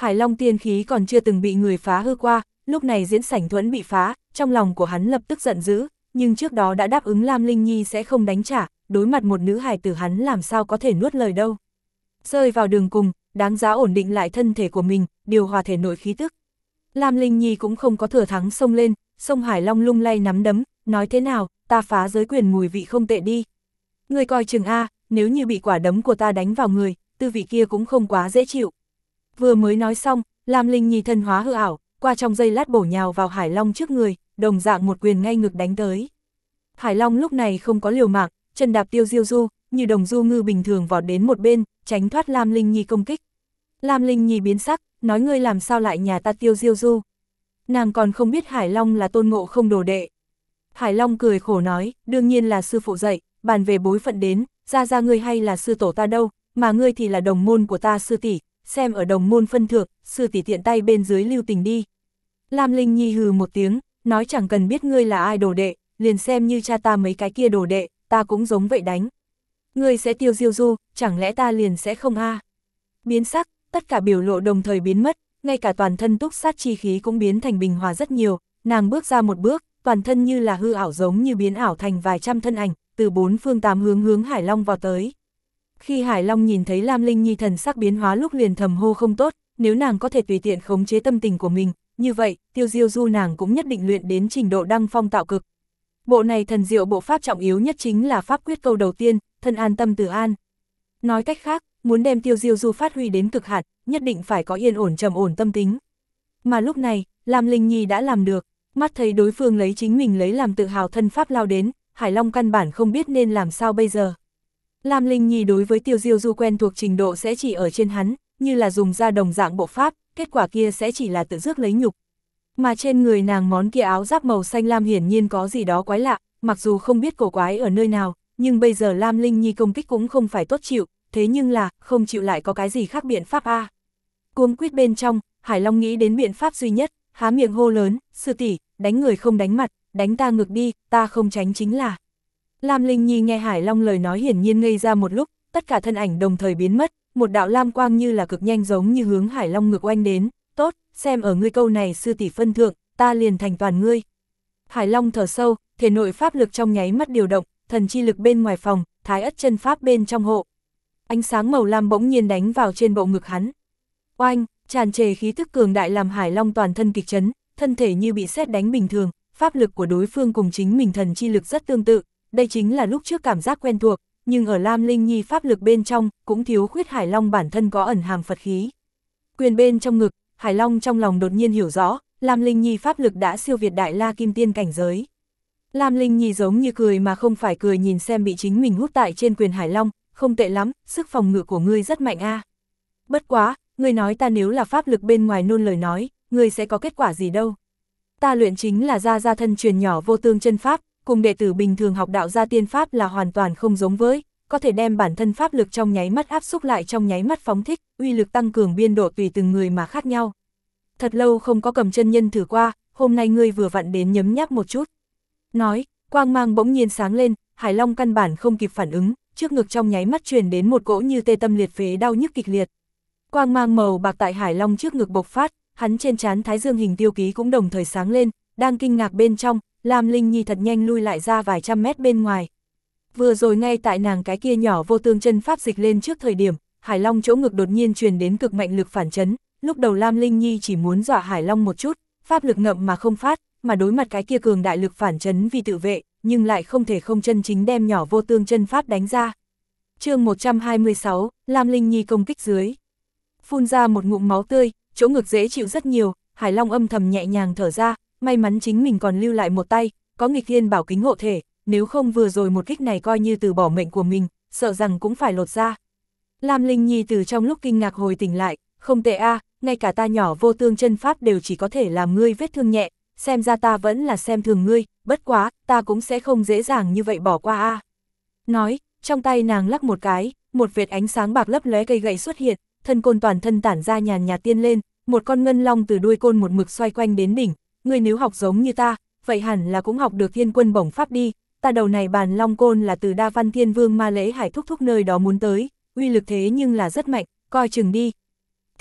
Hải Long tiên khí còn chưa từng bị người phá hư qua, lúc này diễn sảnh thuẫn bị phá, trong lòng của hắn lập tức giận dữ, nhưng trước đó đã đáp ứng Lam Linh Nhi sẽ không đánh trả, đối mặt một nữ hài tử hắn làm sao có thể nuốt lời đâu. Rơi vào đường cùng, đáng giá ổn định lại thân thể của mình, điều hòa thể nội khí tức. Lam Linh Nhi cũng không có thừa thắng xông lên, xông Hải Long lung lay nắm đấm, nói thế nào, ta phá giới quyền mùi vị không tệ đi. Người coi chừng a, nếu như bị quả đấm của ta đánh vào người, tư vị kia cũng không quá dễ chịu. Vừa mới nói xong, Lam Linh Nhi thân hóa hư ảo, qua trong giây lát bổ nhào vào Hải Long trước người, đồng dạng một quyền ngay ngực đánh tới. Hải Long lúc này không có liều mạng, chân đạp Tiêu Diêu Du, như đồng du ngư bình thường vọt đến một bên, tránh thoát Lam Linh Nhi công kích. Lam Linh Nhi biến sắc, nói ngươi làm sao lại nhà ta Tiêu Diêu Du. Nàng còn không biết Hải Long là Tôn Ngộ Không đồ đệ. Hải Long cười khổ nói, đương nhiên là sư phụ dạy, bàn về bối phận đến, ra ngươi hay là sư tổ ta đâu, mà ngươi thì là đồng môn của ta sư tỷ, xem ở đồng môn phân thượng, sư tỷ tiện tay bên dưới lưu tình đi. Lam Linh Nhi hừ một tiếng, nói chẳng cần biết ngươi là ai đồ đệ, liền xem như cha ta mấy cái kia đồ đệ, ta cũng giống vậy đánh. Ngươi sẽ Tiêu Diêu Du, chẳng lẽ ta liền sẽ không a? Biến sắc, tất cả biểu lộ đồng thời biến mất, ngay cả toàn thân túc sát chi khí cũng biến thành bình hòa rất nhiều, nàng bước ra một bước, toàn thân như là hư ảo giống như biến ảo thành vài trăm thân ảnh, từ bốn phương tám hướng Hải Long vào tới. Khi Hải Long nhìn thấy Lam Linh Nhi thần sắc biến hóa lúc liền thầm hô không tốt, nếu nàng có thể tùy tiện khống chế tâm tình của mình, như vậy, Tiêu Diêu Du nàng cũng nhất định luyện đến trình độ đăng phong tạo cực. Bộ này thần diệu bộ pháp trọng yếu nhất chính là pháp quyết câu đầu tiên, thân an tâm từ an. Nói cách khác, muốn đem Tiêu Diêu Du phát huy đến cực hạn, nhất định phải có yên ổn trầm ổn tâm tính. Mà lúc này, Lam Linh Nhi đã làm được, mắt thấy đối phương lấy chính mình lấy làm tự hào thân pháp lao đến, Hải Long căn bản không biết nên làm sao bây giờ. Lam Linh Nhi đối với Tiêu Diêu Du quen thuộc trình độ sẽ chỉ ở trên hắn, như là dùng ra đồng dạng bộ pháp, kết quả kia sẽ chỉ là tự rước lấy nhục. Mà trên người nàng món kia áo giáp màu xanh lam hiển nhiên có gì đó quái lạ, mặc dù không biết cổ quái ở nơi nào, nhưng bây giờ Lam Linh Nhi công kích cũng không phải tốt chịu, thế nhưng là, không chịu lại có cái gì khác biện pháp a. Cuống quýt bên trong, Hải Long nghĩ đến biện pháp duy nhất, há miệng hô lớn, sư tỷ, đánh người không đánh mặt, đánh ta ngược đi, ta không tránh chính là. Lam Linh Nhi nghe Hải Long lời nói hiển nhiên ngây ra một lúc, tất cả thân ảnh đồng thời biến mất, một đạo lam quang như là cực nhanh giống như hướng Hải Long ngược oanh đến, tốt, xem ở ngươi câu này sư tỷ phân thượng, ta liền thành toàn ngươi. Hải Long thở sâu, thể nội pháp lực trong nháy mắt điều động, thần chi lực bên ngoài phòng, thái ất chân pháp bên trong hộ. Ánh sáng màu lam bỗng nhiên đánh vào trên bộ ngực hắn. Oanh, tràn trề khí tức cường đại làm Hải Long toàn thân kịch chấn, thân thể như bị sét đánh bình thường, pháp lực của đối phương cùng chính mình thần chi lực rất tương tự, đây chính là lúc trước cảm giác quen thuộc, nhưng ở Lam Linh Nhi pháp lực bên trong, cũng thiếu khuyết Hải Long bản thân có ẩn hàm Phật khí. Quyền bên trong ngực, Hải Long trong lòng đột nhiên hiểu rõ, Lam Linh Nhi pháp lực đã siêu việt Đại La Kim Tiên cảnh giới. Lam Linh Nhi giống như cười mà không phải cười nhìn xem bị chính mình hút tại trên quyền Hải Long, không tệ lắm, sức phòng ngự của ngươi rất mạnh a. Bất quá, ngươi nói ta nếu là pháp lực bên ngoài nôn lời nói, ngươi sẽ có kết quả gì đâu. Ta luyện chính là gia thân truyền nhỏ vô tương chân pháp, cùng đệ tử bình thường học đạo gia tiên pháp là hoàn toàn không giống với, có thể đem bản thân pháp lực trong nháy mắt áp xúc lại trong nháy mắt phóng thích, uy lực tăng cường biên độ tùy từng người mà khác nhau. Thật lâu không có cầm chân nhân thử qua, hôm nay ngươi vừa vặn đến nhấm nháp một chút. Nói, quang mang bỗng nhiên sáng lên, Hải Long căn bản không kịp phản ứng, trước ngực trong nháy mắt truyền đến một cỗ như tê tâm liệt phế đau nhức kịch liệt. Quang mang màu bạc tại Hải Long trước ngực bộc phát, hắn trên trán thái dương hình tiêu ký cũng đồng thời sáng lên, đang kinh ngạc bên trong, Lam Linh Nhi thật nhanh lui lại ra vài trăm mét bên ngoài. Vừa rồi ngay tại nàng cái kia nhỏ vô tương chân pháp dịch lên trước thời điểm, Hải Long chỗ ngực đột nhiên truyền đến cực mạnh lực phản chấn, lúc đầu Lam Linh Nhi chỉ muốn dọa Hải Long một chút, pháp lực ngậm mà không phát, mà đối mặt cái kia cường đại lực phản chấn vì tự vệ, nhưng lại không thể không chân chính đem nhỏ vô tương chân pháp đánh ra. Chương 126, Lam Linh Nhi công kích dưới. Phun ra một ngụm máu tươi, chỗ ngực dễ chịu rất nhiều, Hải Long âm thầm nhẹ nhàng thở ra, may mắn chính mình còn lưu lại một tay, có nghịch thiên bảo kính hộ thể, nếu không vừa rồi một kích này coi như từ bỏ mệnh của mình, sợ rằng cũng phải lột ra. Lam Linh Nhi từ trong lúc kinh ngạc hồi tỉnh lại, không tệ a, ngay cả ta nhỏ vô tương chân pháp đều chỉ có thể làm ngươi vết thương nhẹ, xem ra ta vẫn là xem thường ngươi, bất quá, ta cũng sẽ không dễ dàng như vậy bỏ qua a. Nói, trong tay nàng lắc một cái, một vệt ánh sáng bạc lấp lóe cây gậy xuất hiện, thân côn toàn thân tản ra nhàn nhạt tiên lên, một con ngân long từ đuôi côn một mực xoay quanh đến đỉnh, ngươi nếu học giống như ta, vậy hẳn là cũng học được Thiên Quân Bổng Pháp đi, ta đầu này bàn long côn là từ Đa Văn Thiên Vương Ma Lễ Hải thúc nơi đó muốn tới, uy lực thế nhưng là rất mạnh, coi chừng đi.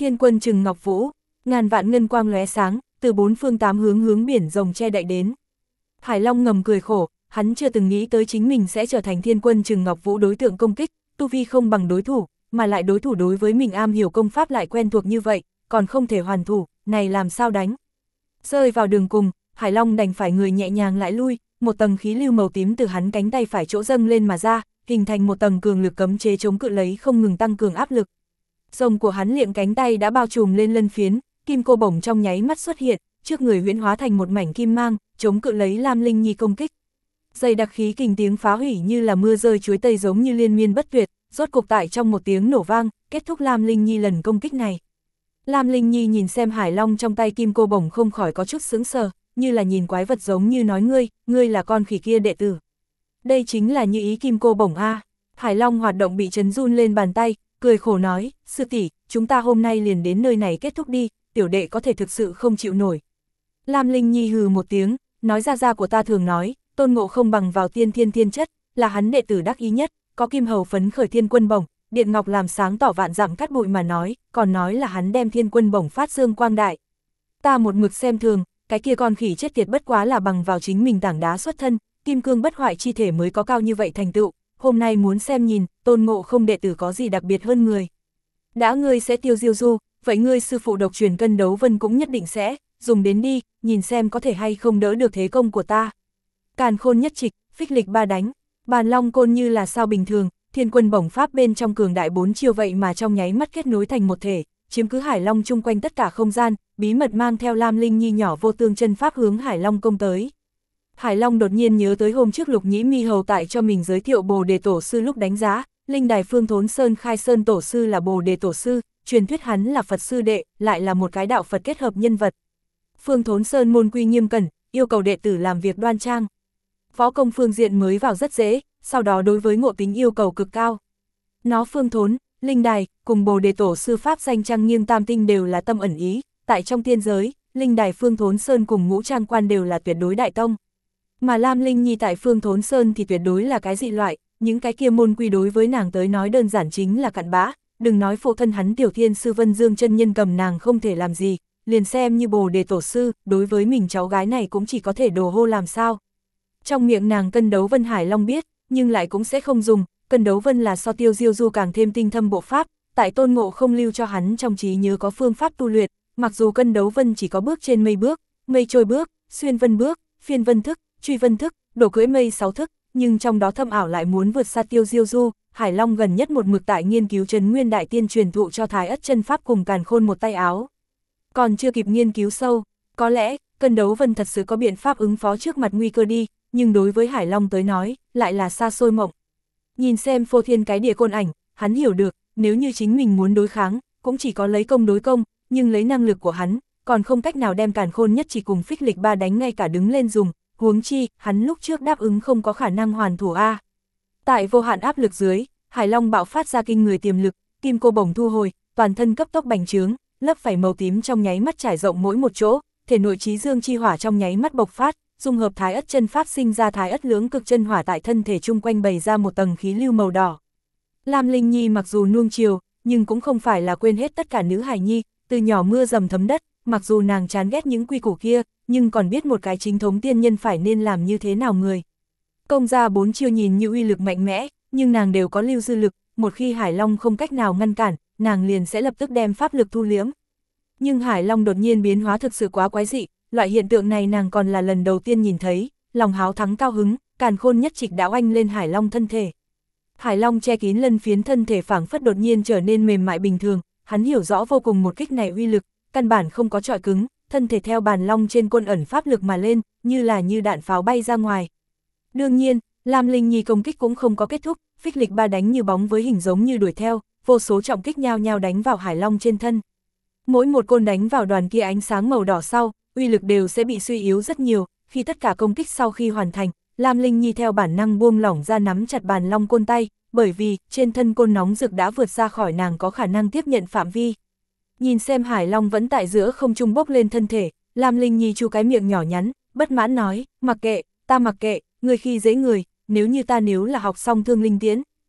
Thiên quân Trừng Ngọc Vũ, ngàn vạn ngân quang lóe sáng, từ bốn phương tám hướng biển rồng che đậy đến. Hải Long ngầm cười khổ, hắn chưa từng nghĩ tới chính mình sẽ trở thành Thiên quân Trừng Ngọc Vũ đối tượng công kích, tu vi không bằng đối thủ, mà lại đối thủ đối với mình am hiểu công pháp lại quen thuộc như vậy, còn không thể hoàn thủ, này làm sao đánh. Rơi vào đường cùng, Hải Long đành phải người nhẹ nhàng lại lui, một tầng khí lưu màu tím từ hắn cánh tay phải chỗ dâng lên mà ra, hình thành một tầng cường lực cấm chế chống cự lấy không ngừng tăng cường áp lực. Rồng của hắn liệm cánh tay đã bao trùm lên lân phiến, kim cô bổng trong nháy mắt xuất hiện, trước người huyễn hóa thành một mảnh kim mang, chống cự lấy Lam Linh Nhi công kích. Dày đặc khí kình tiếng phá hủy như là mưa rơi chuối tây giống như liên miên bất tuyệt, rốt cục tại trong một tiếng nổ vang, kết thúc Lam Linh Nhi lần công kích này. Lam Linh Nhi nhìn xem Hải Long trong tay kim cô bổng không khỏi có chút sững sờ, như là nhìn quái vật giống như nói ngươi là con khỉ kia đệ tử. Đây chính là như ý kim cô bổng a. Hải Long hoạt động bị chấn run lên bàn tay, cười khổ nói, sư tỷ, chúng ta hôm nay liền đến nơi này kết thúc đi, tiểu đệ có thể thực sự không chịu nổi. Lam Linh Nhi hừ một tiếng, nói ra của ta thường nói, Tôn Ngộ không bằng vào tiên thiên thiên chất, là hắn đệ tử đắc ý nhất, có kim hầu phấn khởi thiên quân bổng, điện ngọc làm sáng tỏ vạn dặm cắt bụi mà nói, còn nói là hắn đem thiên quân bổng phát dương quang đại. Ta một mực xem thường, cái kia con khỉ chết tiệt bất quá là bằng vào chính mình tảng đá xuất thân, kim cương bất hoại chi thể mới có cao như vậy thành tựu, hôm nay muốn xem nhìn, Tôn Ngộ không đệ tử có gì đặc biệt hơn người. Đã ngươi sẽ tiêu diêu du, vậy ngươi sư phụ độc truyền cân đấu vân cũng nhất định sẽ, dùng đến đi, nhìn xem có thể hay không đỡ được thế công của ta. Càn khôn nhất trịch, phích lịch ba đánh, bàn long côn như là sao bình thường, thiên quân bổng pháp bên trong cường đại 4 chiêu vậy mà trong nháy mắt kết nối thành một thể, chiếm cứ Hải Long chung quanh tất cả không gian, bí mật mang theo Lam Linh Nhi nhỏ vô tương chân pháp hướng Hải Long công tới. Hải Long đột nhiên nhớ tới hôm trước Lục Nhĩ Mi hầu tại cho mình giới thiệu Bồ Đề Tổ sư lúc đánh giá, linh đài Phương Thốn Sơn khai sơn tổ sư là Bồ Đề Tổ sư, truyền thuyết hắn là Phật sư đệ, lại là một cái đạo Phật kết hợp nhân vật. Phương Thốn Sơn môn quy nghiêm cẩn, yêu cầu đệ tử làm việc đoan trang. Võ công phương diện mới vào rất dễ, sau đó đối với ngộ tính yêu cầu cực cao. Nó Phương Thốn, linh đài, cùng Bồ Đề Tổ sư pháp danh trang nghiêng tam tinh đều là tâm ẩn ý, tại trong tiên giới, linh đài Phương Thốn Sơn cùng Ngũ Trang Quan đều là tuyệt đối đại tông. Mà Lam Linh Nhi tại Phương Thốn Sơn thì tuyệt đối là cái dị loại, những cái kia môn quy đối với nàng tới nói đơn giản chính là cặn bã, đừng nói phụ thân hắn Tiểu Thiên sư Vân Dương chân nhân cầm nàng không thể làm gì, liền xem như Bồ Đề Tổ sư, đối với mình cháu gái này cũng chỉ có thể đồ hô làm sao. Trong miệng nàng cân đấu vân Hải Long biết, nhưng lại cũng sẽ không dùng, cân đấu vân là so tiêu diêu du càng thêm tinh thâm bộ pháp, tại Tôn Ngộ không lưu cho hắn trong trí nhớ có phương pháp tu luyện, mặc dù cân đấu vân chỉ có bước trên mây trôi bước, xuyên vân bước, phiên vân thức, truy vân thức, đổ cưỡi mây 6 thức, nhưng trong đó thâm ảo lại muốn vượt xa tiêu diêu du. Hải Long gần nhất một mực tại nghiên cứu Trấn Nguyên Đại Tiên truyền thụ cho Thái Ất chân pháp cùng Càn Khôn một tay áo. Còn chưa kịp nghiên cứu sâu, có lẽ, cân đấu vân thật sự có biện pháp ứng phó trước mặt nguy cơ đi, nhưng đối với Hải Long tới nói, lại là xa xôi mộng. Nhìn xem phô thiên cái địa côn ảnh, hắn hiểu được, nếu như chính mình muốn đối kháng, cũng chỉ có lấy công đối công, nhưng lấy năng lực của hắn, còn không cách nào đem Càn Khôn nhất chỉ cùng phích lịch ba đánh ngay cả đứng lên dùng, huống chi, hắn lúc trước đáp ứng không có khả năng hoàn thủ A. Tại vô hạn áp lực dưới, Hải Long bạo phát ra kinh người tiềm lực, kim cô bổng thu hồi, toàn thân cấp tốc bành trướng, lớp vảy màu tím trong nháy mắt trải rộng mỗi một chỗ, thể nội chí dương chi hỏa trong nháy mắt bộc phát, dung hợp Thái Ất chân pháp sinh ra Thái Ất lưỡng cực chân hỏa tại thân thể chung quanh bày ra một tầng khí lưu màu đỏ. Lam Linh Nhi mặc dù nuông chiều, nhưng cũng không phải là quên hết tất cả nữ hài nhi, từ nhỏ mưa dầm thấm đất, mặc dù nàng chán ghét những quy củ kia, nhưng còn biết một cái chính thống tiên nhân phải nên làm như thế nào người. Công ra 4 chiêu nhìn như uy lực mạnh mẽ, nhưng nàng đều có lưu dư lực, một khi Hải Long không cách nào ngăn cản, nàng liền sẽ lập tức đem pháp lực thu liễm. Nhưng Hải Long đột nhiên biến hóa thực sự quá quái dị, loại hiện tượng này nàng còn là lần đầu tiên nhìn thấy, lòng háo thắng cao hứng, Càn Khôn nhất trịch đã oanh lên Hải Long thân thể. Hải Long che kín lân phiến thân thể phảng phất đột nhiên trở nên mềm mại bình thường, hắn hiểu rõ vô cùng một kích này uy lực, căn bản không có trọi cứng, thân thể theo bàn long trên côn ẩn pháp lực mà lên, như đạn pháo bay ra ngoài. Đương nhiên, Lam Linh Nhi công kích cũng không có kết thúc, phích lịch ba đánh như bóng với hình giống như đuổi theo, vô số trọng kích nhao nhao đánh vào Hải Long trên thân. Mỗi một côn đánh vào đoàn kia ánh sáng màu đỏ sau, uy lực đều sẽ bị suy yếu rất nhiều, khi tất cả công kích sau khi hoàn thành, Lam Linh Nhi theo bản năng buông lỏng ra nắm chặt bàn long côn tay, bởi vì trên thân côn nóng rực đã vượt ra khỏi nàng có khả năng tiếp nhận phạm vi. Nhìn xem Hải Long vẫn tại giữa không trung bốc lên thân thể, Lam Linh Nhi chu cái miệng nhỏ nhắn, bất mãn nói, mặc kệ, ta mặc kệ, người khi dễ người, nếu là học xong thương linh tiễn,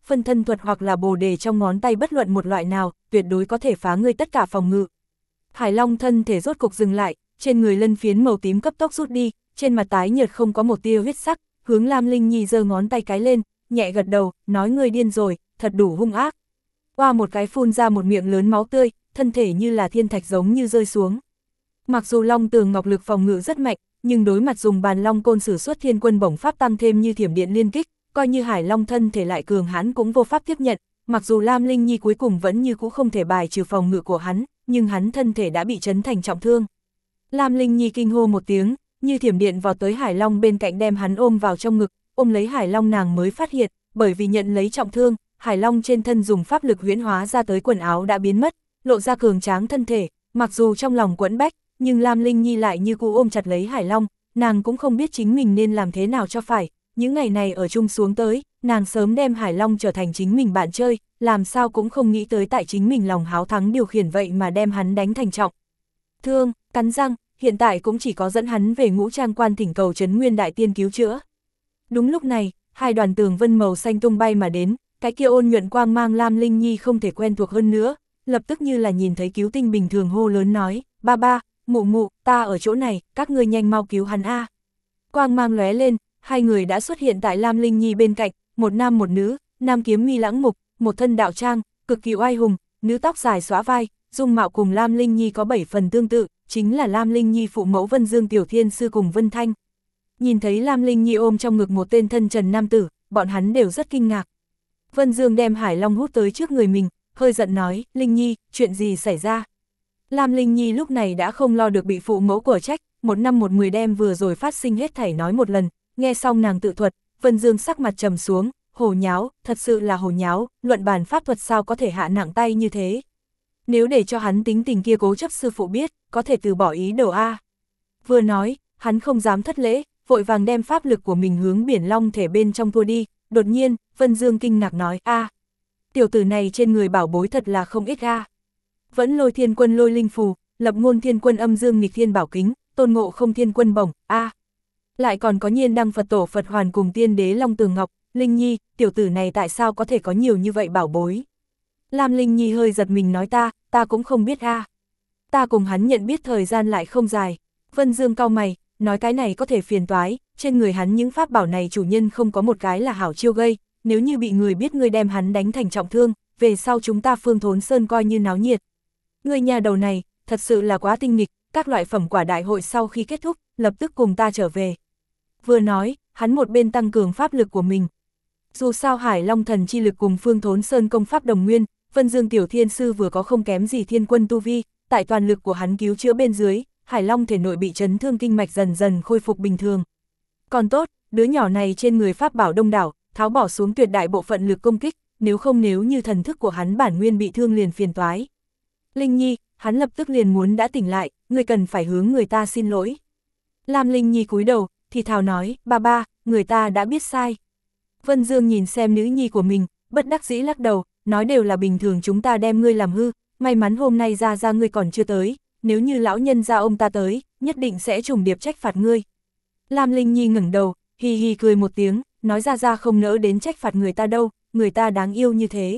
phân thân thuật hoặc là bồ đề trong ngón tay bất luận một loại nào, tuyệt đối có thể phá ngươi tất cả phòng ngự. Hải Long thân thể rốt cục dừng lại, trên người lân phiến màu tím cấp tốc rút đi, trên mặt tái nhợt không có một tia huyết sắc, hướng Lam Linh Nhi giơ ngón tay cái lên, nhẹ gật đầu, nói ngươi điên rồi, thật đủ hung ác. Qua một cái phun ra một miệng lớn máu tươi, thân thể như là thiên thạch giống như rơi xuống. Mặc dù Long Tường Ngọc lực phòng ngự rất mạnh, nhưng đối mặt dùng bàn long côn sử xuất thiên quân bổng pháp tăng thêm như thiểm điện liên kích, coi như Hải Long thân thể lại cường hãn cũng vô pháp tiếp nhận, mặc dù Lam Linh Nhi cuối cùng vẫn như cũ không thể bài trừ phòng ngự của hắn, nhưng hắn thân thể đã bị chấn thành trọng thương. Lam Linh Nhi kinh hô một tiếng, như thiểm điện vào tới Hải Long bên cạnh đem hắn ôm vào trong ngực, ôm lấy Hải Long nàng mới phát hiện, bởi vì nhận lấy trọng thương, Hải Long trên thân dùng pháp lực huyễn hóa ra tới quần áo đã biến mất, lộ ra cường tráng thân thể, mặc dù trong lòng quẫn bách, nhưng Lam Linh Nhi lại như cũ ôm chặt lấy Hải Long, nàng cũng không biết chính mình nên làm thế nào cho phải, những ngày này ở chung xuống tới, nàng sớm đem Hải Long trở thành chính mình bạn chơi, làm sao cũng không nghĩ tới tại chính mình lòng háo thắng điều khiển vậy mà đem hắn đánh thành trọng thương, cắn răng, hiện tại cũng chỉ có dẫn hắn về Ngũ Trang Quan thỉnh cầu Trấn Nguyên Đại Tiên cứu chữa. Đúng lúc này, hai đoàn tường vân màu xanh tung bay mà đến, cái kia ôn nhuận quang mang Lam Linh Nhi không thể quen thuộc hơn nữa, lập tức như là nhìn thấy cứu tinh bình thường hô lớn nói, ba ba, mụ mụ, ta ở chỗ này, các ngươi nhanh mau cứu hắn a. Quang mang lóe lên, hai người đã xuất hiện tại Lam Linh Nhi bên cạnh, một nam một nữ, nam kiếm mi lãng mục, một thân đạo trang, cực kỳ oai hùng, nữ tóc dài xõa vai, dung mạo cùng Lam Linh Nhi có 7 phần tương tự, chính là Lam Linh Nhi phụ mẫu Vân Dương Tiểu Thiên Sư cùng Vân Thanh. Nhìn thấy Lam Linh Nhi ôm trong ngực một tên thân trần nam tử, bọn hắn đều rất kinh ngạc. Vân Dương đem Hải Long hút tới trước người mình, hơi giận nói, Linh Nhi, chuyện gì xảy ra? Lam Linh Nhi lúc này đã không lo được bị phụ mẫu của trách, một năm một mười đem vừa rồi phát sinh hết thảy nói một lần, nghe xong nàng tự thuật, Vân Dương sắc mặt trầm xuống, hồ nháo, thật sự là hồ nháo, luận bàn pháp thuật sao có thể hạ nặng tay như thế. Nếu để cho hắn tính tình kia cố chấp sư phụ biết, có thể từ bỏ ý đồ a. Vừa nói, hắn không dám thất lễ, vội vàng đem pháp lực của mình hướng biển long thể bên trong thua đi, đột nhiên, Vân Dương kinh ngạc nói, a, tiểu tử này trên người bảo bối thật là không ít a. Vẫn Lôi Thiên Quân lôi linh phù, Lập Ngôn Thiên Quân âm dương nghịch thiên bảo kính, Tôn Ngộ Không Thiên Quân bổng, a. Lại còn có Nhiên Đăng Phật Tổ Phật Hoàn cùng Tiên Đế Long Tường Ngọc, Linh Nhi, tiểu tử này tại sao có thể có nhiều như vậy bảo bối? Lam Linh Nhi hơi giật mình nói ta cũng không biết a. Ta cùng hắn nhận biết thời gian lại không dài. Vân Dương cau mày, nói cái này có thể phiền toái, trên người hắn những pháp bảo này chủ nhân không có một cái là hảo chiêu gây, nếu như bị người biết ngươi đem hắn đánh thành trọng thương, về sau chúng ta Phương Thốn Sơn coi như náo nhiệt. Người nhà đầu này, thật sự là quá tinh nghịch, các loại phẩm quả đại hội sau khi kết thúc, lập tức cùng ta trở về. Vừa nói, hắn một bên tăng cường pháp lực của mình. Dù sao Hải Long thần chi lực cùng Phương Thốn Sơn công pháp đồng nguyên, Vân Dương Tiểu Thiên Sư vừa có không kém gì thiên quân tu vi, tại toàn lực của hắn cứu chữa bên dưới, Hải Long thể nội bị chấn thương kinh mạch dần dần khôi phục bình thường. Còn tốt, đứa nhỏ này trên người pháp bảo đông đảo, tháo bỏ xuống tuyệt đại bộ phận lực công kích, nếu như thần thức của hắn bản nguyên bị thương liền phiền toái. Linh Nhi, hắn lập tức liền muốn đã tỉnh lại, người cần phải hướng người ta xin lỗi. Lam Linh Nhi cúi đầu, thì thào nói, ba, người ta đã biết sai. Vân Dương nhìn xem nữ nhi của mình, bất đắc dĩ lắc đầu, nói đều là bình thường chúng ta đem ngươi làm hư, may mắn hôm nay ra ngươi còn chưa tới, nếu như lão nhân gia ông ta tới, nhất định sẽ trùng điệp trách phạt ngươi. Lam Linh Nhi ngẩng đầu, hì hì cười một tiếng, nói ra không nỡ đến trách phạt người ta đâu, người ta đáng yêu như thế.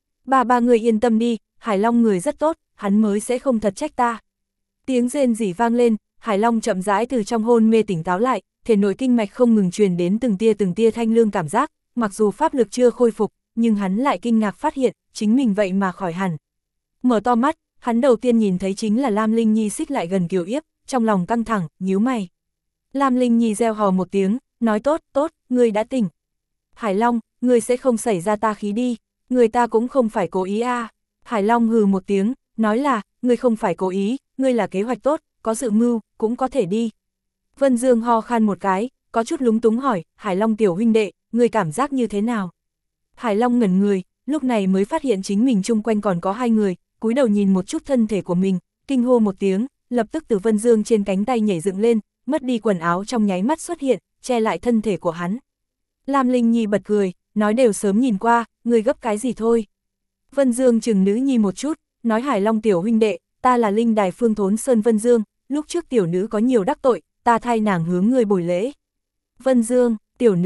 Ba người yên tâm đi, Hải Long người rất tốt, hắn mới sẽ không thật trách ta. Tiếng rên rỉ vang lên, Hải Long chậm rãi từ trong hôn mê tỉnh táo lại, thể nội kinh mạch không ngừng truyền đến từng tia thanh lương cảm giác, mặc dù pháp lực chưa khôi phục, nhưng hắn lại kinh ngạc phát hiện, chính mình vậy mà khỏi hẳn. Mở to mắt, hắn đầu tiên nhìn thấy chính là Lam Linh Nhi xích lại gần Kiều Yếp, trong lòng căng thẳng, nhíu mày. Lam Linh Nhi reo hò một tiếng, nói tốt, ngươi đã tỉnh. Hải Long, ngươi sẽ không xảy ra ta khí đi, người ta cũng không phải cố ý a. Hải Long hừ một tiếng, nói là, ngươi không phải cố ý, ngươi là kế hoạch tốt, có dự mưu, cũng có thể đi. Vân Dương ho khan một cái, có chút lúng túng hỏi, Hải Long tiểu huynh đệ, ngươi cảm giác như thế nào? Hải Long ngẩn người, lúc này mới phát hiện chính mình chung quanh còn có hai người, cúi đầu nhìn một chút thân thể của mình, kinh hô một tiếng, lập tức từ Vân Dương trên cánh tay nhảy dựng lên, mất đi quần áo trong nháy mắt xuất hiện, che lại thân thể của hắn. Lam Linh Nhi bật cười, nói đều sớm nhìn qua, ngươi gấp cái gì thôi. Vân Dương chừng nữ nhi một chút, nói Hải Long tiểu huynh đệ, ta là linh đài Phương Thốn Sơn Vân Dương, lúc trước tiểu nữ có nhiều đắc tội, ta thay nàng hướng ngươi bồi lễ. Vân Dương, tiểu nữ,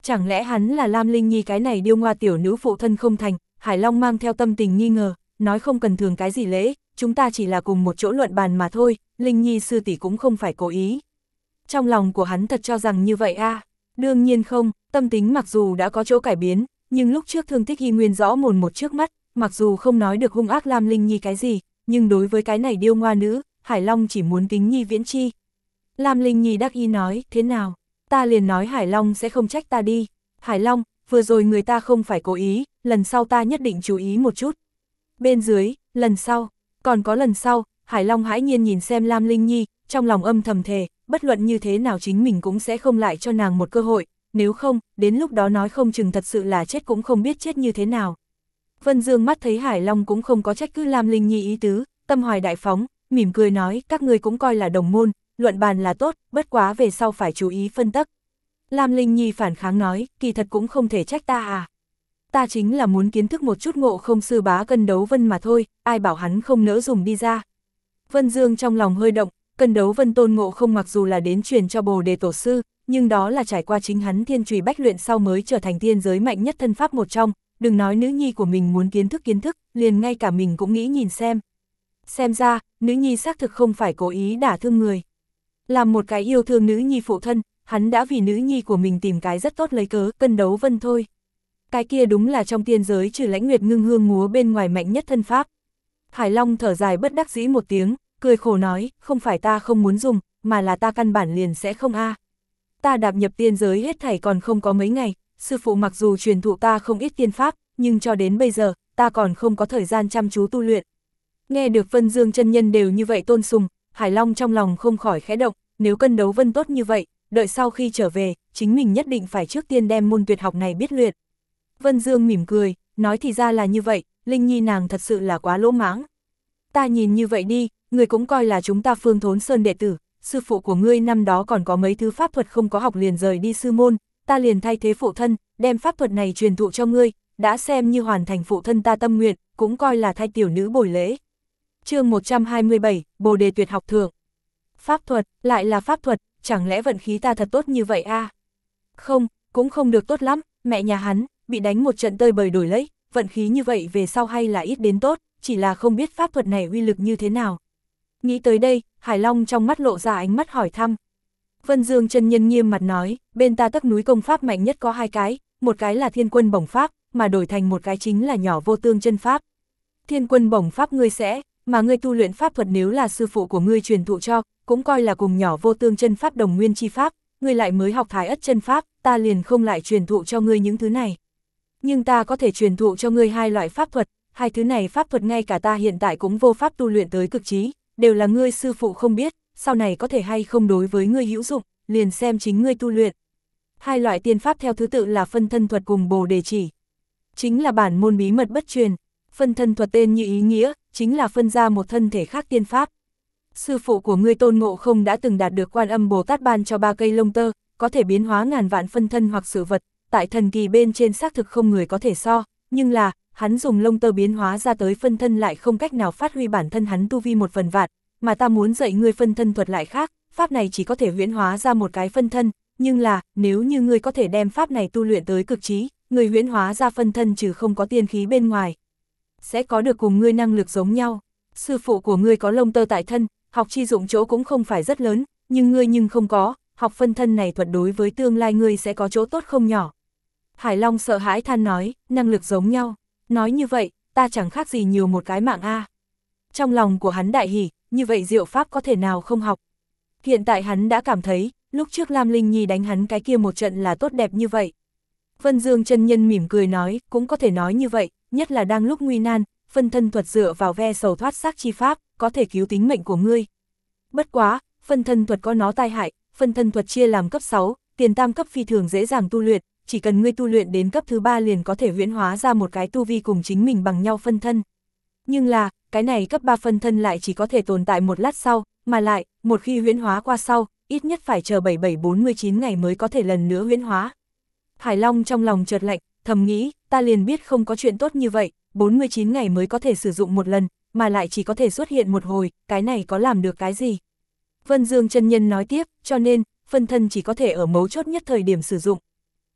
Chẳng lẽ hắn là Lam Linh Nhi cái này điêu ngoa tiểu nữ phụ thân không thành? Hải Long mang theo tâm tình nghi ngờ, nói không cần thường cái gì lễ, chúng ta chỉ là cùng một chỗ luận bàn mà thôi, Linh Nhi sư tỷ cũng không phải cố ý. Trong lòng của hắn thật cho rằng như vậy a? Đương nhiên không, tâm tính mặc dù đã có chỗ cải biến, nhưng lúc trước thương tích y nguyên rõ mồn một trước mắt, mặc dù không nói được hung ác Lam Linh Nhi cái gì, nhưng đối với cái này điêu ngoa nữ, Hải Long chỉ muốn kính nhi viễn chi. Lam Linh Nhi đắc ý nói, thế nào? Ta liền nói Hải Long sẽ không trách ta đi. Hải Long, vừa rồi người ta không phải cố ý, lần sau ta nhất định chú ý một chút. Bên dưới, lần sau, còn có lần sau, Hải Long hãi nhiên nhìn xem Lam Linh Nhi, trong lòng âm thầm thề, bất luận như thế nào chính mình cũng sẽ không lại cho nàng một cơ hội, nếu không, đến lúc đó nói không chừng thật sự là chết cũng không biết chết như thế nào. Vân Dương mắt thấy Hải Long cũng không có trách cứ Lam Linh Nhi ý tứ, tâm hoài đại phóng, mỉm cười nói, các ngươi cũng coi là đồng môn, luận bàn là tốt, bất quá về sau phải chú ý phân tắc. Lam Linh Nhi phản kháng nói, kỳ thật cũng không thể trách ta à. Ta chính là muốn kiến thức một chút Ngộ Không sư bá cân đấu vân mà thôi, ai bảo hắn không nỡ dùng đi ra. Vân Dương trong lòng hơi động, cân đấu vân tôn Ngộ Không mặc dù là đến truyền cho Bồ Đề tổ sư, nhưng đó là trải qua chính hắn thiên trùy bách luyện sau mới trở thành thiên giới mạnh nhất thân pháp một trong, đừng nói nữ nhi của mình muốn kiến thức, liền ngay cả mình cũng nghĩ nhìn xem. Xem ra, nữ nhi xác thực không phải cố ý đả thương người. Làm một cái yêu thương nữ nhi phụ thân, hắn đã vì nữ nhi của mình tìm cái rất tốt lấy cớ, cân đấu vân thôi. Cái kia đúng là trong tiên giới trừ Lãnh Nguyệt Ngưng Hương múa bên ngoài mạnh nhất thân pháp. Hải Long thở dài bất đắc dĩ một tiếng, cười khổ nói, không phải ta không muốn dùng, mà là ta căn bản liền sẽ không a. Ta đạp nhập tiên giới hết thảy còn không có mấy ngày, sư phụ mặc dù truyền thụ ta không ít tiên pháp, nhưng cho đến bây giờ, ta còn không có thời gian chăm chú tu luyện. Nghe được Vân Dương chân nhân đều như vậy tôn sùng, Hải Long trong lòng không khỏi khẽ động, nếu cân đấu vân tốt như vậy, đợi sau khi trở về, chính mình nhất định phải trước tiên đem môn tuyệt học này biết luyện. Vân Dương mỉm cười, nói thì ra là như vậy, Linh Nhi nàng thật sự là quá lỗ mãng. Ta nhìn như vậy đi, người cũng coi là chúng ta Phương Thốn Sơn đệ tử, sư phụ của ngươi năm đó còn có mấy thứ pháp thuật không có học liền rời đi sư môn, ta liền thay thế phụ thân, đem pháp thuật này truyền thụ cho ngươi, đã xem như hoàn thành phụ thân ta tâm nguyện, cũng coi là thay tiểu nữ bồi lễ. Chương 127, Bồ Đề tuyệt học thượng. Pháp thuật, lại là pháp thuật, chẳng lẽ vận khí ta thật tốt như vậy a? Không, cũng không được tốt lắm, mẹ nhà hắn, bị đánh một trận tơi bời đổi lấy, vận khí như vậy về sau hay là ít đến tốt, chỉ là không biết pháp thuật này uy lực như thế nào. Nghĩ tới đây, Hải Long trong mắt lộ ra ánh mắt hỏi thăm. Vân Dương chân nhân nghiêm mặt nói, bên ta Tắc núi công pháp mạnh nhất có hai cái, một cái là Thiên Quân Bổng Pháp, mà đổi thành một cái chính là Nhỏ Vô Tương chân pháp. Thiên Quân Bổng Pháp ngươi sẽ, mà ngươi tu luyện pháp thuật nếu là sư phụ của ngươi truyền thụ cho, cũng coi là cùng Nhỏ Vô Tương chân pháp đồng nguyên chi pháp, ngươi lại mới học Thái Ất chân pháp, ta liền không lại truyền thụ cho ngươi những thứ này. Nhưng ta có thể truyền thụ cho ngươi hai loại pháp thuật, hai thứ này pháp thuật ngay cả ta hiện tại cũng vô pháp tu luyện tới cực trí, đều là ngươi sư phụ không biết, sau này có thể hay không đối với ngươi hữu dụng, liền xem chính ngươi tu luyện. Hai loại tiên pháp theo thứ tự là phân thân thuật cùng Bồ Đề chỉ. Chính là bản môn bí mật bất truyền, phân thân thuật tên như ý nghĩa, chính là phân ra một thân thể khác tiên pháp. Sư phụ của ngươi Tôn Ngộ Không đã từng đạt được Quan Âm Bồ Tát ban cho 3 cây lông tơ, có thể biến hóa ngàn vạn phân thân hoặc sự vật, tại thần kỳ bên trên xác thực không người có thể so, nhưng là, hắn dùng lông tơ biến hóa ra tới phân thân lại không cách nào phát huy bản thân hắn tu vi một phần vạn, mà ta muốn dạy ngươi phân thân thuật lại khác, pháp này chỉ có thể huyễn hóa ra một cái phân thân, nhưng là, nếu như ngươi có thể đem pháp này tu luyện tới cực trí, ngươi huyễn hóa ra phân thân trừ không có tiên khí bên ngoài, sẽ có được cùng ngươi năng lực giống nhau. Sư phụ của ngươi có lông tơ tại thân, học chi dụng chỗ cũng không phải rất lớn, nhưng ngươi không có, học phân thân này thuật đối với tương lai ngươi sẽ có chỗ tốt không nhỏ. Hải Long sợ hãi than nói, năng lực giống nhau, nói như vậy, ta chẳng khác gì nhiều một cái mạng a. Trong lòng của hắn đại hỉ, như vậy diệu pháp có thể nào không học. Hiện tại hắn đã cảm thấy, lúc trước Lam Linh Nhi đánh hắn cái kia một trận là tốt đẹp như vậy. Vân Dương chân nhân mỉm cười nói, cũng có thể nói như vậy, nhất là đang lúc nguy nan, phân thân thuật dựa vào ve sầu thoát xác chi pháp, có thể cứu tính mệnh của ngươi. Bất quá, phân thân thuật có nó tai hại, phân thân thuật chia làm cấp 6, tiền tam cấp phi thường dễ dàng tu luyện, chỉ cần ngươi tu luyện đến cấp thứ 3 liền có thể huyễn hóa ra một cái tu vi cùng chính mình bằng nhau phân thân. Nhưng là, cái này cấp 3 phân thân lại chỉ có thể tồn tại một lát sau, mà lại, một khi huyễn hóa qua sau, ít nhất phải chờ 7749 ngày mới có thể lần nữa huyễn hóa. Hải Long trong lòng chợt lạnh, thầm nghĩ, ta liền biết không có chuyện tốt như vậy, 49 ngày mới có thể sử dụng một lần, mà lại chỉ có thể xuất hiện một hồi, cái này có làm được cái gì? Vân Dương chân nhân nói tiếp, cho nên, phân thân chỉ có thể ở mấu chốt nhất thời điểm sử dụng.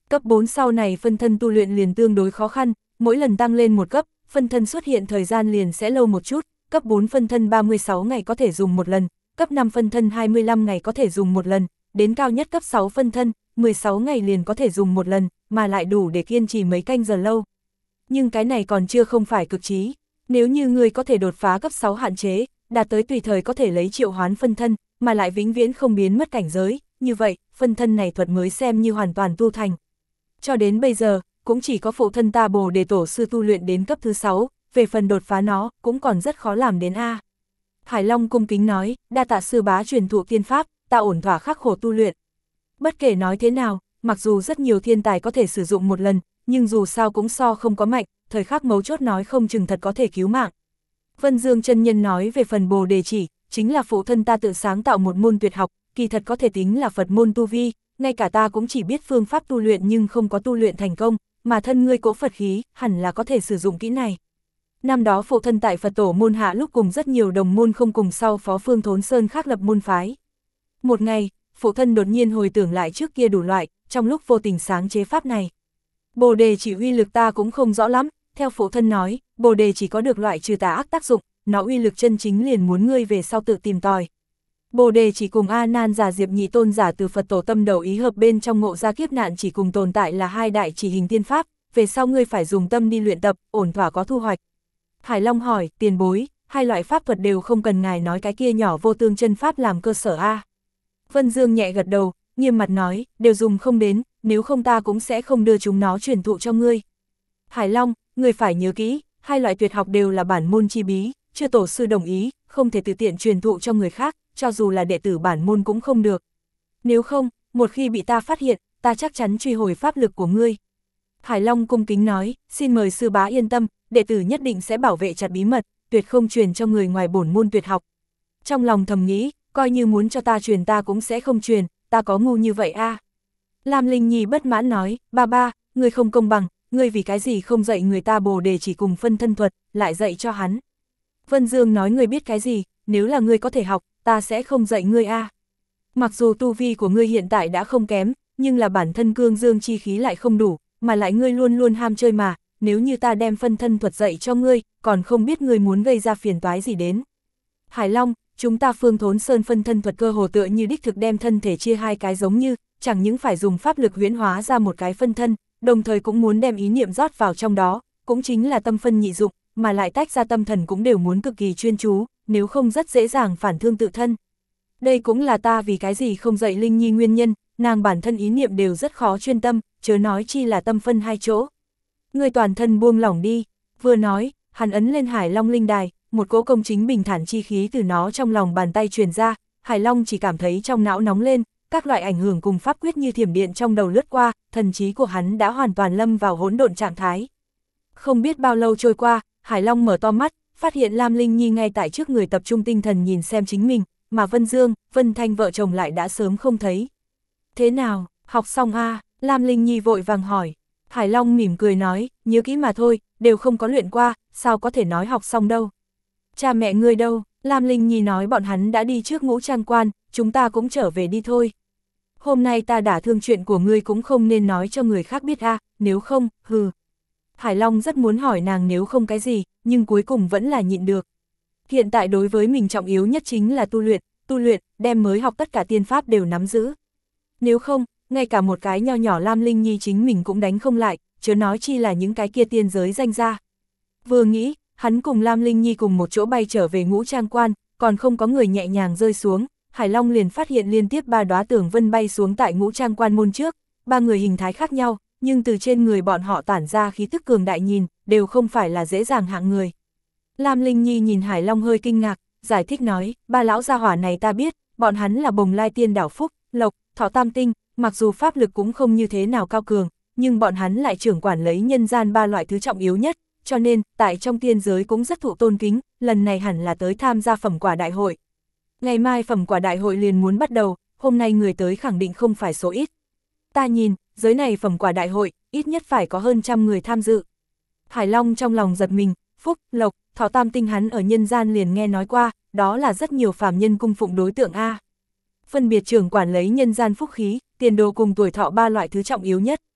Cấp 4 sau này phân thân tu luyện liền tương đối khó khăn, mỗi lần tăng lên một cấp, phân thân xuất hiện thời gian liền sẽ lâu một chút, cấp 4 phân thân 36 ngày có thể dùng một lần, cấp 5 phân thân 25 ngày có thể dùng một lần, đến cao nhất cấp 6 phân thân, 16 ngày liền có thể dùng một lần, mà lại đủ để kiên trì mấy canh giờ lâu. Nhưng cái này còn chưa không phải cực trí, nếu như ngươi có thể đột phá cấp 6 hạn chế, đạt tới tùy thời có thể lấy triệu hoán phân thân, mà lại vĩnh viễn không biến mất cảnh giới, như vậy, phân thân này thuật mới xem như hoàn toàn tu thành. Cho đến bây giờ, cũng chỉ có phụ thân ta Bồ Đề Tổ sư tu luyện đến cấp thứ 6, về phần đột phá nó, cũng còn rất khó làm đến a. Hải Long cung kính nói, đa tạ sư bá truyền thụ tiên pháp, ta ổn thỏa khắc khổ tu luyện. Bất kể nói thế nào, mặc dù rất nhiều thiên tài có thể sử dụng một lần, nhưng dù sao cũng so không có mạnh, thời khắc mấu chốt nói không chừng thật có thể cứu mạng. Vân Dương chân nhân nói về phần Bồ Đề chỉ, chính là phụ thân ta tự sáng tạo một môn tuyệt học, kỳ thật có thể tính là Phật môn tu vi, ngay cả ta cũng chỉ biết phương pháp tu luyện nhưng không có tu luyện thành công, mà thân ngươi cỗ Phật khí, hẳn là có thể sử dụng kỹ này. Năm đó phụ thân tại Phật tổ môn hạ lúc cùng rất nhiều đồng môn không cùng sau Phó Phương Thốn Sơn khác lập môn phái. Một ngày, phụ thân đột nhiên hồi tưởng lại trước kia đủ loại, trong lúc vô tình sáng chế pháp này. Bồ đề chỉ uy lực ta cũng không rõ lắm, theo phụ thân nói, bồ đề chỉ có được loại trừ tà ác tác dụng, nó uy lực chân chính liền muốn ngươi về sau tự tìm tòi. Bồ đề chỉ cùng A Nan giả Diệp Nhị tôn giả từ Phật tổ tâm đầu ý hợp bên trong ngộ ra kiếp nạn chỉ cùng tồn tại là hai đại chỉ hình tiên pháp, về sau ngươi phải dùng tâm đi luyện tập, ổn thỏa có thu hoạch. Hải Long hỏi, tiền bối, hai loại pháp thuật đều không cần ngài nói cái kia nhỏ vô tương chân pháp làm cơ sở a. Vân Dương nhẹ gật đầu, nghiêm mặt nói, đều dùng không đến, nếu không ta cũng sẽ không đưa chúng nó truyền thụ cho ngươi. Hải Long, ngươi phải nhớ kỹ, hai loại tuyệt học đều là bản môn chi bí, chưa tổ sư đồng ý, không thể tự tiện truyền thụ cho người khác, cho dù là đệ tử bản môn cũng không được. Nếu không, một khi bị ta phát hiện, ta chắc chắn truy hồi pháp lực của ngươi. Hải Long cung kính nói, xin mời sư bá yên tâm, đệ tử nhất định sẽ bảo vệ chặt bí mật, tuyệt không truyền cho người ngoài bổn môn tuyệt học. Trong lòng thầm nghĩ, coi như muốn cho ta truyền ta cũng sẽ không truyền, ta có ngu như vậy a. Lam Linh Nhi bất mãn nói, ba, ngươi không công bằng, ngươi vì cái gì không dạy người ta bồ đề chỉ cùng phân thân thuật, lại dạy cho hắn. Vân Dương nói ngươi biết cái gì, nếu là ngươi có thể học, ta sẽ không dạy ngươi a. Mặc dù tu vi của ngươi hiện tại đã không kém, nhưng là bản thân cương dương chi khí lại không đủ, mà lại ngươi luôn luôn ham chơi mà, nếu như ta đem phân thân thuật dạy cho ngươi, còn không biết ngươi muốn gây ra phiền toái gì đến. Hải Long, chúng ta Phương Thốn Sơn phân thân thuật cơ hồ tựa như đích thực đem thân thể chia hai cái giống như, chẳng những phải dùng pháp lực huyễn hóa ra một cái phân thân, đồng thời cũng muốn đem ý niệm rót vào trong đó, cũng chính là tâm phân nhị dụng, mà lại tách ra tâm thần cũng đều muốn cực kỳ chuyên chú, nếu không rất dễ dàng phản thương tự thân. Đây cũng là ta vì cái gì không dạy Linh Nhi nguyên nhân, nàng bản thân ý niệm đều rất khó chuyên tâm, chớ nói chi là tâm phân hai chỗ. Ngươi toàn thân buông lỏng đi, vừa nói, hắn ấn lên Hải Long linh đài, một cỗ công chính bình thản chi khí từ nó trong lòng bàn tay truyền ra, Hải Long chỉ cảm thấy trong não nóng lên, các loại ảnh hưởng cùng pháp quyết như thiểm điện trong đầu lướt qua, thần trí của hắn đã hoàn toàn lâm vào hỗn độn trạng thái. Không biết bao lâu trôi qua, Hải Long mở to mắt, phát hiện Lam Linh Nhi ngay tại trước người tập trung tinh thần nhìn xem chính mình, mà Vân Dương, Vân Thanh vợ chồng lại đã sớm không thấy. Thế nào, học xong a? Lam Linh Nhi vội vàng hỏi. Hải Long mỉm cười nói, nhớ kỹ mà thôi, đều không có luyện qua, sao có thể nói học xong đâu. Cha mẹ ngươi đâu? Lam Linh Nhi nói bọn hắn đã đi trước Ngũ Trang Quan, chúng ta cũng trở về đi thôi. Hôm nay ta đả thương chuyện của ngươi cũng không nên nói cho người khác biết a, nếu không, hừ. Hải Long rất muốn hỏi nàng nếu không cái gì, nhưng cuối cùng vẫn là nhịn được. Hiện tại đối với mình trọng yếu nhất chính là tu luyện, đem mới học tất cả tiên pháp đều nắm giữ. Nếu không, ngay cả một cái nho nhỏ Lam Linh Nhi chính mình cũng đánh không lại, chớ nói chi là những cái kia tiên giới danh gia. Vừa nghĩ, hắn cùng Lam Linh Nhi cùng một chỗ bay trở về Ngũ Trang Quan, còn không có người nhẹ nhàng rơi xuống, Hải Long liền phát hiện liên tiếp 3 đóa tường vân bay xuống tại Ngũ Trang Quan môn trước, 3 người hình thái khác nhau, nhưng từ trên người bọn họ tản ra khí tức cường đại nhìn, đều không phải là dễ dàng hạng người. Lam Linh Nhi nhìn Hải Long hơi kinh ngạc, giải thích nói, 3 lão gia hỏa này ta biết, bọn hắn là Bồng Lai Tiên Đảo Phúc, Lộc, Thọ Tam Tinh, mặc dù pháp lực cũng không như thế nào cao cường, nhưng bọn hắn lại trưởng quản lấy nhân gian 3 loại thứ trọng yếu nhất, cho nên, tại trong tiên giới cũng rất thụ tôn kính, lần này hẳn là tới tham gia phẩm quả đại hội. Ngày mai phẩm quả đại hội liền muốn bắt đầu, hôm nay người tới khẳng định không phải số ít. Ta nhìn, giới này phẩm quả đại hội, ít nhất phải có hơn 100 người tham dự. Hải Long trong lòng giật mình, Phúc, Lộc, Thọ Tam Tinh hắn ở nhân gian liền nghe nói qua, đó là rất nhiều phàm nhân cung phụng đối tượng A. Phân biệt trưởng quản lấy nhân gian phúc khí, tiền đồ cùng tuổi thọ 3 loại thứ trọng yếu nhất.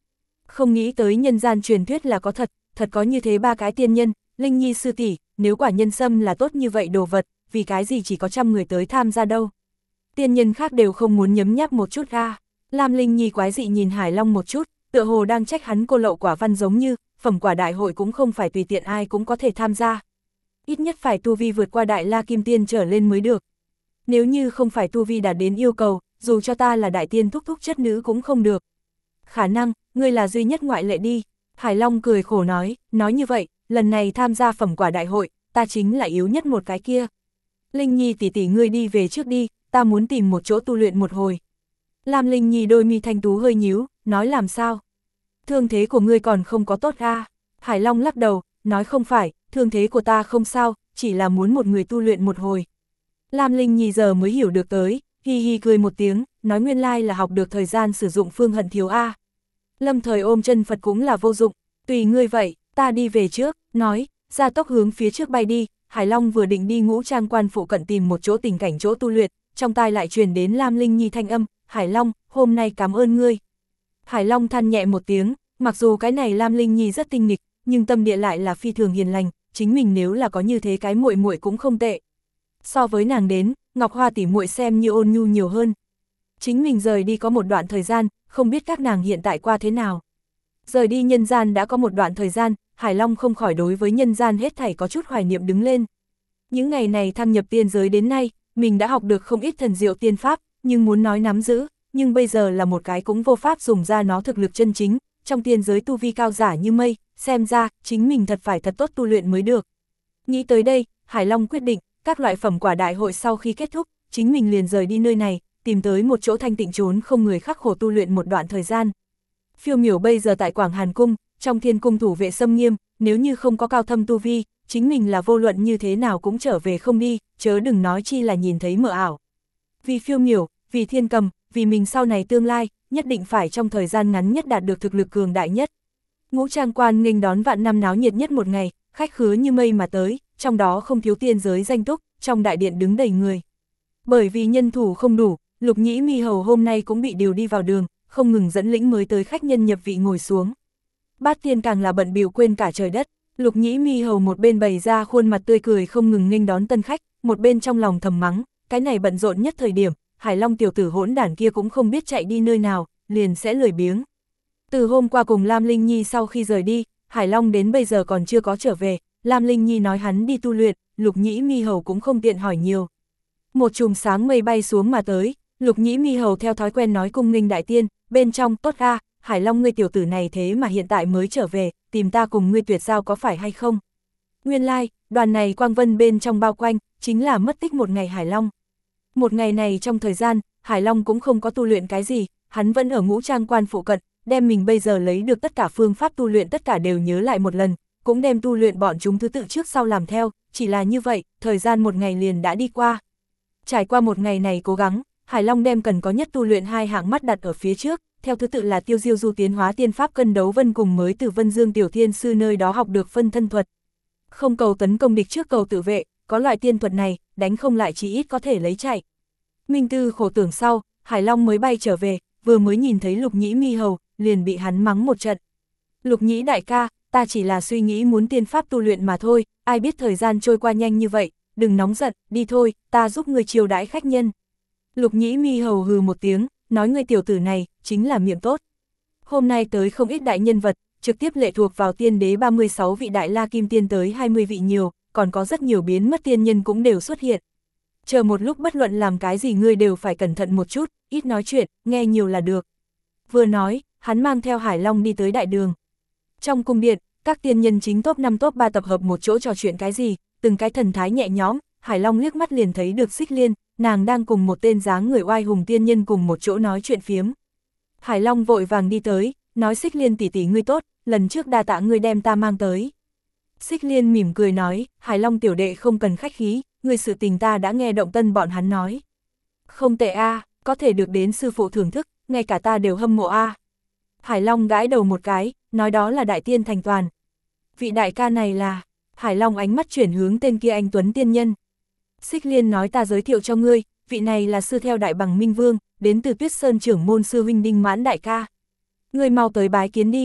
Không nghĩ tới nhân gian truyền thuyết là có thật, thật có như thế ba cái tiên nhân, Linh Nhi sư tỷ, nếu quả nhân sâm là tốt như vậy đồ vật, vì cái gì chỉ có 100 người tới tham gia đâu. Tiên nhân khác đều không muốn nhấm nháp một chút ra. Lam Linh Nhi quái dị nhìn Hải Long một chút, tựa hồ đang trách hắn cô lậu quả văn giống như, phẩm quả đại hội cũng không phải tùy tiện ai cũng có thể tham gia. Ít nhất phải tu vi vượt qua đại la kim tiên trở lên mới được. Nếu như không phải tu vi đạt đến yêu cầu, dù cho ta là đại tiên thúc thúc chất nữ cũng không được. Khả năng, ngươi là duy nhất ngoại lệ đi. Hải Long cười khổ nói như vậy, lần này tham gia phẩm quả đại hội, ta chính là yếu nhất một cái kia. Linh Nhi tỷ tỷ ngươi đi về trước đi, ta muốn tìm một chỗ tu luyện một hồi. Lam Linh Nhi đôi mi thanh tú hơi nhíu, nói làm sao? Thương thế của ngươi còn không có tốt à? Hải Long lắc đầu, nói không phải, thương thế của ta không sao, chỉ là muốn một người tu luyện một hồi. Lam Linh Nhi giờ mới hiểu được tới, hi hi cười một tiếng, nói nguyên lai là học được thời gian sử dụng phương hận thiếu a. Lâm thời ôm chân Phật cũng là vô dụng, tùy ngươi vậy, ta đi về trước, nói, ra tốc hướng phía trước bay đi. Hải Long vừa định đi Ngũ Trang Quan phụ cận tìm một chỗ tình cảnh chỗ tu luyện, trong tai lại truyền đến Lam Linh Nhi thanh âm, Hải Long, hôm nay cảm ơn ngươi. Hải Long than nhẹ một tiếng, mặc dù cái này Lam Linh Nhi rất tinh nghịch, nhưng tâm địa lại là phi thường hiền lành, chính mình nếu là có như thế cái muội muội cũng không tệ. So với nàng đến, Ngọc Hoa tỷ muội xem như ôn nhu nhiều hơn. Chính mình rời đi có một đoạn thời gian, không biết các nàng hiện tại qua thế nào. Rời đi nhân gian đã có một đoạn thời gian, Hải Long không khỏi đối với nhân gian hết thảy có chút hoài niệm đứng lên. Những ngày này thăng nhập tiên giới đến nay, mình đã học được không ít thần diệu tiên pháp, nhưng muốn nói nắm giữ, nhưng bây giờ là một cái cũng vô pháp dùng ra nó thực lực chân chính, trong tiên giới tu vi cao giả như mây, xem ra, chính mình thật phải thật tốt tu luyện mới được. Nghĩ tới đây, Hải Long quyết định, các loại phẩm quả đại hội sau khi kết thúc, chính mình liền rời đi nơi này, tìm tới một chỗ thanh tịnh trốn không người khắc khổ tu luyện một đoạn thời gian. Phiêu Miểu bây giờ tại Quảng Hàn Cung, trong Thiên Cung thủ vệ xâm nghiêm, nếu như không có cao thâm tu vi, chính mình là vô luận như thế nào cũng trở về không đi, chớ đừng nói chi là nhìn thấy mờ ảo. Vì Phiêu Miểu, vì Thiên Cầm, vì mình sau này tương lai, nhất định phải trong thời gian ngắn nhất đạt được thực lực cường đại nhất. Ngũ Trang Quan nghênh đón vạn năm náo nhiệt nhất một ngày, khách khứa như mây mà tới, trong đó không thiếu tiên giới danh túc, trong đại điện đứng đầy người. Bởi vì nhân thủ không đủ, Lục Nhĩ Mi Hầu hôm nay cũng bị điều đi vào đường, không ngừng dẫn lĩnh mới tới khách nhân nhập vị ngồi xuống. Bát Tiên càng là bận bịu quên cả trời đất, Lục Nhĩ Mi Hầu một bên bày ra khuôn mặt tươi cười không ngừng nghênh đón tân khách, một bên trong lòng thầm mắng, cái này bận rộn nhất thời điểm, Hải Long tiểu tử hỗn đản kia cũng không biết chạy đi nơi nào, liền sẽ lười biếng. Từ hôm qua cùng Lam Linh Nhi sau khi rời đi, Hải Long đến bây giờ còn chưa có trở về, Lam Linh Nhi nói hắn đi tu luyện, Lục Nhĩ Mi Hầu cũng không tiện hỏi nhiều. Một chùm sáng mây bay xuống mà tới, Lục Nhĩ Mi Hầu theo thói quen nói cung nghênh đại tiên, bên trong, tốt ra, Hải Long ngươi tiểu tử này thế mà hiện tại mới trở về, tìm ta cùng ngươi tuyệt giao có phải hay không? Nguyên lai, đoàn này quang vân bên trong bao quanh, chính là mất tích một ngày Hải Long. Một ngày này trong thời gian, Hải Long cũng không có tu luyện cái gì, hắn vẫn ở Ngũ Trang Quan phụ cận, đem mình bây giờ lấy được tất cả phương pháp tu luyện tất cả đều nhớ lại một lần, cũng đem tu luyện bọn chúng thứ tự trước sau làm theo, chỉ là như vậy, thời gian một ngày liền đã đi qua. Trải qua một ngày này cố gắng, Hải Long đem cần có nhất tu luyện hai hạng mắt đặt ở phía trước, theo thứ tự là Tiêu Diêu Du tiến hóa tiên pháp cân đấu vân cùng mới từ Vân Dương Tiểu Thiên Sư nơi đó học được phân thân thuật. Không cầu tấn công địch trước cầu tự vệ, có loại tiên thuật này, đánh không lại chỉ ít có thể lấy chạy. Minh Tư khổ tưởng sau, Hải Long mới bay trở về, vừa mới nhìn thấy Lục Nhĩ Mi Hầu, liền bị hắn mắng một trận. Lục Nhĩ đại ca, ta chỉ là suy nghĩ muốn tiên pháp tu luyện mà thôi, ai biết thời gian trôi qua nhanh như vậy, đừng nóng giận, đi thôi, ta giúp người chiêu đãi khách nhân. Lục Nhĩ Mi Hầu hừ một tiếng, nói người tiểu tử này, chính là miệng tốt. Hôm nay tới không ít đại nhân vật, trực tiếp lệ thuộc vào tiên đế 36 vị đại la kim tiên tới 20 vị nhiều, còn có rất nhiều biến mất tiên nhân cũng đều xuất hiện. Chờ một lúc bất luận làm cái gì ngươi đều phải cẩn thận một chút, ít nói chuyện, nghe nhiều là được. Vừa nói, hắn mang theo Hải Long đi tới đại đường. Trong cung điện, các tiên nhân chính top 5 top 3 tập hợp một chỗ trò chuyện cái gì, từng cái thần thái nhẹ nhõm, Hải Long liếc mắt liền thấy được Xích Liên, nàng đang cùng một tên dáng người oai hùng tiên nhân cùng một chỗ nói chuyện phiếm. Hải Long vội vàng đi tới, nói Xích Liên tỷ tỷ ngươi tốt, lần trước đa tạ ngươi đem ta mang tới. Xích Liên mỉm cười nói, Hải Long tiểu đệ không cần khách khí, người sự tình ta đã nghe động tân bọn hắn nói. Không tệ a, có thể được đến sư phụ thưởng thức, ngay cả ta đều hâm mộ a. Hải Long gãi đầu một cái, nói đó là đại tiên thành toàn. Vị đại ca này là, Hải Long ánh mắt chuyển hướng tên kia anh tuấn tiên nhân. Xích Liên nói ta giới thiệu cho ngươi, vị này là sư theo đại bằng Minh Vương, đến từ Tuyết Sơn trưởng môn sư huynh Đinh Mãn đại ca. Ngươi mau tới bái kiến đi,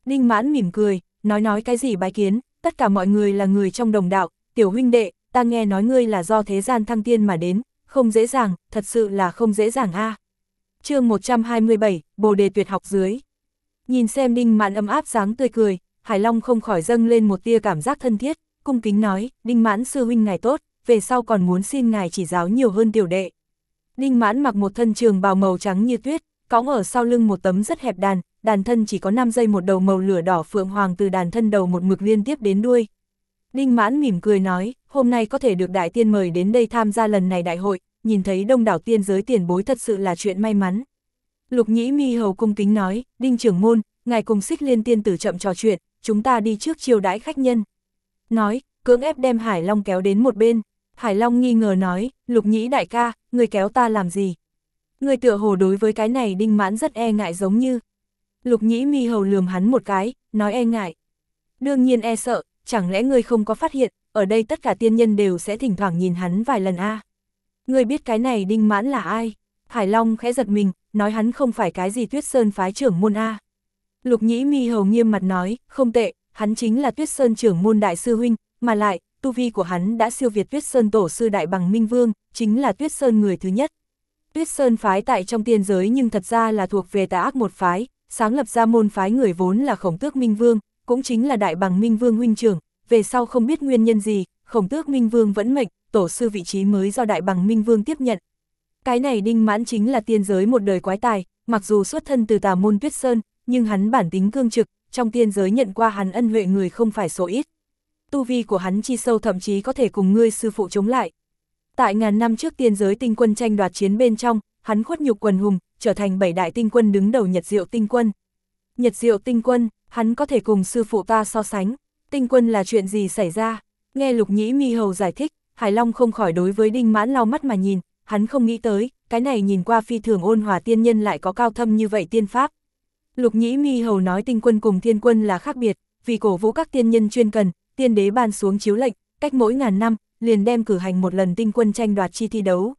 Đinh Mãn mỉm cười, nói cái gì bái kiến, tất cả mọi người là người trong đồng đạo, tiểu huynh đệ, ta nghe nói ngươi là do thế gian thăng tiên mà đến, không dễ dàng, thật sự là không dễ dàng a. Chương 127, Bồ đề tuyệt học dưới. Nhìn xem Đinh Mãn ấm áp dáng tươi cười, Hải Long không khỏi dâng lên một tia cảm giác thân thiết, cung kính nói, Đinh Mãn sư huynh ngài tốt, về sau còn muốn xin ngài chỉ giáo nhiều hơn tiểu đệ. Đinh Mãn mặc một thân trường bào màu trắng như tuyết, cõng ở sau lưng một tấm rất hẹp đàn thân chỉ có 5 giây một đầu màu lửa đỏ phượng hoàng từ đàn thân đầu một mực liên tiếp đến đuôi. Đinh Mãn mỉm cười nói, hôm nay có thể được đại tiên mời đến đây tham gia lần này đại hội, nhìn thấy đông đảo tiên giới tiền bối thật sự là chuyện may mắn. Lục Nhĩ Mi hầu cung kính nói, Đinh trưởng môn, ngài cùng Xích Liên tiên tử chậm trò chuyện, chúng ta đi trước chiêu đãi khách nhân. Nói, cưỡng ép đem Hải Long kéo đến một bên. Hải Long nghi ngờ nói, Lục Nhĩ đại ca, người kéo ta làm gì? Người tựa hồ đối với cái này Đinh Mãn rất e ngại giống như. Lục Nhĩ Mi hầu lườm hắn một cái, nói e ngại. Đương nhiên e sợ, chẳng lẽ ngươi không có phát hiện, ở đây tất cả tiên nhân đều sẽ thỉnh thoảng nhìn hắn vài lần a. Ngươi biết cái này Đinh Mãn là ai? Hải Long khẽ giật mình, nói hắn không phải cái gì Tuyết Sơn phái trưởng môn a. Lục Nhĩ Mi hầu nghiêm mặt nói, không tệ, hắn chính là Tuyết Sơn trưởng môn đại sư huynh, mà lại, tu vi của hắn đã siêu việt Tuyết Sơn tổ sư đại bằng Minh Vương, chính là Tuyết Sơn người thứ nhất. Tuyết Sơn phái tại trong tiên giới nhưng thật ra là thuộc về tà ác một phái, sáng lập ra môn phái người vốn là Khổng Tước Minh Vương, cũng chính là đại bằng Minh Vương huynh trưởng, về sau không biết nguyên nhân gì, Khổng Tước Minh Vương vẫn mệnh, tổ sư vị trí mới do đại bằng Minh Vương tiếp nhận. Cái này Đinh Mãn chính là tiên giới một đời quái tài, mặc dù xuất thân từ tà môn Tuyết Sơn, nhưng hắn bản tính cương trực, trong tiên giới nhận qua hắn ân huệ người không phải số ít. Tu vi của hắn chi sâu thậm chí có thể cùng ngươi sư phụ chống lại. Tại ngàn năm trước tiên giới tinh quân tranh đoạt chiến bên trong, hắn khuất nhục quần hùng, trở thành 7 đại tinh quân đứng đầu Nhật Diệu tinh quân. Nhật Diệu tinh quân, hắn có thể cùng sư phụ ta so sánh. Tinh quân là chuyện gì xảy ra? Nghe Lục Nhĩ Mi hầu giải thích, Hải Long không khỏi đối với Đinh Mãn lau mắt mà nhìn, hắn không nghĩ tới, cái này nhìn qua phi thường ôn hòa tiên nhân lại có cao thâm như vậy tiên pháp. Lục Nhĩ Mi hầu nói tinh quân cùng thiên quân là khác biệt, vì cổ vũ các tiên nhân chuyên cần, tiên đế ban xuống chiếu lệnh, cách mỗi ngàn năm, liền đem cử hành một lần tinh quân tranh đoạt chi thi đấu.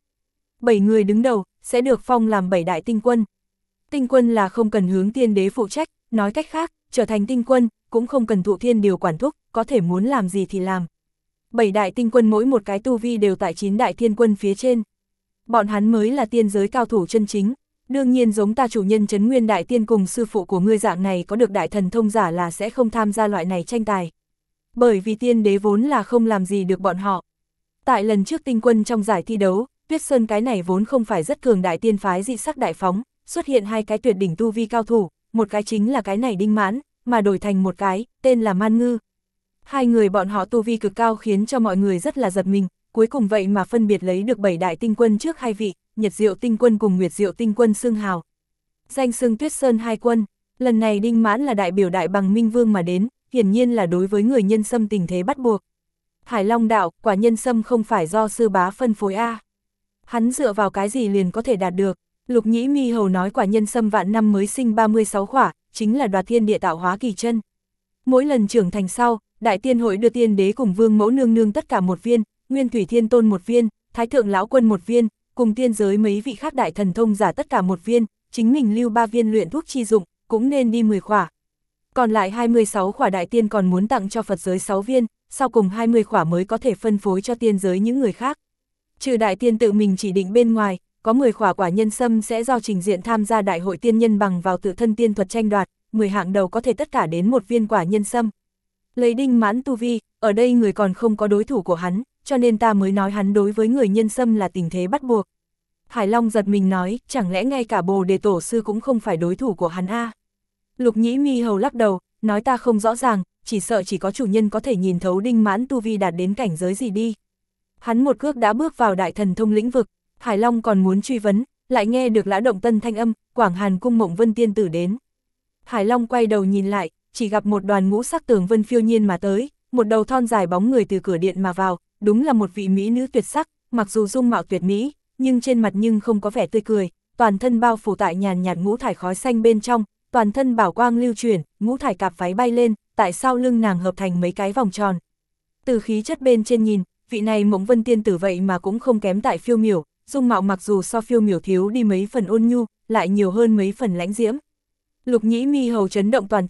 7 người đứng đầu, sẽ được phong làm 7 đại tinh quân. Tinh quân là không cần hướng tiên đế phụ trách, nói cách khác, trở thành tinh quân, cũng không cần thụ thiên điều quản thúc, có thể muốn làm gì thì làm. 7 đại tinh quân mỗi một cái tu vi đều tại 9 đại thiên quân phía trên. Bọn hắn mới là tiên giới cao thủ chân chính. Đương nhiên giống ta chủ nhân Trấn Nguyên đại tiên cùng sư phụ của ngươi dạng này có được đại thần thông giả là sẽ không tham gia loại này tranh tài. Bởi vì tiên đế vốn là không làm gì được bọn họ. Tại lần trước tinh quân trong giải thi đấu, Tuyết Sơn cái này vốn không phải rất cường đại tiên phái dị sắc đại phóng, xuất hiện 2 cái tuyệt đỉnh tu vi cao thủ, một cái chính là cái này Đinh Mãn, mà đổi thành một cái, tên là Man Ngư. 2 người bọn họ tu vi cực cao khiến cho mọi người rất là giật mình, cuối cùng vậy mà phân biệt lấy được 7 đại tinh quân trước 2 vị, Nhật Diệu tinh quân cùng Nguyệt Diệu tinh quân xưng hào. Danh xưng Tuyết Sơn 2 quân, lần này Đinh Mãn là đại biểu đại bằng Minh Vương mà đến, hiển nhiên là đối với người nhân sâm tình thế bắt buộc. Hải Long đạo, quả nhân sâm không phải do sư bá phân phối a. Hắn dựa vào cái gì liền có thể đạt được? Lục Nhĩ Mi hầu nói quả nhân sâm vạn năm mới sinh 36 khỏa, chính là đoạt thiên địa tạo hóa kỳ chân. Mỗi lần trưởng thành sau, đại tiên hội đưa tiên đế cùng vương mẫu nương nương tất cả một viên, Nguyên Thủy Thiên Tôn một viên, Thái Thượng Lão Quân một viên, cùng tiên giới mấy vị khác đại thần thông giả tất cả một viên, chính mình lưu 3 viên luyện thuốc chi dụng, cũng nên đi 10 khỏa. Còn lại 26 khỏa đại tiên còn muốn tặng cho Phật giới 6 viên, sau cùng 20 khỏa mới có thể phân phối cho tiên giới những người khác. Trừ đại tiên tự mình chỉ định bên ngoài, có 10 khỏa quả nhân sâm sẽ do trình diện tham gia đại hội tiên nhân bằng vào tự thân tiên thuật tranh đoạt, 10 hạng đầu có thể tất cả đến một viên quả nhân sâm. Lấy Đinh Mãn tu vi, ở đây người còn không có đối thủ của hắn, cho nên ta mới nói hắn đối với người nhân sâm là tình thế bắt buộc. Hải Long giật mình nói, chẳng lẽ ngay cả Bồ Đề tổ sư cũng không phải đối thủ của hắn a? Lục Nhĩ Mi hầu lắc đầu, nói ta không rõ ràng, chỉ sợ chỉ có chủ nhân có thể nhìn thấu Đinh Mãn tu vi đạt đến cảnh giới gì đi. Hắn một cước đã bước vào đại thần thông lĩnh vực, Hải Long còn muốn truy vấn, lại nghe được Lã Động Tân thanh âm, Quảng Hàn cung Mộng Vân tiên tử đến. Hải Long quay đầu nhìn lại, chỉ gặp một đoàn ngũ sắc tường vân phiêu nhiên mà tới, một đầu thon dài bóng người từ cửa điện mà vào, đúng là một vị mỹ nữ tuyệt sắc, mặc dù dung mạo tuyệt mỹ, nhưng trên mặt nhưng không có vẻ tươi cười, toàn thân bao phủ tại nhàn nhạt ngũ thải khói xanh bên trong, toàn thân bảo quang lưu chuyển, ngũ thải cạp váy bay lên, tại sau lưng nàng hợp thành mấy cái vòng tròn. Từ khí chất bên trên nhìn, vị này Mộng Vân tiên tử vậy mà cũng không kém tại Phiêu Miểu, dung mạo mặc dù so Phiêu Miểu thiếu đi mấy phần ôn nhu, lại nhiều hơn mấy phần lãnh diễm. Lục Nhĩ Mi hầu chấn động toàn thân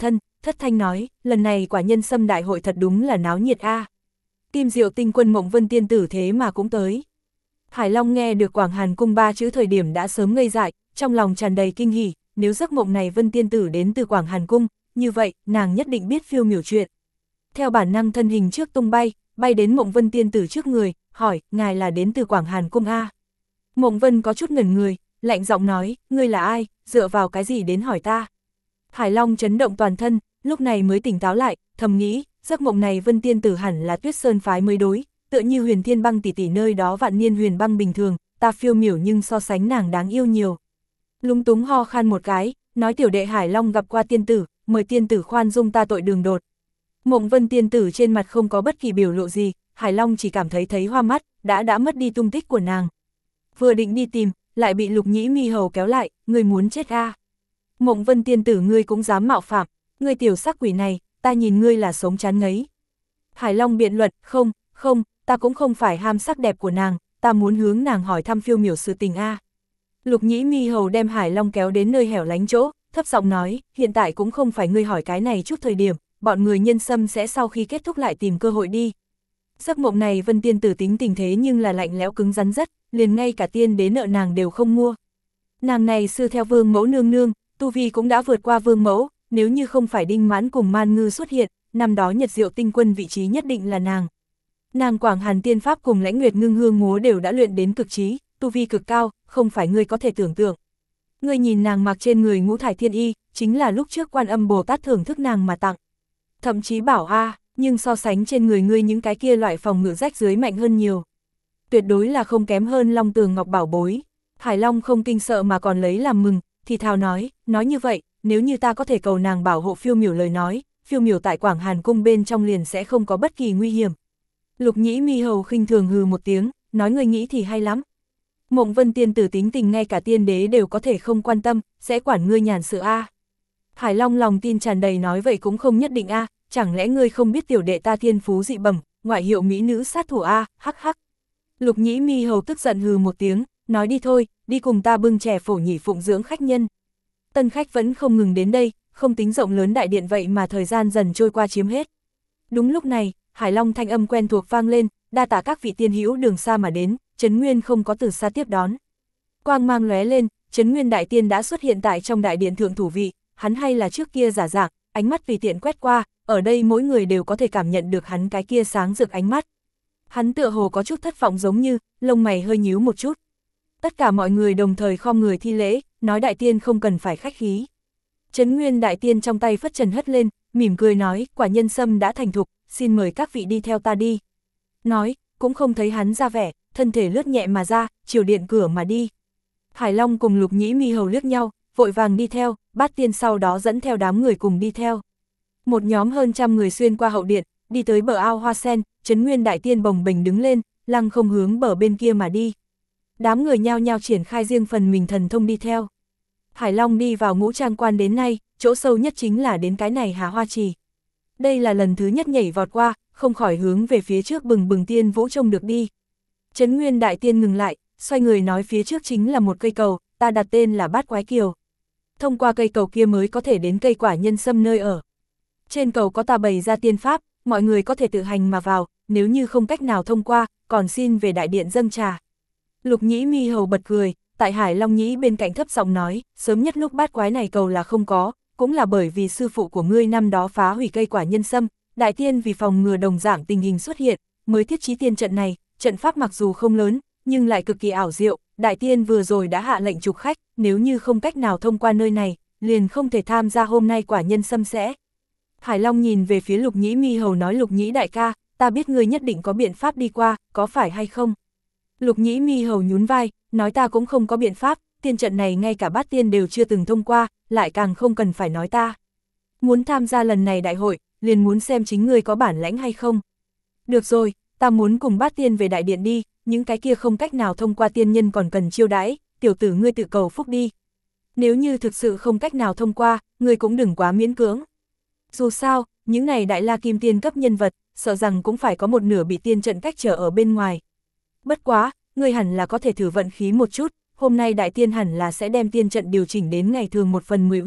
thất thanh nói, lần này quả nhân sâm đại hội thật đúng là náo nhiệt a. Kim Diệu Tinh Quân Mộng Vân tiên tử thế mà cũng tới. Hải Long nghe được Quảng Hàn Cung 3 chữ thời điểm đã sớm ngây dại, trong lòng tràn đầy kinh hỉ, nếu giấc mộng này Vân tiên tử đến từ Quảng Hàn Cung, như vậy, nàng nhất định biết phiêu miểu chuyện. Theo bản năng thân hình trước tung bay đến Mộng Vân tiên tử trước người, hỏi, ngài là đến từ Quảng Hàn Cung a? Mộng Vân có chút ngẩn người, lạnh giọng nói, ngươi là ai, dựa vào cái gì đến hỏi ta? Hải Long chấn động toàn thân, lúc này mới tỉnh táo lại, thầm nghĩ, giấc mộng này Vân tiên tử hẳn là Tuyết Sơn phái mới đối, tựa như Huyền Thiên Băng tỷ tỷ nơi đó vạn niên huyền băng bình thường, ta phiêu miểu nhưng so sánh nàng đáng yêu nhiều. Lúng túng ho khan một cái, nói tiểu đệ Hải Long gặp qua tiên tử, mời tiên tử khoan dung ta tội đường đột. Mộng Vân tiên tử trên mặt không có bất kỳ biểu lộ gì, Hải Long chỉ cảm thấy hoa mắt, đã mất đi tung tích của nàng. Vừa định đi tìm, lại bị Lục Nhĩ Mi Hầu kéo lại, ngươi muốn chết a? Mộng Vân tiên tử ngươi cũng dám mạo phạm, ngươi tiểu sắc quỷ này, ta nhìn ngươi là sống chán ngấy. Hải Long biện luận, không, ta cũng không phải ham sắc đẹp của nàng, ta muốn hướng nàng hỏi thăm phiêu miểu sự tình a. Lục Nhĩ Mi Hầu đem Hải Long kéo đến nơi hẻo lánh chỗ, thấp giọng nói, hiện tại cũng không phải ngươi hỏi cái này chút thời điểm, bọn người nhân sâm sẽ sau khi kết thúc lại tìm cơ hội đi. Giấc mộng này Vân tiên tử tính tình thế nhưng là lạnh lẽo cứng rắn rất, liền ngay cả tiên đế nợ nàng đều không mua. Nàng này sư theo vương mẫu nương nương, tu vi cũng đã vượt qua vương mẫu, nếu như không phải Đinh Mãn cùng Man Ngư xuất hiện, năm đó Nhật Diệu Tinh Quân vị trí nhất định là nàng. Nàng Quảng Hàn tiên pháp cùng Lãnh Nguyệt Ngưng Hương múa đều đã luyện đến cực trí, tu vi cực cao, không phải ngươi có thể tưởng tượng. Ngươi nhìn nàng mặc trên người ngũ thải thiên y, chính là lúc trước Quan Âm Bồ Tát thưởng thức nàng mà tặng. Thậm chí bảo nhưng so sánh trên người ngươi những cái kia loại phòng ngự rách dưới mạnh hơn nhiều. Tuyệt đối là không kém hơn Long Tường Ngọc bảo bối. Hải Long không kinh sợ mà còn lấy làm mừng, thì thào nói như vậy, nếu như ta có thể cầu nàng bảo hộ phiêu miểu lời nói, phiêu miểu tại Quảng Hàn Cung bên trong liền sẽ không có bất kỳ nguy hiểm. Lục Nhĩ Mi Hầu khinh thường hừ một tiếng, nói ngươi nghĩ thì hay lắm. Mộng Vân tiên tử tính tình ngay cả tiên đế đều có thể không quan tâm, sẽ quản ngươi nhàn sự a. Hải Long lòng tin tràn đầy nói vậy cũng không nhất định a, chẳng lẽ ngươi không biết tiểu đệ ta thiên phú dị bẩm, ngoại hiệu mỹ nữ sát thủ a, hắc hắc. Lục Nhĩ Mi Hầu tức giận hừ một tiếng, nói đi thôi, đi cùng ta bưng chè phổ nhĩ phụng dưỡng khách nhân. Tân khách vẫn không ngừng đến đây, không tính rộng lớn đại điện vậy mà thời gian dần trôi qua chiếm hết. Đúng lúc này, Hải Long thanh âm quen thuộc vang lên, đa tạ các vị tiên hữu đường xa mà đến, Trấn Nguyên không có từ xa tiếp đón. Quang mang lóe lên, Trấn Nguyên đại tiên đã xuất hiện tại trong đại điện thượng thủ vị, hắn hay là trước kia giả dạng, ánh mắt vì tiện quét qua, ở đây mỗi người đều có thể cảm nhận được hắn cái kia sáng rực ánh mắt. Hắn tựa hồ có chút thất vọng giống như, lông mày hơi nhíu một chút. Tất cả mọi người đồng thời khom người thi lễ, nói đại tiên không cần phải khách khí. Trấn Nguyên đại tiên trong tay phất trần hất lên, mỉm cười nói, quả nhân sâm đã thành thục, xin mời các vị đi theo ta đi. Nói, cũng không thấy hắn ra vẻ, thân thể lướt nhẹ mà ra, chiều điện cửa mà đi. Hải Long cùng Lục Nhĩ Mi Hầu liếc nhau, vội vàng đi theo, Bát Tiên sau đó dẫn theo đám người cùng đi theo. Một nhóm hơn trăm người xuyên qua hậu điện, đi tới bờ ao hoa sen, Trấn Nguyên đại tiên bồng bềnh đứng lên, lăng không hướng bờ bên kia mà đi. Đám người nhao nhao triển khai riêng phần mình thần thông đi theo. Hải Long đi vào Ngũ Trang Quan đến nay, chỗ sâu nhất chính là đến cái này Hà Hoa Trì. Đây là lần thứ nhất nhảy vọt qua, không khỏi hướng về phía trước bừng bừng tiên vũ trông được đi. Trấn Nguyên đại tiên ngừng lại, xoay người nói phía trước chính là một cây cầu, ta đặt tên là Bát Quái Kiều. Thông qua cây cầu kia mới có thể đến cây quả nhân sâm nơi ở. Trên cầu có ta bày ra tiên pháp, mọi người có thể tự hành mà vào, nếu như không cách nào thông qua, còn xin về đại điện dâng trà. Lục Nhĩ Mi Hầu bật cười, tại Hải Long Nhĩ bên cạnh thấp giọng nói, sớm nhất lúc bát quái này cầu là không có, cũng là bởi vì sư phụ của ngươi năm đó phá hủy cây quả nhân sâm, đại tiên vì phòng ngừa đồng dạng tình hình xuất hiện, mới thiết trí tiên trận này, trận pháp mặc dù không lớn, nhưng lại cực kỳ ảo diệu, đại tiên vừa rồi đã hạ lệnh trục khách, nếu như không cách nào thông qua nơi này, liền không thể tham gia hôm nay quả nhân sâm sẽ. Hải Long nhìn về phía Lục Nhĩ Mi Hầu nói Lục Nhĩ đại ca, ta biết ngươi nhất định có biện pháp đi qua, có phải hay không? Lục Nhĩ Mi Hầu nhún vai, nói ta cũng không có biện pháp, tiên trận này ngay cả bát tiên đều chưa từng thông qua, lại càng không cần phải nói ta. Muốn tham gia lần này đại hội, liền muốn xem chính ngươi có bản lãnh hay không. Được rồi, ta muốn cùng bát tiên về đại điện đi, những cái kia không cách nào thông qua tiên nhân còn cần chiêu đãi, tiểu tử ngươi tự cầu phúc đi. Nếu như thực sự không cách nào thông qua, ngươi cũng đừng quá miễn cưỡng. Dù sao, những này đại la kim tiên cấp nhân vật, sợ rằng cũng phải có một nửa bị tiên trận cách trở ở bên ngoài. Bất quá, ngươi hẳn là có thể thử vận khí một chút, hôm nay đại tiên hẳn là sẽ đem tiên trận điều chỉnh đến ngày thường 1/10 uy lực,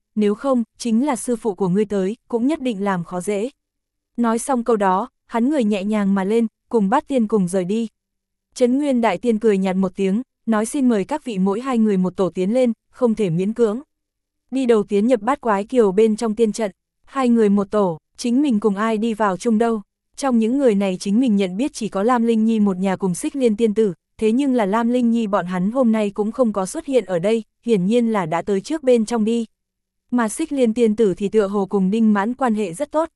nếu không, chính là sư phụ của ngươi tới, cũng nhất định làm khó dễ. Nói xong câu đó, hắn người nhẹ nhàng mà lên, cùng Bát Tiên cùng rời đi. Trấn Nguyên Đại Tiên cười nhạt một tiếng, nói xin mời các vị mỗi hai người một tổ tiến lên, không thể miễn cưỡng. Đi đầu tiến nhập Bát Quái Kiều bên trong tiên trận, hai người một tổ, chính mình cùng ai đi vào chung đâu. Trong những người này chính mình nhận biết chỉ có Lam Linh Nhi một nhà cùng Xích Liên tiên tử, thế nhưng là Lam Linh Nhi bọn hắn hôm nay cũng không có xuất hiện ở đây, hiển nhiên là đã tới trước bên trong đi. Mà Xích Liên tiên tử thì tựa hồ cùng Đinh Mãn quan hệ rất tốt,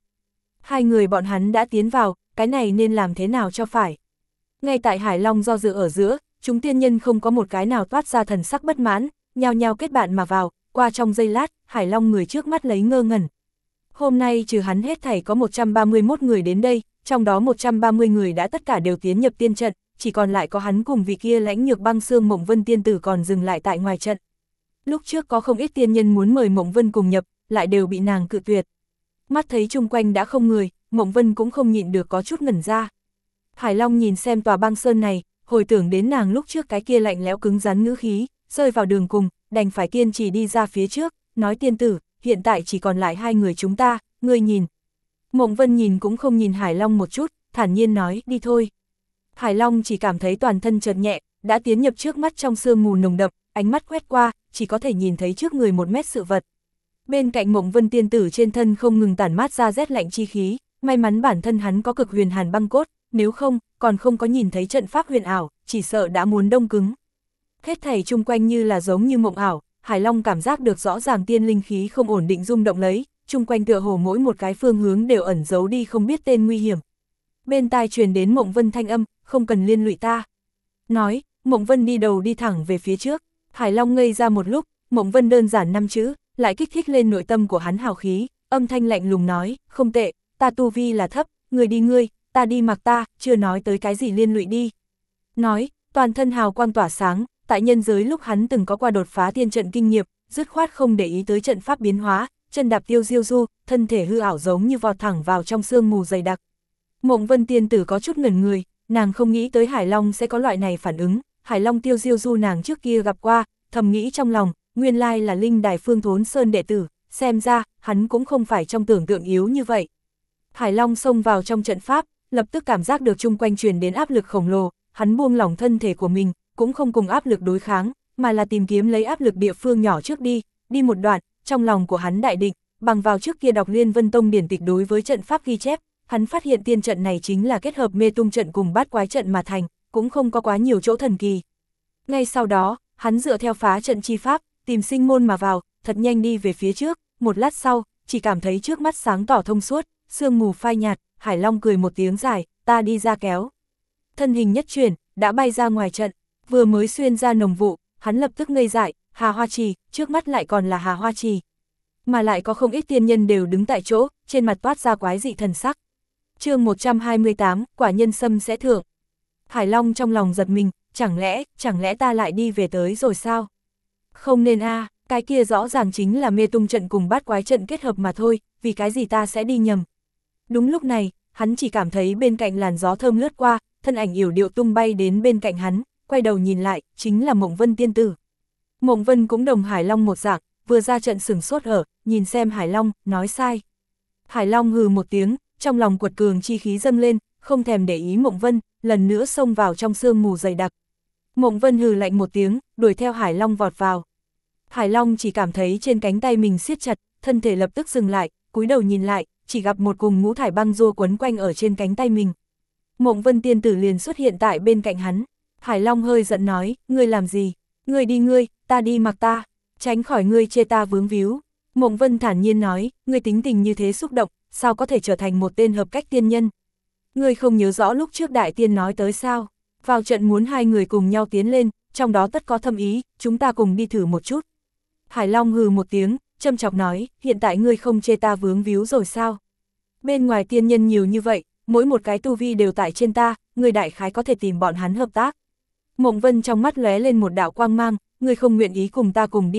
hai người bọn hắn đã tiến vào, cái này nên làm thế nào cho phải. Ngay tại Hải Long do dự ở giữa, chúng tiên nhân không có một cái nào toát ra thần sắc bất mãn, nhao nhao kết bạn mà vào, qua trong giây lát, Hải Long người trước mắt lấy ngơ ngẩn. Hôm nay trừ hắn hết thảy có 131 người đến đây, trong đó 130 người đã tất cả đều tiến nhập tiên trận, chỉ còn lại có hắn cùng vị kia Lãnh Nhược Băng Xương Mộng Vân tiên tử còn dừng lại tại ngoài trận. Lúc trước có không ít tiên nhân muốn mời Mộng Vân cùng nhập, lại đều bị nàng cự tuyệt. Mắt thấy chung quanh đã không người, Mộng Vân cũng không nhịn được có chút ngẩn ra. Hải Long nhìn xem tòa băng sơn này, hồi tưởng đến nàng lúc trước cái kia lạnh lẽo cứng rắn ngữ khí, rơi vào đường cùng, đành phải kiên trì đi ra phía trước, nói tiên tử, hiện tại chỉ còn lại hai người chúng ta, ngươi nhìn. Mộng Vân nhìn cũng không nhìn Hải Long một chút, thản nhiên nói, đi thôi. Hải Long chỉ cảm thấy toàn thân chợt nhẹ, đã tiến nhập trước mắt trong sương mù nồng đậm, ánh mắt quét qua, chỉ có thể nhìn thấy trước người 1 mét sự vật. Bên cạnh Mộng Vân tiên tử trên thân không ngừng tản mát ra rét lạnh chi khí, may mắn bản thân hắn có cực huyền hàn băng cốt, nếu không, còn không có nhìn thấy trận pháp huyền ảo, chỉ sợ đã muốn đông cứng. Hết thảy chung quanh như là giống như mộng ảo, Hải Long cảm giác được rõ ràng tiên linh khí không ổn định rung động lấy, chung quanh tựa hồ mỗi một cái phương hướng đều ẩn giấu đi không biết tên nguy hiểm. Bên tai truyền đến Mộng Vân thanh âm, không cần liên lụy ta. Nói, Mộng Vân đi đầu đi thẳng về phía trước, Hải Long ngây ra một lúc, Mộng Vân đơn giản 5 chữ, lại kích thích lên nội tâm của hắn hào khí, âm thanh lạnh lùng nói, không tệ, ta tu vi là thấp, người đi ngươi, ta đi mặc ta, chưa nói tới cái gì liên lụy đi. Nói, toàn thân hào quang tỏa sáng, tại nhân giới lúc hắn từng có qua đột phá tiên trận kinh nghiệm, dứt khoát không để ý tới trận pháp biến hóa, chân đạp tiêu diêu du, thân thể hư ảo giống như vọt thẳng vào trong sương mù dày đặc. Mộng Vân tiên tử có chút ngẩn người, nàng không nghĩ tới Hải Long sẽ có loại này phản ứng, Hải Long tiêu diêu du nàng trước kia gặp qua, thầm nghĩ trong lòng, nguyên lai là Linh Đài Phương Thốn Sơn đệ tử, xem ra, hắn cũng không phải trong tưởng tượng yếu như vậy. Hải Long xông vào trong trận pháp, lập tức cảm giác được chung quanh truyền đến áp lực khổng lồ, hắn buông lỏng thân thể của mình, cũng không cùng áp lực đối kháng, mà là tìm kiếm lấy áp lực địa phương nhỏ trước đi một đoạn, trong lòng của hắn đại định, bằng vào trước kia đọc Liên Vân Tông điển tịch đối với trận pháp ghi chép, hắn phát hiện tiên trận này chính là kết hợp mê tung trận cùng bát quái trận mà thành, cũng không có quá nhiều chỗ thần kỳ. Ngay sau đó, hắn dựa theo phá trận chi pháp, tìm sinh môn mà vào, thật nhanh đi về phía trước, một lát sau, chỉ cảm thấy trước mắt sáng tỏ thông suốt, sương mù phai nhạt, Hải Long cười một tiếng dài, ta đi ra kéo. Thân hình nhất chuyển, đã bay ra ngoài trận, vừa mới xuyên ra nồng vụ, hắn lập tức ngây dại, Hà Hoa Trì, trước mắt lại còn là Hà Hoa Trì. Mà lại có không ít tiên nhân đều đứng tại chỗ, trên mặt toát ra quái dị thần sắc. Chương 128, quả nhân sâm sẽ thưởng. Hải Long trong lòng giật mình, chẳng lẽ ta lại đi về tới rồi sao? Không nên cái kia rõ ràng chính là mê tung trận cùng bát quái trận kết hợp mà thôi, vì cái gì ta sẽ đi nhầm. Đúng lúc này, hắn chỉ cảm thấy bên cạnh làn gió thơm lướt qua, thân ảnh yểu điệu tung bay đến bên cạnh hắn, quay đầu nhìn lại, chính là Mộng Vân tiên tử. Mộng Vân cũng đồng Hải Long một dạng, vừa ra trận sửng sốt nhìn xem Hải Long, nói sai. Hải Long hừ một tiếng, trong lòng quật cường chi khí dâng lên, không thèm để ý Mộng Vân, lần nữa xông vào trong sương mù dày đặc. Mộng Vân hừ lạnh một tiếng, đuổi theo Hải Long vọt vào. Hải Long chỉ cảm thấy trên cánh tay mình siết chặt, thân thể lập tức dừng lại, cúi đầu nhìn lại, chỉ gặp một cùng ngũ thải băng rô quấn quanh ở trên cánh tay mình. Mộng Vân tiên tử liền xuất hiện tại bên cạnh hắn. Hải Long hơi giận nói, ngươi làm gì? Ngươi đi ngươi, ta đi mặc ta, tránh khỏi ngươi chê ta vướng víu. Mộng Vân thản nhiên nói, ngươi tính tình như thế xúc động, sao có thể trở thành một tên hợp cách tiên nhân? Ngươi không nhớ rõ lúc trước đại tiên nói tới sao? Vào trận muốn hai người cùng nhau tiến lên, trong đó tất có thâm ý, chúng ta cùng đi thử một chút. Hải Long hừ một tiếng, châm chọc nói, hiện tại ngươi không chê ta vướng víu rồi sao? Bên ngoài tiên nhân nhiều như vậy, mỗi một cái tu vi đều tại trên ta, ngươi đại khái có thể tìm bọn hắn hợp tác. Mộng Vân trong mắt lóe lên một đạo quang mang, ngươi không nguyện ý cùng ta cùng đi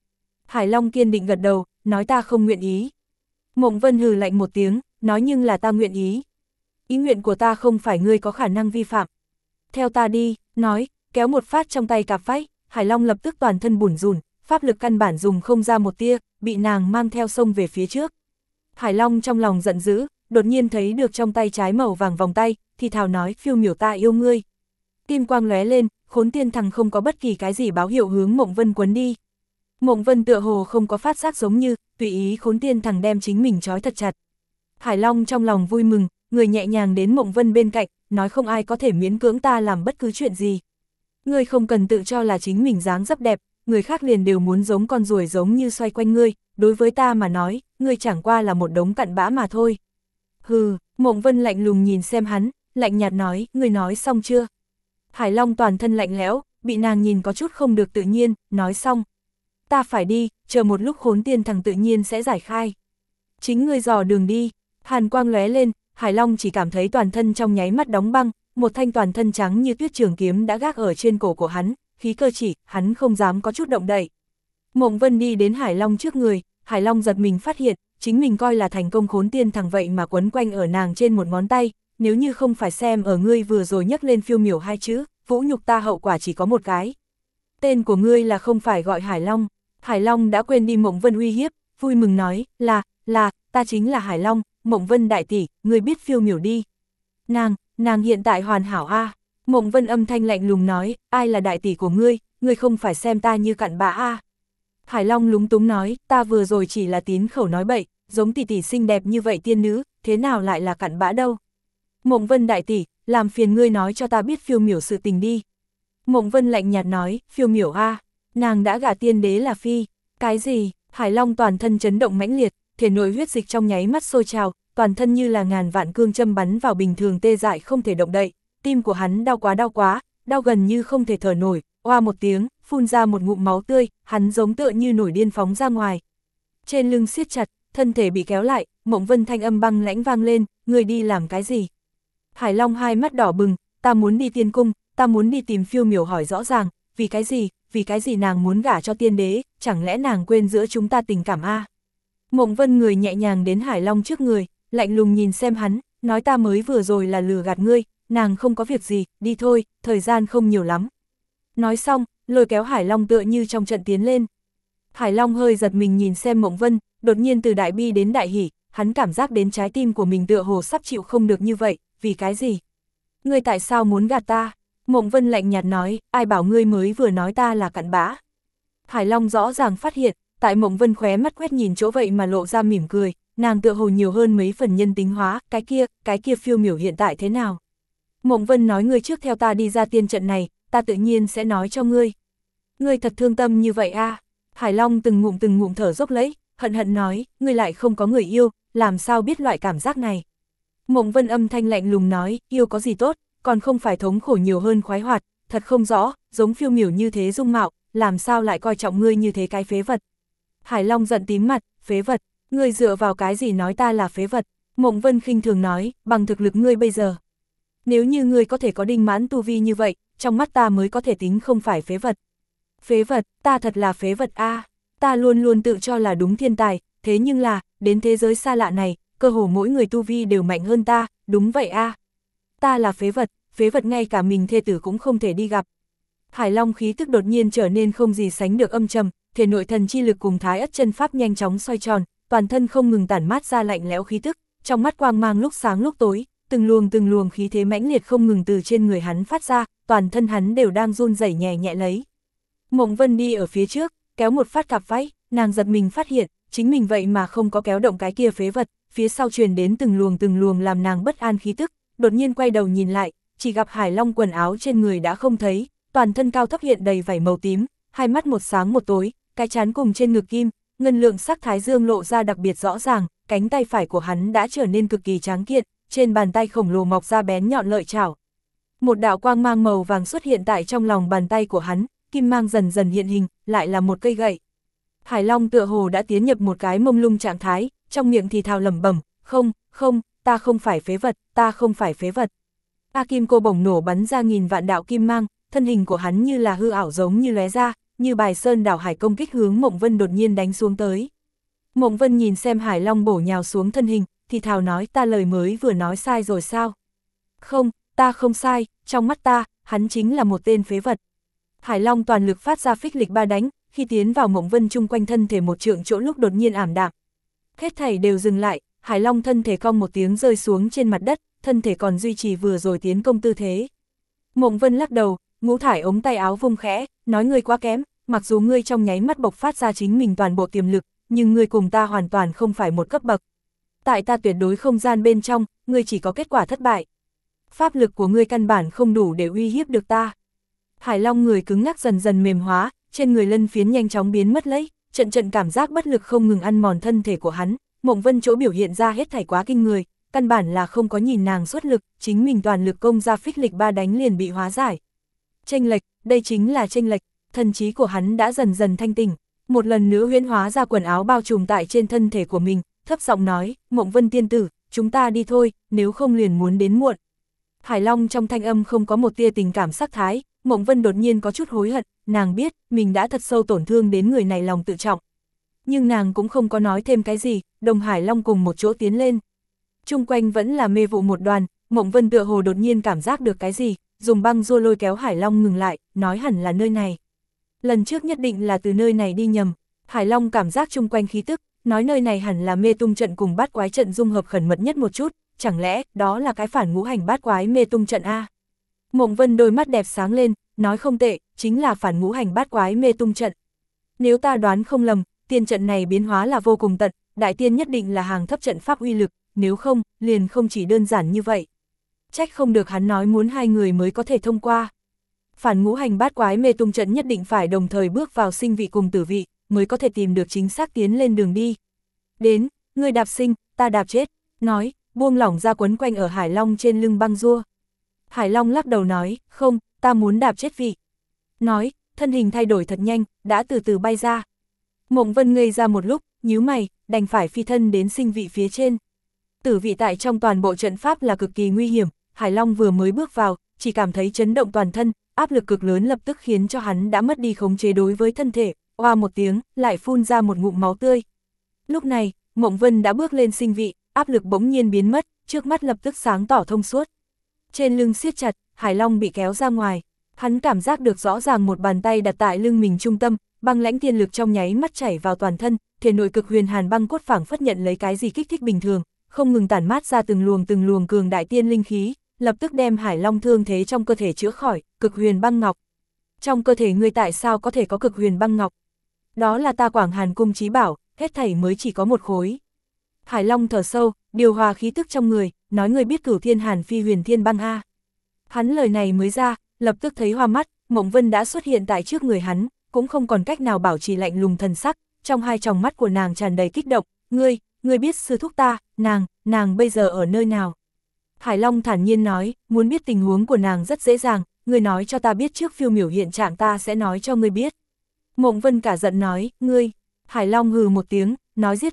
Hải Long kiên định gật đầu, nói ta không nguyện ý. Mộng Vân hừ lạnh một tiếng, nói nhưng là ta nguyện ý. Ý nguyện của ta không phải ngươi có khả năng vi phạm. Theo ta đi, nói, kéo một phát trong tay cặp vách, Hải Long lập tức toàn thân bủn rủn, pháp lực căn bản dùng không ra một tia, bị nàng mang theo sông về phía trước. Hải Long trong lòng giận dữ, đột nhiên thấy được trong tay trái màu vàng vòng tay, thì thào nói phiêu miểu ta yêu ngươi. Kim quang lóe lên, Khốn Tiên Thằng không có bất kỳ cái gì báo hiệu hướng Mộng Vân quấn đi. Mộng Vân tựa hồ không có phát giác giống như, tùy ý Khốn Tiên Thằng đem chính mình trói thật chặt. Hải Long trong lòng vui mừng, người nhẹ nhàng đến Mộng Vân bên cạnh, nói không ai có thể miễn cưỡng ta làm bất cứ chuyện gì. Ngươi không cần tự cho là chính mình dáng dấp đẹp, người khác liền đều muốn giống con ruồi giống như xoay quanh ngươi, đối với ta mà nói, ngươi chẳng qua là một đống cặn bã mà thôi. Hừ, Mộng Vân lạnh lùng nhìn xem hắn, lạnh nhạt nói, ngươi nói xong chưa? Hải Long toàn thân lạnh lẽo, bị nàng nhìn có chút không được tự nhiên, nói xong. Ta phải đi, chờ một lúc Khốn Tiên Thằng tự nhiên sẽ giải khai. Chính ngươi dò đường đi, hàn quang lóe lên, Hải Long chỉ cảm thấy toàn thân trong nháy mắt đóng băng, một thanh toàn thân trắng như tuyết trường kiếm đã gác ở trên cổ của hắn, khí cơ chỉ, hắn không dám có chút động đậy. Mộng Vân đi đến Hải Long trước người, Hải Long giật mình phát hiện, chính mình coi là thành công Khốn Tiên Thằng vậy mà quấn quanh ở nàng trên một ngón tay, nếu như không phải xem ở ngươi vừa rồi nhắc lên phiêu miểu hai chữ, vũ nhục ta hậu quả chỉ có một cái. Tên của ngươi là không phải gọi Hải Long. Hải Long đã quên đi Mộng Vân uy hiếp, vui mừng nói, là, ta chính là Hải Long, Mộng Vân đại tỷ, ngươi biết phiêu miểu đi. Nàng hiện tại hoàn hảo a. Mộng Vân âm thanh lạnh lùng nói, ai là đại tỷ của ngươi không phải xem ta như cặn bã a. Hải Long lúng túng nói, ta vừa rồi chỉ là tín khẩu nói bậy, giống tỷ tỷ xinh đẹp như vậy tiên nữ, thế nào lại là cặn bã đâu. Mộng Vân đại tỷ, làm phiền ngươi nói cho ta biết phiêu miểu sự tình đi. Mộng Vân lạnh nhạt nói, phiêu miểu a, nàng đã gả tiên đế là phi. Cái gì? Hải Long toàn thân chấn động mãnh liệt, thể nội huyết dịch trong nháy mắt sôi trào, toàn thân như là ngàn vạn cương châm bắn vào bình thường tê dại không thể động đậy, tim của hắn đau quá, đau gần như không thể thở nổi, oa một tiếng, phun ra một ngụm máu tươi, hắn giống tựa như nổi điên phóng ra ngoài. Trên lưng siết chặt, thân thể bị kéo lại, Mộng Vân thanh âm băng lãnh vang lên, ngươi đi làm cái gì? Hải Long hai mắt đỏ bừng, ta muốn đi tiên cung, ta muốn đi tìm phiêu miểu hỏi rõ ràng, vì cái gì nàng muốn gả cho tiên đế, chẳng lẽ nàng quên giữa chúng ta tình cảm a? Mộng Vân người nhẹ nhàng đến Hải Long trước người, lạnh lùng nhìn xem hắn, nói ta mới vừa rồi là lừa gạt ngươi, nàng không có việc gì, đi thôi, thời gian không nhiều lắm. Nói xong, lôi kéo Hải Long tựa như trong trận tiến lên. Hải Long hơi giật mình nhìn xem Mộng Vân, đột nhiên từ đại bi đến đại hỉ, hắn cảm giác đến trái tim của mình tựa hồ sắp chịu không được như vậy, vì cái gì? Ngươi tại sao muốn gạt ta? Mộng Vân lạnh nhạt nói, ai bảo ngươi mới vừa nói ta là cặn bã. Hải Long rõ ràng phát hiện, tại Mộng Vân khóe mắt quét nhìn chỗ vậy mà lộ ra mỉm cười, nàng tựa hồ nhiều hơn mấy phần nhân tính hóa, cái kia phiêu miểu hiện tại thế nào? Mộng Vân nói ngươi trước theo ta đi ra tiên trận này, ta tự nhiên sẽ nói cho ngươi. Ngươi thật thương tâm như vậy a? Hải Long từng ngụm thở dốc lấy, hận nói, ngươi lại không có người yêu, làm sao biết loại cảm giác này? Mộng Vân âm thanh lạnh lùng nói, yêu có gì tốt, còn không phải thống khổ nhiều hơn khoái hoạt, thật không rõ, giống phiêu miểu như thế dung mạo, làm sao lại coi trọng ngươi như thế cái phế vật. Hải Long giận tím mặt, phế vật, ngươi dựa vào cái gì nói ta là phế vật? Mộng Vân khinh thường nói, bằng thực lực ngươi bây giờ. Nếu như ngươi có thể có đinh mãn tu vi như vậy, trong mắt ta mới có thể tính không phải phế vật. Phế vật, ta thật là phế vật a. Ta luôn luôn tự cho là đúng thiên tài, thế nhưng là, đến thế giới xa lạ này, cơ hồ mỗi người tu vi đều mạnh hơn ta, đúng vậy a. Ta là phế vật ngay cả mình thê tử cũng không thể đi gặp. Hải Long khí tức đột nhiên trở nên không gì sánh được âm trầm, thể nội thần chi lực cùng Thái Ất chân pháp nhanh chóng xoay tròn, toàn thân không ngừng tản mát ra lạnh lẽo khí tức, trong mắt quang mang lúc sáng lúc tối, từng luồng khí thế mãnh liệt không ngừng từ trên người hắn phát ra, toàn thân hắn đều đang run rẩy nhẹ nhẹ lấy. Mộng Vân đi ở phía trước, kéo một phát cặp váy, nàng giật mình phát hiện, chính mình vậy mà không có kéo động cái kia phế vật, phía sau truyền đến từng luồng làm nàng bất an khí tức, đột nhiên quay đầu nhìn lại, chỉ gặp Hải Long quần áo trên người đã không thấy, toàn thân cao thấp hiện đầy vảy màu tím, hai mắt một sáng một tối, cái trán cùng trên ngực kim, ngân lượng sắc thái dương lộ ra đặc biệt rõ ràng, cánh tay phải của hắn đã trở nên cực kỳ tráng kiện, trên bàn tay khổng lồ mọc ra bén nhọn lợi chảo. Một đạo quang mang màu vàng xuất hiện tại trong lòng bàn tay của hắn, kim mang dần dần hiện hình, lại là một cây gậy. Hải Long tựa hồ đã tiến nhập một cái mông lung trạng thái, trong miệng thì thào lẩm bẩm, không, ta không phải phế vật, ta không phải phế vật. A Kim cô bổng nổ bắn ra nghìn vạn đạo kim mang, thân hình của hắn như là hư ảo giống như lóe ra, như bài sơn đảo hải công kích hướng Mộng Vân đột nhiên đánh xuống tới. Mộng Vân nhìn xem Hải Long bổ nhào xuống thân hình, thì thào nói ta lời mới vừa nói sai rồi sao? Không, ta không sai, trong mắt ta, hắn chính là một tên phế vật. Hải Long toàn lực phát ra phích lịch ba đánh, khi tiến vào Mộng Vân chung quanh thân thể một trượng chỗ lúc đột nhiên ảm đạm. Hết thảy đều dừng lại, Hải Long thân thể cong một tiếng rơi xuống trên mặt đất, thân thể còn duy trì vừa rồi tiến công tư thế. Mộng Vân lắc đầu, ngũ thải ống tay áo vung khẽ, nói ngươi quá kém, mặc dù ngươi trong nháy mắt bộc phát ra chính mình toàn bộ tiềm lực, nhưng ngươi cùng ta hoàn toàn không phải một cấp bậc. Tại ta tuyệt đối không gian bên trong, ngươi chỉ có kết quả thất bại. Pháp lực của ngươi căn bản không đủ để uy hiếp được ta. Hải Long người cứng ngắc dần dần mềm hóa, trên người lân phiến nhanh chóng biến mất lấy, trận cảm giác bất lực không ngừng ăn mòn thân thể của hắn. Mộng Vân chỗ biểu hiện ra hết thảy quá kinh người, căn bản là không có nhìn nàng xuất lực, chính mình toàn lực công ra phích lịch ba đánh liền bị hóa giải. Chênh lệch, đây chính là chênh lệch, thần trí của hắn đã dần dần thanh tỉnh, một lần nữa huyễn hóa ra quần áo bao trùm tại trên thân thể của mình, thấp giọng nói, Mộng Vân tiên tử, chúng ta đi thôi, nếu không liền muốn đến muộn. Hải Long trong thanh âm không có một tia tình cảm sắc thái, Mộng Vân đột nhiên có chút hối hận, nàng biết, mình đã thật sâu tổn thương đến người này lòng tự trọng. Nhưng nàng cũng không có nói thêm cái gì, đồng Hải Long cùng một chỗ tiến lên. Chung quanh vẫn là mê vụ một đoàn, Mộng Vân tựa hồ đột nhiên cảm giác được cái gì, dùng băng rua lôi kéo Hải Long ngừng lại, nói hẳn là nơi này. Lần trước nhất định là từ nơi này đi nhầm. Hải Long cảm giác chung quanh khí tức, nói nơi này hẳn là mê tung trận cùng bát quái trận dung hợp khẩn mật nhất một chút, chẳng lẽ đó là cái phản ngũ hành bát quái mê tung trận a? Mộng Vân đôi mắt đẹp sáng lên, nói không tệ, chính là phản ngũ hành bát quái mê tung trận. Nếu ta đoán không lầm, tiên trận này biến hóa là vô cùng tận, đại tiên nhất định là hàng thấp trận pháp uy lực, nếu không, liền không chỉ đơn giản như vậy. Trách không được hắn nói muốn hai người mới có thể thông qua. Phản ngũ hành bát quái mê tung trận nhất định phải đồng thời bước vào sinh vị cùng tử vị, mới có thể tìm được chính xác tiến lên đường đi. Đến, ngươi đạp sinh, ta đạp chết, nói, buông lỏng ra quấn quanh ở Hải Long trên lưng băng rua. Hải Long lắc đầu nói, không, ta muốn đạp chết vị. Nói, thân hình thay đổi thật nhanh, đã từ từ bay ra. Mộng Vân ngây ra một lúc, nhíu mày, đành phải phi thân đến sinh vị phía trên. Tử vị tại trong toàn bộ trận pháp là cực kỳ nguy hiểm, Hải Long vừa mới bước vào, chỉ cảm thấy chấn động toàn thân, áp lực cực lớn lập tức khiến cho hắn đã mất đi khống chế đối với thân thể, oa một tiếng, lại phun ra một ngụm máu tươi. Lúc này, Mộng Vân đã bước lên sinh vị, áp lực bỗng nhiên biến mất, trước mắt lập tức sáng tỏ thông suốt. Trên lưng siết chặt, Hải Long bị kéo ra ngoài, hắn cảm giác được rõ ràng một bàn tay đặt tại lưng mình trung tâm, băng lãnh tiên lực trong nháy mắt chảy vào toàn thân, thể nội cực huyền hàn băng cốt phảng phất nhận lấy cái gì kích thích bình thường, không ngừng tản mát ra từng luồng cường đại tiên linh khí, lập tức đem Hải Long thương thế trong cơ thể chữa khỏi, cực huyền băng ngọc. Trong cơ thể ngươi tại sao có thể có cực huyền băng ngọc? Đó là ta Quảng Hàn cung chí bảo, hết thảy mới chỉ có một khối. Hải Long thở sâu, điều hòa khí tức trong người, nói người biết Cửu Thiên Hàn Phi huyền thiên băng a. Hắn lời này mới ra, lập tức thấy hoa mắt, Mộng Vân đã xuất hiện tại trước người hắn, cũng không còn cách nào bảo trì lạnh lùng thần sắc, trong hai tròng mắt của nàng tràn đầy kích động, ngươi biết sư thúc ta, nàng bây giờ ở nơi nào? Hải Long thản nhiên nói, muốn biết tình huống của nàng rất dễ dàng, ngươi nói cho ta biết trước phiêu miểu hiện trạng ta sẽ nói cho ngươi biết. Mộng Vân cả giận nói, ngươi, Hải Long hừ một tiếng, nói giết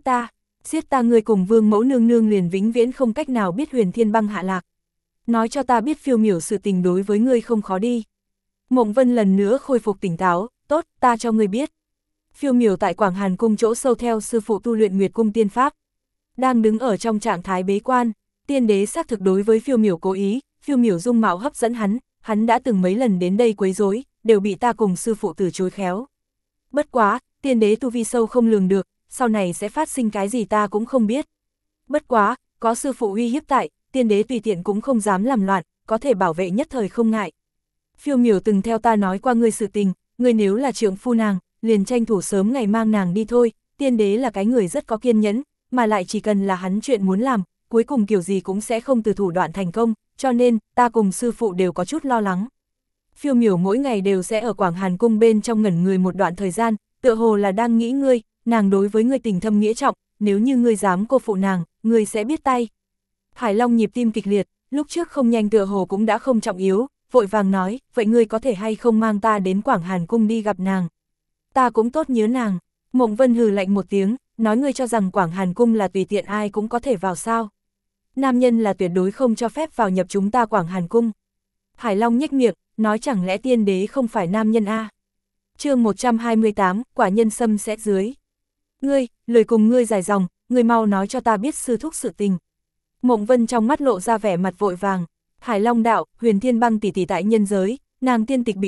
ta ngươi cùng Vương Mẫu nương nương liền vĩnh viễn không cách nào biết huyền thiên băng hạ lạc. Nói cho ta biết phiêu miểu sự tình đối với ngươi không khó đi. Mộng Vân lần nữa khôi phục tỉnh táo, tốt, ta cho ngươi biết. Phiêu miểu tại Quảng Hàn cung chỗ sâu theo sư phụ tu luyện Nguyệt cung tiên pháp. Đang đứng ở trong trạng thái bế quan, tiên đế xác thực đối với phiêu miểu cố ý, phiêu miểu dung mạo hấp dẫn hắn đã từng mấy lần đến đây quấy rối, đều bị ta cùng sư phụ từ chối khéo. Bất quá, tiên đế tu vi sâu không lường được, sau này sẽ phát sinh cái gì ta cũng không biết. Bất quá, có sư phụ uy hiếp tại, tiên đế tùy tiện cũng không dám làm loạn, có thể bảo vệ nhất thời không ngại. Phiêu miểu từng theo ta nói qua ngươi sự tình, ngươi nếu là trượng phu nàng, liền tranh thủ sớm ngày mang nàng đi thôi, tiên đế là cái người rất có kiên nhẫn, mà lại chỉ cần là hắn chuyện muốn làm, cuối cùng kiểu gì cũng sẽ không từ thủ đoạn thành công, cho nên, ta cùng sư phụ đều có chút lo lắng. Phiêu miểu mỗi ngày đều sẽ ở Quảng Hàn cung bên trong ngẩn người một đoạn thời gian, tựa hồ là đang nghĩ ngươi, nàng đối với ngươi tình thâm nghĩa trọng, nếu như ngươi dám cô phụ nàng, ngươi sẽ biết tay. Hải Long nhịp tim kịch liệt, lúc trước không nhanh tựa hồ cũng đã không trọng yếu, vội vàng nói, vậy ngươi có thể hay không mang ta đến Quảng Hàn cung đi gặp nàng? Ta cũng tốt nhớ nàng. Mộng Vân hừ lạnh một tiếng, nói ngươi cho rằng Quảng Hàn cung là tùy tiện ai cũng có thể vào sao? Nam nhân là tuyệt đối không cho phép vào nhập chúng ta Quảng Hàn cung. Hải Long nhếch miệng, nói chẳng lẽ tiên đế không phải nam nhân a? Chương 128, quả nhân xâm xét dưới. Ngươi, lời cùng ngươi dài dòng, ngươi mau nói cho ta biết sư thúc sự tình. Mộng Vân trong mắt lộ ra vẻ mặt vội vàng. Hải Long đạo, huyền thiên băng tỷ tỷ tại nhân giới, nàng tiên tịch bị đoạt,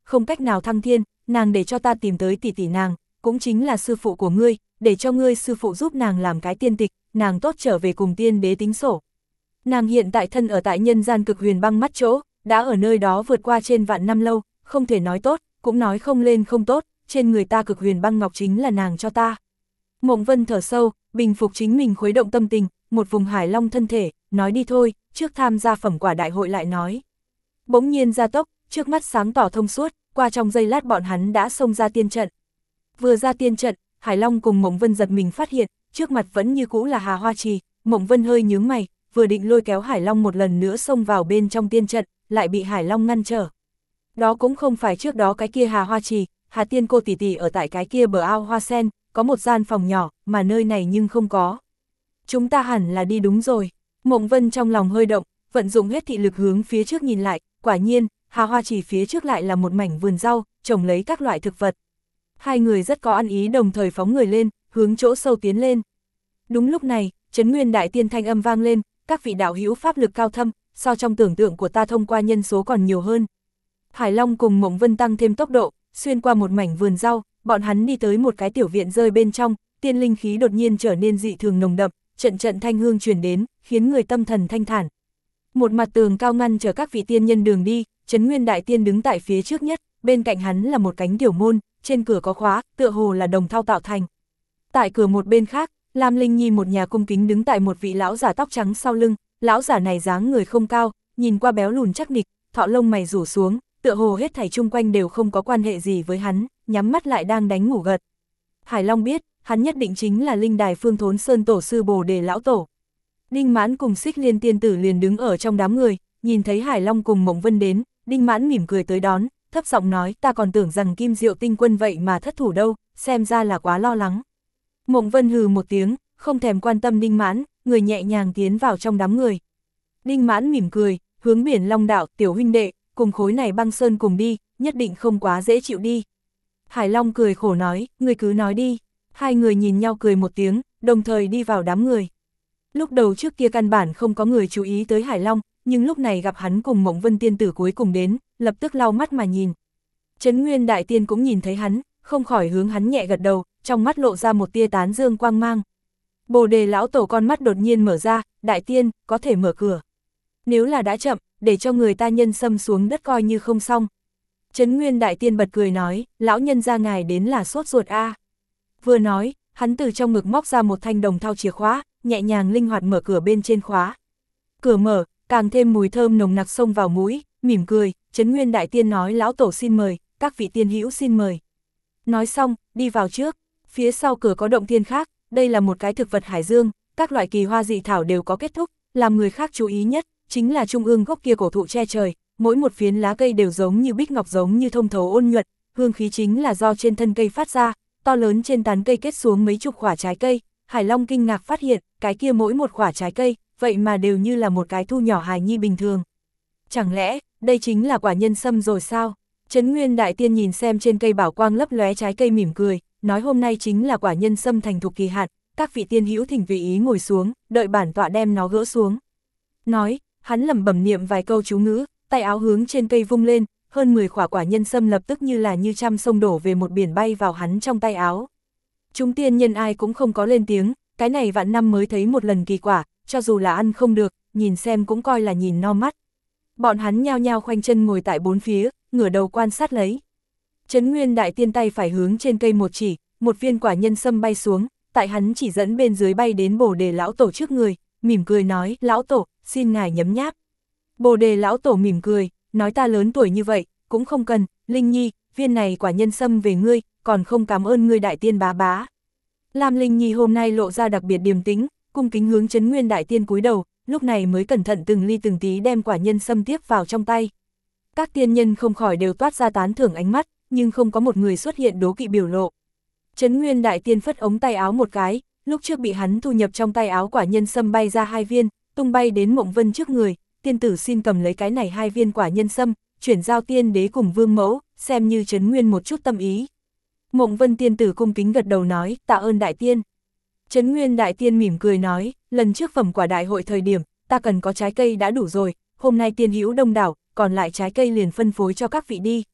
không cách nào thăng thiên, nàng để cho ta tìm tới tỷ tỷ nàng, cũng chính là sư phụ của ngươi, để cho ngươi sư phụ giúp nàng làm cái tiên tịch, nàng tốt trở về cùng tiên đế tính sổ. Nàng hiện tại thân ở tại nhân gian cực huyền băng mắt chỗ, đã ở nơi đó vượt qua trên vạn năm lâu, không thể nói tốt, cũng nói không lên không tốt, trên người ta cực huyền băng ngọc chính là nàng cho ta. Mộng Vân thở sâu, bình phục chính mình khuấy động tâm tình, một vùng hải long thân thể, nói đi thôi, trước tham gia phẩm quả đại hội lại nói. Bỗng nhiên gia tốc, trước mắt sáng tỏ thông suốt, qua trong giây lát bọn hắn đã xông ra tiên trận. Vừa ra tiên trận, Hải Long cùng Mộng Vân giật mình phát hiện, trước mặt vẫn như cũ là Hà Hoa Trì, Mộng Vân hơi nhướng mày, vừa định lôi kéo Hải Long một lần nữa xông vào bên trong tiên trận, lại bị Hải Long ngăn trở. Đó cũng không phải trước đó cái kia Hà Hoa Trì, Hà Tiên cô tỷ tỷ ở tại cái kia bờ ao hoa sen, có một gian phòng nhỏ, mà nơi này nhưng không có. Chúng ta hẳn là đi đúng rồi. Mộng Vân trong lòng hơi động, vận dụng hết thị lực hướng phía trước nhìn lại, quả nhiên, Hà Hoa Trì phía trước lại là một mảnh vườn rau, trồng lấy các loại thực vật. Hai người rất có ăn ý đồng thời phóng người lên, hướng chỗ sâu tiến lên. Đúng lúc này, Trấn Nguyên Đại Tiên thanh âm vang lên, các vị đạo hữu pháp lực cao thâm, so trong tưởng tượng của ta thông qua nhân số còn nhiều hơn. Hải Long cùng Mộng Vân tăng thêm tốc độ, xuyên qua một mảnh vườn rau, bọn hắn đi tới một cái tiểu viện rơi bên trong, tiên linh khí đột nhiên trở nên dị thường nồng đậm, trận trận thanh hương truyền đến, khiến người tâm thần thanh thản. Một mặt tường cao ngăn chờ các vị tiên nhân đường đi, Trấn Nguyên Đại Tiên đứng tại phía trước nhất, bên cạnh hắn là một cánh tiểu môn, trên cửa có khóa, tựa hồ là đồng thau tạo thành. Tại cửa một bên khác, Lam Linh Nhi một nhà cung kính đứng tại một vị lão giả tóc trắng sau lưng, lão giả này dáng người không cao, nhìn qua béo lùn chắc nịch, thọ lông mày rủ xuống, tựa hồ hết thảy chung quanh đều không có quan hệ gì với hắn, nhắm mắt lại đang đánh ngủ gật. Hải Long biết, hắn nhất định chính là Linh Đài Phương Thốn Sơn tổ sư Bồ Đề lão tổ. Đinh Mãn cùng Xích Liên tiên tử liền đứng ở trong đám người, nhìn thấy Hải Long cùng Mộng Vân đến, Đinh Mãn mỉm cười tới đón, thấp giọng nói, ta còn tưởng rằng Kim Diệu Tinh Quân vậy mà thất thủ đâu, xem ra là quá lo lắng. Mộng Vân hừ một tiếng, không thèm quan tâm Đinh Mãn, người nhẹ nhàng tiến vào trong đám người. Đinh Mãn mỉm cười, hướng Biển Long đạo, tiểu huynh đệ, cùng khối này băng sơn cùng đi, nhất định không quá dễ chịu đi. Hải Long cười khổ nói, người cứ nói đi. Hai người nhìn nhau cười một tiếng, đồng thời đi vào đám người. Lúc đầu trước kia căn bản không có người chú ý tới Hải Long, nhưng lúc này gặp hắn cùng Mộng Vân tiên tử cuối cùng đến, lập tức lau mắt mà nhìn. Trấn Nguyên Đại Tiên cũng nhìn thấy hắn, không khỏi hướng hắn nhẹ gật đầu, trong mắt lộ ra một tia tán dương quang mang. Bồ Đề lão tổ con mắt đột nhiên mở ra, Đại Tiên, có thể mở cửa. Nếu là đã chậm, để cho người ta nhân xâm xuống đất coi như không xong. Trấn Nguyên Đại Tiên bật cười nói, lão nhân gia ngài đến là sốt ruột a. Vừa nói, hắn từ trong ngực móc ra một thanh đồng thau chìa khóa, nhẹ nhàng linh hoạt mở cửa bên trên khóa. Cửa mở, càng thêm mùi thơm nồng nặc xông vào mũi, mỉm cười, Trấn Nguyên Đại Tiên nói lão tổ xin mời, các vị tiên hữu xin mời. Nói xong, đi vào trước, phía sau cửa có động thiên khác, đây là một cái thực vật hải dương, các loại kỳ hoa dị thảo đều có kết thúc, làm người khác chú ý nhất, chính là trung ương gốc kia cổ thụ che trời, mỗi một phiến lá cây đều giống như bích ngọc giống như thông thấu ôn nhuận, hương khí chính là do trên thân cây phát ra, to lớn trên tán cây kết xuống mấy chục quả trái cây. Hải Long kinh ngạc phát hiện, cái kia mỗi một quả trái cây, vậy mà đều như là một cái thu nhỏ hài nhi bình thường. Chẳng lẽ, đây chính là quả nhân sâm rồi sao? Trấn Nguyên Đại Tiên nhìn xem trên cây bảo quang lấp lóe trái cây mỉm cười, nói hôm nay chính là quả nhân sâm thành thục kỳ hạn, các vị tiên hữu thỉnh tùy ý ngồi xuống, đợi bản tọa đem nó gỡ xuống. Nói, hắn lẩm bẩm niệm vài câu chú ngữ, tay áo hướng trên cây vung lên, hơn 10 quả nhân sâm lập tức như là như trăm sông đổ về một biển bay vào hắn trong tay áo. Chúng tiên nhân ai cũng không có lên tiếng, cái này vạn năm mới thấy một lần kỳ quả, cho dù là ăn không được, nhìn xem cũng coi là nhìn no mắt. Bọn hắn nhao nhao khoanh chân ngồi tại bốn phía, ngửa đầu quan sát lấy. Trấn Nguyên Đại Tiên tay phải hướng trên cây một chỉ, một viên quả nhân sâm bay xuống, tại hắn chỉ dẫn bên dưới bay đến Bồ Đề lão tổ trước người, mỉm cười nói, lão tổ, xin ngài nhấm nháp. Bồ Đề lão tổ mỉm cười, nói ta lớn tuổi như vậy, cũng không cần, Linh Nhi, viên này quả nhân sâm về ngươi, còn không cảm ơn ngươi Đại Tiên bá bá. Lam Linh Nhi hôm nay lộ ra đặc biệt điềm tĩnh, cung kính hướng Trấn Nguyên Đại Tiên cúi đầu, lúc này mới cẩn thận từng ly từng tí đem quả nhân sâm tiếp vào trong tay. Các tiên nhân không khỏi đều toát ra tán thưởng ánh mắt, nhưng không có một người xuất hiện đố kỵ biểu lộ. Trấn Nguyên Đại Tiên phất ống tay áo một cái, lúc trước bị hắn thu nhập trong tay áo quả nhân sâm bay ra 2 viên, tung bay đến Mộng Vân trước người, tiên tử xin cầm lấy cái này 2 viên quả nhân sâm, chuyển giao tiên đế cùng vương mẫu, xem như Trấn Nguyên một chút tâm ý. Mộng Vân tiên tử cung kính gật đầu nói, tạ ơn Đại Tiên. Trấn Nguyên Đại Tiên mỉm cười nói, lần trước phẩm quả đại hội thời điểm, ta cần có trái cây đã đủ rồi, hôm nay tiên hữu đông đảo, còn lại trái cây liền phân phối cho các vị đi.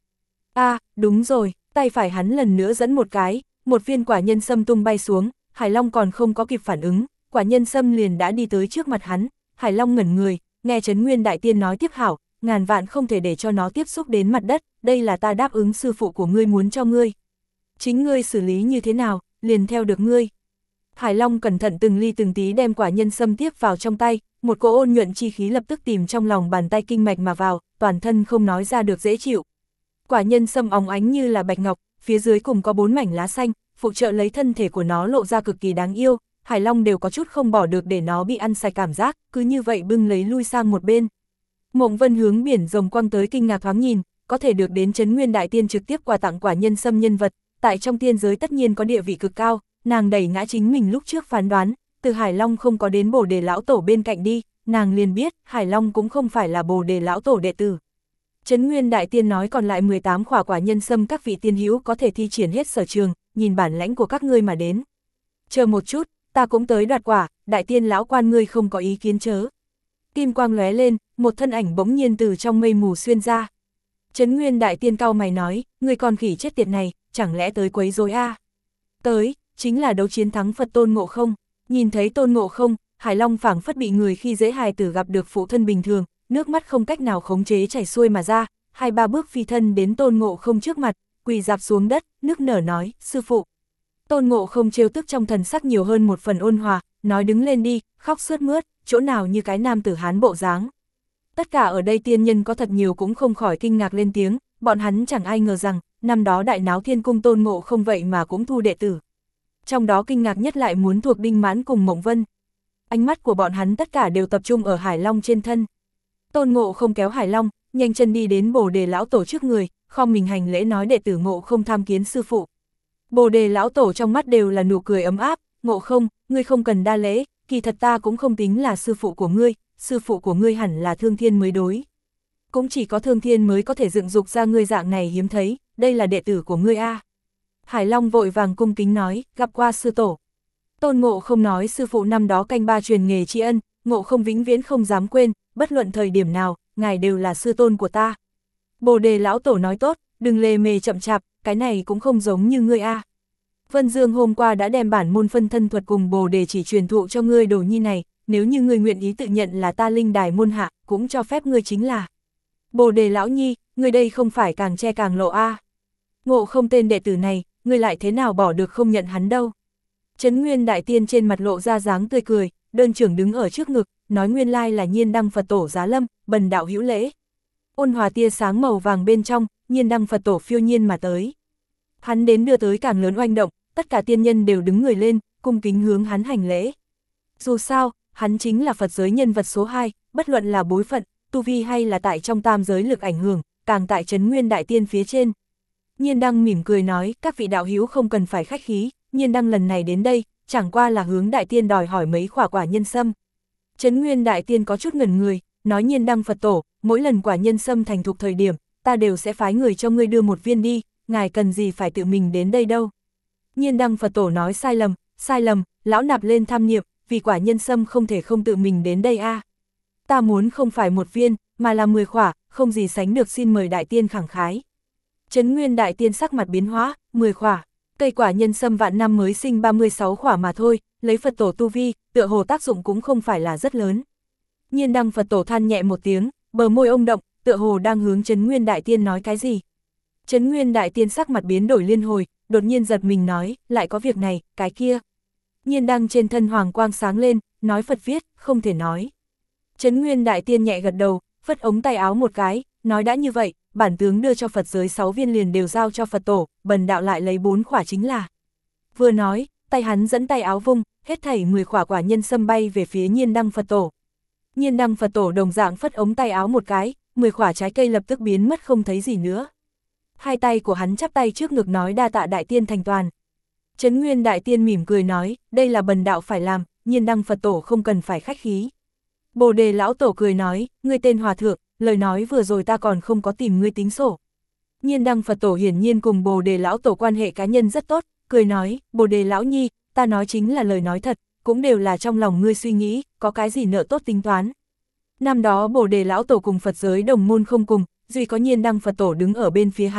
Đúng rồi, tay phải hắn lần nữa dẫn một cái, một viên quả nhân sâm tung bay xuống, Hải Long còn không có kịp phản ứng, quả nhân sâm liền đã đi tới trước mặt hắn, Hải Long ngẩn người, nghe Trấn Nguyên Đại Tiên nói tiếp hảo, ngàn vạn không thể để cho nó tiếp xúc đến mặt đất, đây là ta đáp ứng sư phụ của ngươi muốn cho ngươi. Chính ngươi xử lý như thế nào, liền theo được ngươi. Hải Long cẩn thận từng ly từng tí đem quả nhân sâm tiếp vào trong tay, một cỗ ôn nhuận chi khí lập tức tìm trong lòng bàn tay kinh mạch mà vào, toàn thân không nói ra được dễ chịu. Quả nhân sâm óng ánh như là bạch ngọc, phía dưới cùng có 4 mảnh lá xanh, phụ trợ lấy thân thể của nó lộ ra cực kỳ đáng yêu, Hải Long đều có chút không bỏ được để nó bị ăn sạch cảm giác, cứ như vậy bưng lấy lui sang một bên. Mộng Vân hướng biển rồng quăng tới kinh ngạc thoáng nhìn, có thể được đến Trấn Nguyên Đại Tiên trực tiếp quà tặng quả nhân sâm nhân vật, tại trong tiên giới tất nhiên có địa vị cực cao, nàng đẩy ngã chính mình lúc trước phán đoán, từ Hải Long không có đến Bồ Đề lão tổ bên cạnh đi, nàng liền biết Hải Long cũng không phải là Bồ Đề lão tổ đệ tử. Trấn Nguyên Đại Tiên nói còn lại 18 quả nhân sâm các vị tiên hữu có thể thi triển hết sở trường, nhìn bản lãnh của các ngươi mà đến. Chờ một chút, ta cũng tới đoạt quả, Đại Tiên lão quan ngươi không có ý kiến chớ. Kim quang lóe lên, một thân ảnh bỗng nhiên từ trong mây mù xuyên ra. Trấn Nguyên Đại Tiên cau mày nói, ngươi con khỉ chết tiệt này, chẳng lẽ tới quấy rối a? Tới, chính là đấu chiến thắng Phật Tôn Ngộ Không. Nhìn thấy Tôn Ngộ Không, Hải Long phảng phất bị người khi dễ hài tử gặp được phụ thân bình thường, nước mắt không cách nào khống chế chảy xuôi mà ra, 2-3 bước phi thân đến Tôn Ngộ Không trước mặt, quỳ rạp xuống đất, nức nở nói, sư phụ. Tôn Ngộ Không trêu tức trong thần sắc nhiều hơn một phần ôn hòa, nói đứng lên đi, khóc sướt mướt, chỗ nào như cái nam tử Hán bộ dáng. Tất cả ở đây tiên nhân có thật nhiều cũng không khỏi kinh ngạc lên tiếng, bọn hắn chẳng ai ngờ rằng, năm đó đại náo thiên cung Tôn Ngộ Không vậy mà cũng thu đệ tử. Trong đó kinh ngạc nhất lại muốn thuộc Đinh Mãn cùng Mộng Vân. Ánh mắt của bọn hắn tất cả đều tập trung ở Hải Long trên thân. Tôn Ngộ Không kéo Hải Long, nhanh chân đi đến Bồ Đề lão tổ trước người, khom mình hành lễ nói đệ tử Ngộ Không tham kiến sư phụ. Bồ Đề lão tổ trong mắt đều là nụ cười ấm áp, Ngộ Không, ngươi không cần đa lễ, kỳ thật ta cũng không tính là sư phụ của ngươi, sư phụ của ngươi hẳn là Thương Thiên mới đối. Cũng chỉ có Thương Thiên mới có thể dựng dục ra ngươi dạng này hiếm thấy, đây là đệ tử của ngươi a. Hải Long vội vàng cung kính nói, gặp qua sư tổ. Tôn Ngộ Không nói sư phụ năm đó canh ba truyền nghề tri ân, Ngộ Không vĩnh viễn không dám quên, bất luận thời điểm nào, ngài đều là sư tôn của ta. Bồ Đề lão tổ nói tốt, đừng lề mề chậm chạp, cái này cũng không giống như ngươi a. Vân Dương hôm qua đã đem bản môn phân thân thuật cùng Bồ Đề chỉ truyền thụ cho ngươi đồ nhi này, nếu như ngươi nguyện ý tự nhận là ta linh đài môn hạ, cũng cho phép ngươi chính là. Bồ Đề lão nhi, ngươi đây không phải càng che càng lộ a. Ngộ Không tên đệ tử này, ngươi lại thế nào bỏ được không nhận hắn đâu. Trấn Nguyên Đại Tiên trên mặt lộ ra dáng tươi cười, đơn trưởng đứng ở trước ngực, nói nguyên lai là Nhiên Đăng Phật Tổ giá lâm, bần đạo hữu lễ. Ôn hòa tia sáng màu vàng bên trong, Nhiên Đăng Phật Tổ phiêu nhiên mà tới. Hắn đến đưa tới càng lớn oanh động, tất cả tiên nhân đều đứng người lên, cung kính hướng hắn hành lễ. Dù sao, hắn chính là Phật giới nhân vật số 2, bất luận là bối phận, tu vi hay là tại trong tam giới lực ảnh hưởng, càng tại Trấn Nguyên Đại Tiên phía trên. Nhiên Đăng mỉm cười nói, các vị đạo hữu không cần phải khách khí, Nhiên Đăng lần này đến đây, chẳng qua là hướng Đại Tiên đòi hỏi mấy quả nhân sâm. Trấn Nguyên Đại Tiên có chút ngẩn người, nói Nhiên Đăng Phật Tổ, mỗi lần quả nhân sâm thành thục thời điểm, ta đều sẽ phái người cho ngươi đưa một viên đi, ngài cần gì phải tự mình đến đây đâu. Nhiên Đăng Phật Tổ nói sai lầm, lão nạp lên tham niệm, vì quả nhân sâm không thể không tự mình đến đây a. Ta muốn không phải một viên, mà là 10 quả, không gì sánh được, xin mời Đại Tiên khẳng khái. Trấn Nguyên Đại Tiên sắc mặt biến hóa, 10 quả, cây quả nhân sâm vạn năm mới sinh 36 quả mà thôi, lấy Phật Tổ tu vi, tựa hồ tác dụng cũng không phải là rất lớn. Nhiên Đăng Phật Tổ than nhẹ một tiếng, bờ môi ông động, tựa hồ đang hướng Trấn Nguyên Đại Tiên nói cái gì. Trấn Nguyên Đại Tiên sắc mặt biến đổi liên hồi, đột nhiên giật mình nói, lại có việc này, cái kia. Nhiên Đăng trên thân hoàng quang sáng lên, nói Phật viết, không thể nói. Trấn Nguyên Đại Tiên nhẹ gật đầu, phất ống tay áo một cái, nói đã như vậy, bản tướng đưa cho Phật giới 6 viên liền đều giao cho Phật Tổ, bần đạo lại lấy 4 quả chính là. Vừa nói, tay hắn dẫn tay áo vung, hết thảy 10 quả nhân sâm bay về phía Nhiên Đăng Phật Tổ. Nhiên Đăng Phật Tổ đồng dạng phất ống tay áo một cái, 10 quả trái cây lập tức biến mất không thấy gì nữa. Hai tay của hắn chắp tay trước ngực nói đa tạ Đại Tiên thành toàn. Trấn Nguyên Đại Tiên mỉm cười nói, đây là bần đạo phải làm, Nhiên Đăng Phật Tổ không cần phải khách khí. Bồ Đề lão tổ cười nói, ngươi tên hòa thượng, lời nói vừa rồi ta còn không có tìm ngươi tính sổ. Nhiên Đăng Phật Tổ hiển nhiên cùng Bồ Đề lão tổ quan hệ cá nhân rất tốt, cười nói, Bồ Đề lão nhi, ta nói chính là lời nói thật, cũng đều là trong lòng ngươi suy nghĩ, có cái gì nợ tốt tính toán. Năm đó Bồ Đề lão tổ cùng Phật giới đồng môn không cùng, duy có Nhiên Đăng Phật Tổ đứng ở bên phía hắn,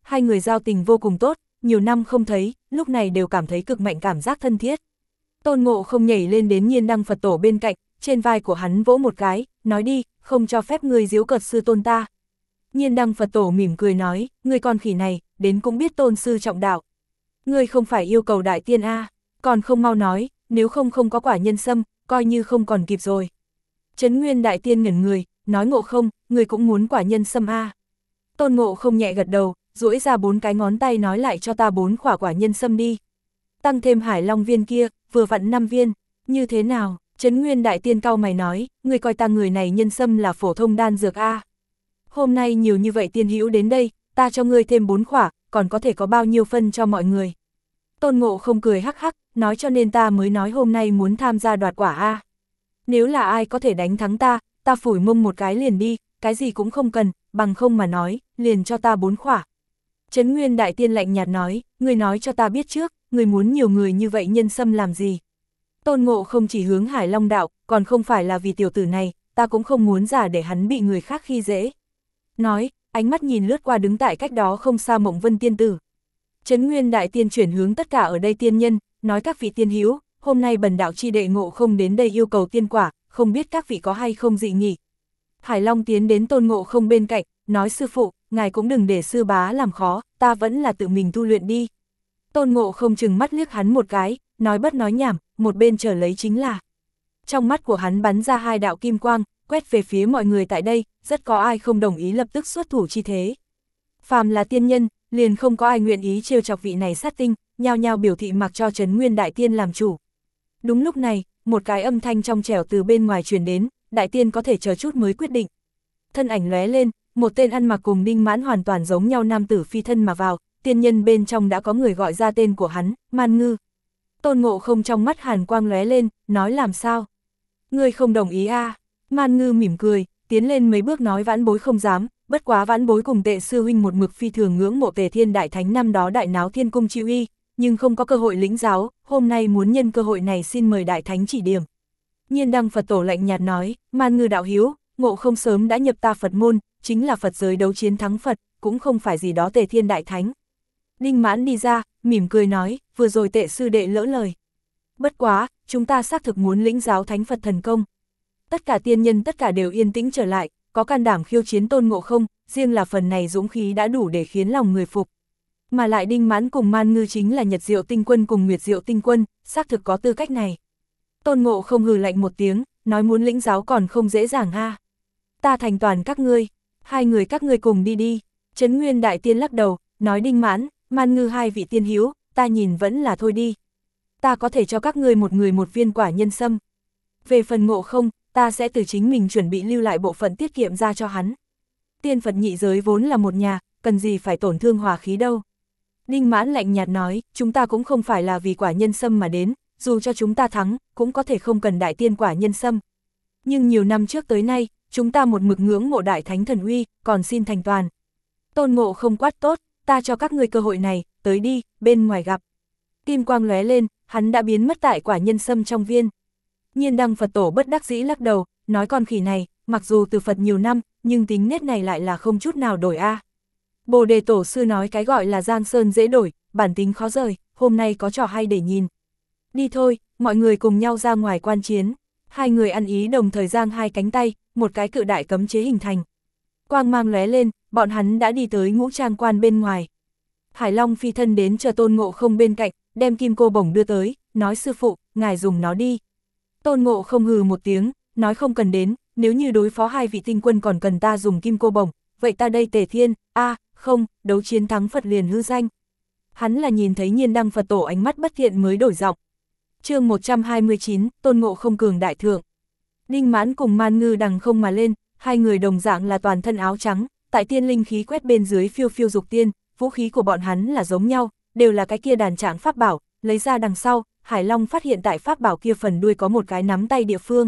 hai người giao tình vô cùng tốt, nhiều năm không thấy, lúc này đều cảm thấy cực mạnh cảm giác thân thiết. Tôn Ngộ Không nhảy lên đến Nhiên Đăng Phật Tổ bên cạnh, trên vai của hắn vỗ một cái, nói đi, không cho phép ngươi giễu cợt sư tôn ta. Nhiên Đăng Phật Tổ mỉm cười nói, ngươi con khỉ này, đến cũng biết tôn sư trọng đạo. Ngươi không phải yêu cầu đại tiên a, còn không mau nói, nếu không có quả nhân sâm, coi như không còn kịp rồi. Trấn Nguyên đại tiên ngẩn người, nói Ngộ Không, ngươi cũng muốn quả nhân sâm a. Tôn Ngộ Không nhẹ gật đầu, duỗi ra 4 cái ngón tay nói lại cho ta 4 quả nhân sâm đi. Tăng thêm Hải Long viên kia, vừa vặn 5 viên, như thế nào? Trấn Nguyên đại tiên cau mày nói, ngươi coi ta người này nhân sâm là phổ thông đan dược a. Hôm nay nhiều như vậy tiên hữu đến đây, ta cho ngươi thêm 4 quả, còn có thể có bao nhiêu phân cho mọi người. Tôn Ngộ Không cười hắc hắc, nói cho nên ta mới nói hôm nay muốn tham gia đoạt quả a. Nếu là ai có thể đánh thắng ta phủi mông một cái liền đi, cái gì cũng không cần, bằng không mà nói, liền cho ta 4 quả. Trấn Nguyên đại tiên lạnh nhạt nói, ngươi nói cho ta biết trước, ngươi muốn nhiều người như vậy nhân sâm làm gì. Tôn Ngộ Không chỉ hướng Hải Long đạo, còn không phải là vì tiểu tử này, ta cũng không muốn giả để hắn bị người khác khi dễ. Nói, ánh mắt nhìn lướt qua đứng tại cách đó không xa Mộng Vân tiên tử. Trấn Nguyên đại tiên chuyển hướng tất cả ở đây tiên nhân, nói các vị tiên hữu, hôm nay bần đạo chi đệ Ngộ Không đến đây yêu cầu tiên quả, không biết các vị có hay không dị nghị. Hải Long tiến đến Tôn Ngộ Không bên cạnh, nói sư phụ, ngài cũng đừng để sư bá làm khó, ta vẫn là tự mình tu luyện đi. Tôn Ngộ Không chừng mắt liếc hắn một cái, nói bất nói nhảm, một bên chờ lấy chính là. Trong mắt của hắn bắn ra 2 đạo kim quang, quét về phía mọi người tại đây, rất có ai không đồng ý lập tức xuất thủ chi thế. Phàm là tiên nhân, liền không có ai nguyện ý trêu chọc vị này sát tinh, nhao nhao biểu thị mặc cho Trấn Nguyên đại tiên làm chủ. Đúng lúc này, một cái âm thanh trong trẻo từ bên ngoài truyền đến, đại tiên có thể chờ chút mới quyết định. Thân ảnh lóe lên, một tên ăn mặc cùng Đinh Mãn hoàn toàn giống nhau nam tử phi thân mà vào, tiên nhân bên trong đã có người gọi ra tên của hắn, Man Ngư. Tôn Ngộ Không trong mắt hàn quang lóe lên, nói làm sao? Ngươi không đồng ý a? Man Ngư mỉm cười, tiến lên mấy bước nói vãn bối không dám, bất quá vãn bối cùng Tệ sư huynh một mực phi thường ngưỡng mộ Tề Thiên đại thánh năm đó đại náo thiên cung chi uy, nhưng không có cơ hội lĩnh giáo, hôm nay muốn nhân cơ hội này xin mời đại thánh chỉ điểm. Nhiên Đăng Phật Tổ lạnh nhạt nói, Man Ngư đạo hiếu, Ngộ Không sớm đã nhập ta Phật môn, chính là Phật giới đấu chiến thắng Phật, cũng không phải gì đó Tề Thiên đại thánh. Đinh Mãn đi ra, mỉm cười nói, vừa rồi Tệ sư đệ lỡ lời. Bất quá, chúng ta xác thực muốn lĩnh giáo thánh Phật thần công. Tất cả tiên nhân tất cả đều yên tĩnh trở lại, có can đảm khiêu chiến Tôn Ngộ Không, riêng là phần này dũng khí đã đủ để khiến lòng người phục. Mà lại Đinh Mãn cùng Man Ngư chính là Nhật Diệu Tinh Quân cùng Nguyệt Diệu Tinh Quân, xác thực có tư cách này. Tôn Ngộ Không hừ lạnh một tiếng, nói muốn lĩnh giáo còn không dễ dàng ha. Ta thành toàn các ngươi, 2 người các ngươi cùng đi đi. Trấn Nguyên đại tiên lắc đầu, nói Đinh Mãn, Man Ngư 2 vị tiên hiếu, ta nhìn vẫn là thôi đi. Ta có thể cho các ngươi một người một viên quả nhân sâm. Về phần Ngộ Không, ta sẽ từ chính mình chuẩn bị lưu lại bộ phận tiết kiệm ra cho hắn. Tiên Phật nhị giới vốn là một nhà, cần gì phải tổn thương hòa khí đâu. Đinh Mãn lạnh nhạt nói, chúng ta cũng không phải là vì quả nhân sâm mà đến, dù cho chúng ta thắng, cũng có thể không cần đại tiên quả nhân sâm. Nhưng nhiều năm trước tới nay, chúng ta một mực ngưỡng mộ đại thánh thần uy, còn xin thành toàn. Tôn Ngộ Không quát tốt, ta cho các ngươi cơ hội này, tới đi, bên ngoài gặp. Kim quang lóe lên, hắn đã biến mất tại quả nhân sâm trong viên. Nhiên Đăng Phật Tổ bất đắc dĩ lắc đầu, nói con khỉ này, mặc dù từ Phật nhiều năm, nhưng tính nết này lại là không chút nào đổi a. Bồ Đề Tổ sư nói cái gọi là giang sơn dễ đổi, bản tính khó rời, hôm nay có trò hay để nhìn. Đi thôi, mọi người cùng nhau ra ngoài quan chiến. 2 người ăn ý đồng thời giang 2 cánh tay, một cái cự đại cấm chế hình thành. Quang mang lóe lên, bọn hắn đã đi tới Ngũ Trang Quan bên ngoài. Hải Long phi thân đến chờ Tôn Ngộ Không bên cạnh, đem kim cô bổng đưa tới, nói sư phụ, ngài dùng nó đi. Tôn Ngộ Không hừ một tiếng, nói không cần đến, nếu như đối phó 2 vị tinh quân còn cần ta dùng kim cô bổng, vậy ta đây Tề Thiên, không, đấu chiến thắng Phật liền hư danh. Hắn là nhìn thấy Nhiên Đăng Phật Tổ ánh mắt bất thiện mới đổi giọng. Chương 129, Tôn Ngộ Không cường đại thượng. Đinh Mãn cùng Man Ngư đằng không mà lên, 2 người đồng dạng là toàn thân áo trắng, tại tiên linh khí quét bên dưới phiêu phiêu dục tiên, vũ khí của bọn hắn là giống nhau, đều là cái kia đàn trạng pháp bảo, lấy ra đằng sau, Hải Long phát hiện tại pháp bảo kia phần đuôi có một cái nắm tay địa phương.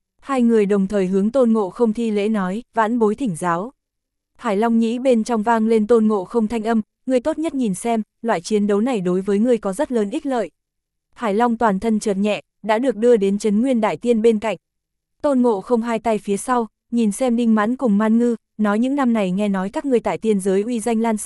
2 người đồng thời hướng Tôn Ngộ Không thi lễ nói, vãn bối thỉnh giáo. Hải Long nhĩ bên trong vang lên Tôn Ngộ Không thanh âm, ngươi tốt nhất nhìn xem, loại chiến đấu này đối với ngươi có rất lớn ích lợi. Hải Long toàn thân chợt nhẹ, đã được đưa đến Trấn Nguyên đại tiên bên cạnh. Tôn Ngộ Không 2 tay phía sau, nhìn xem Đinh Mãn cùng Man Ngư, nói những năm này nghe nói các ngươi tại tiên giới uy danh lan xa,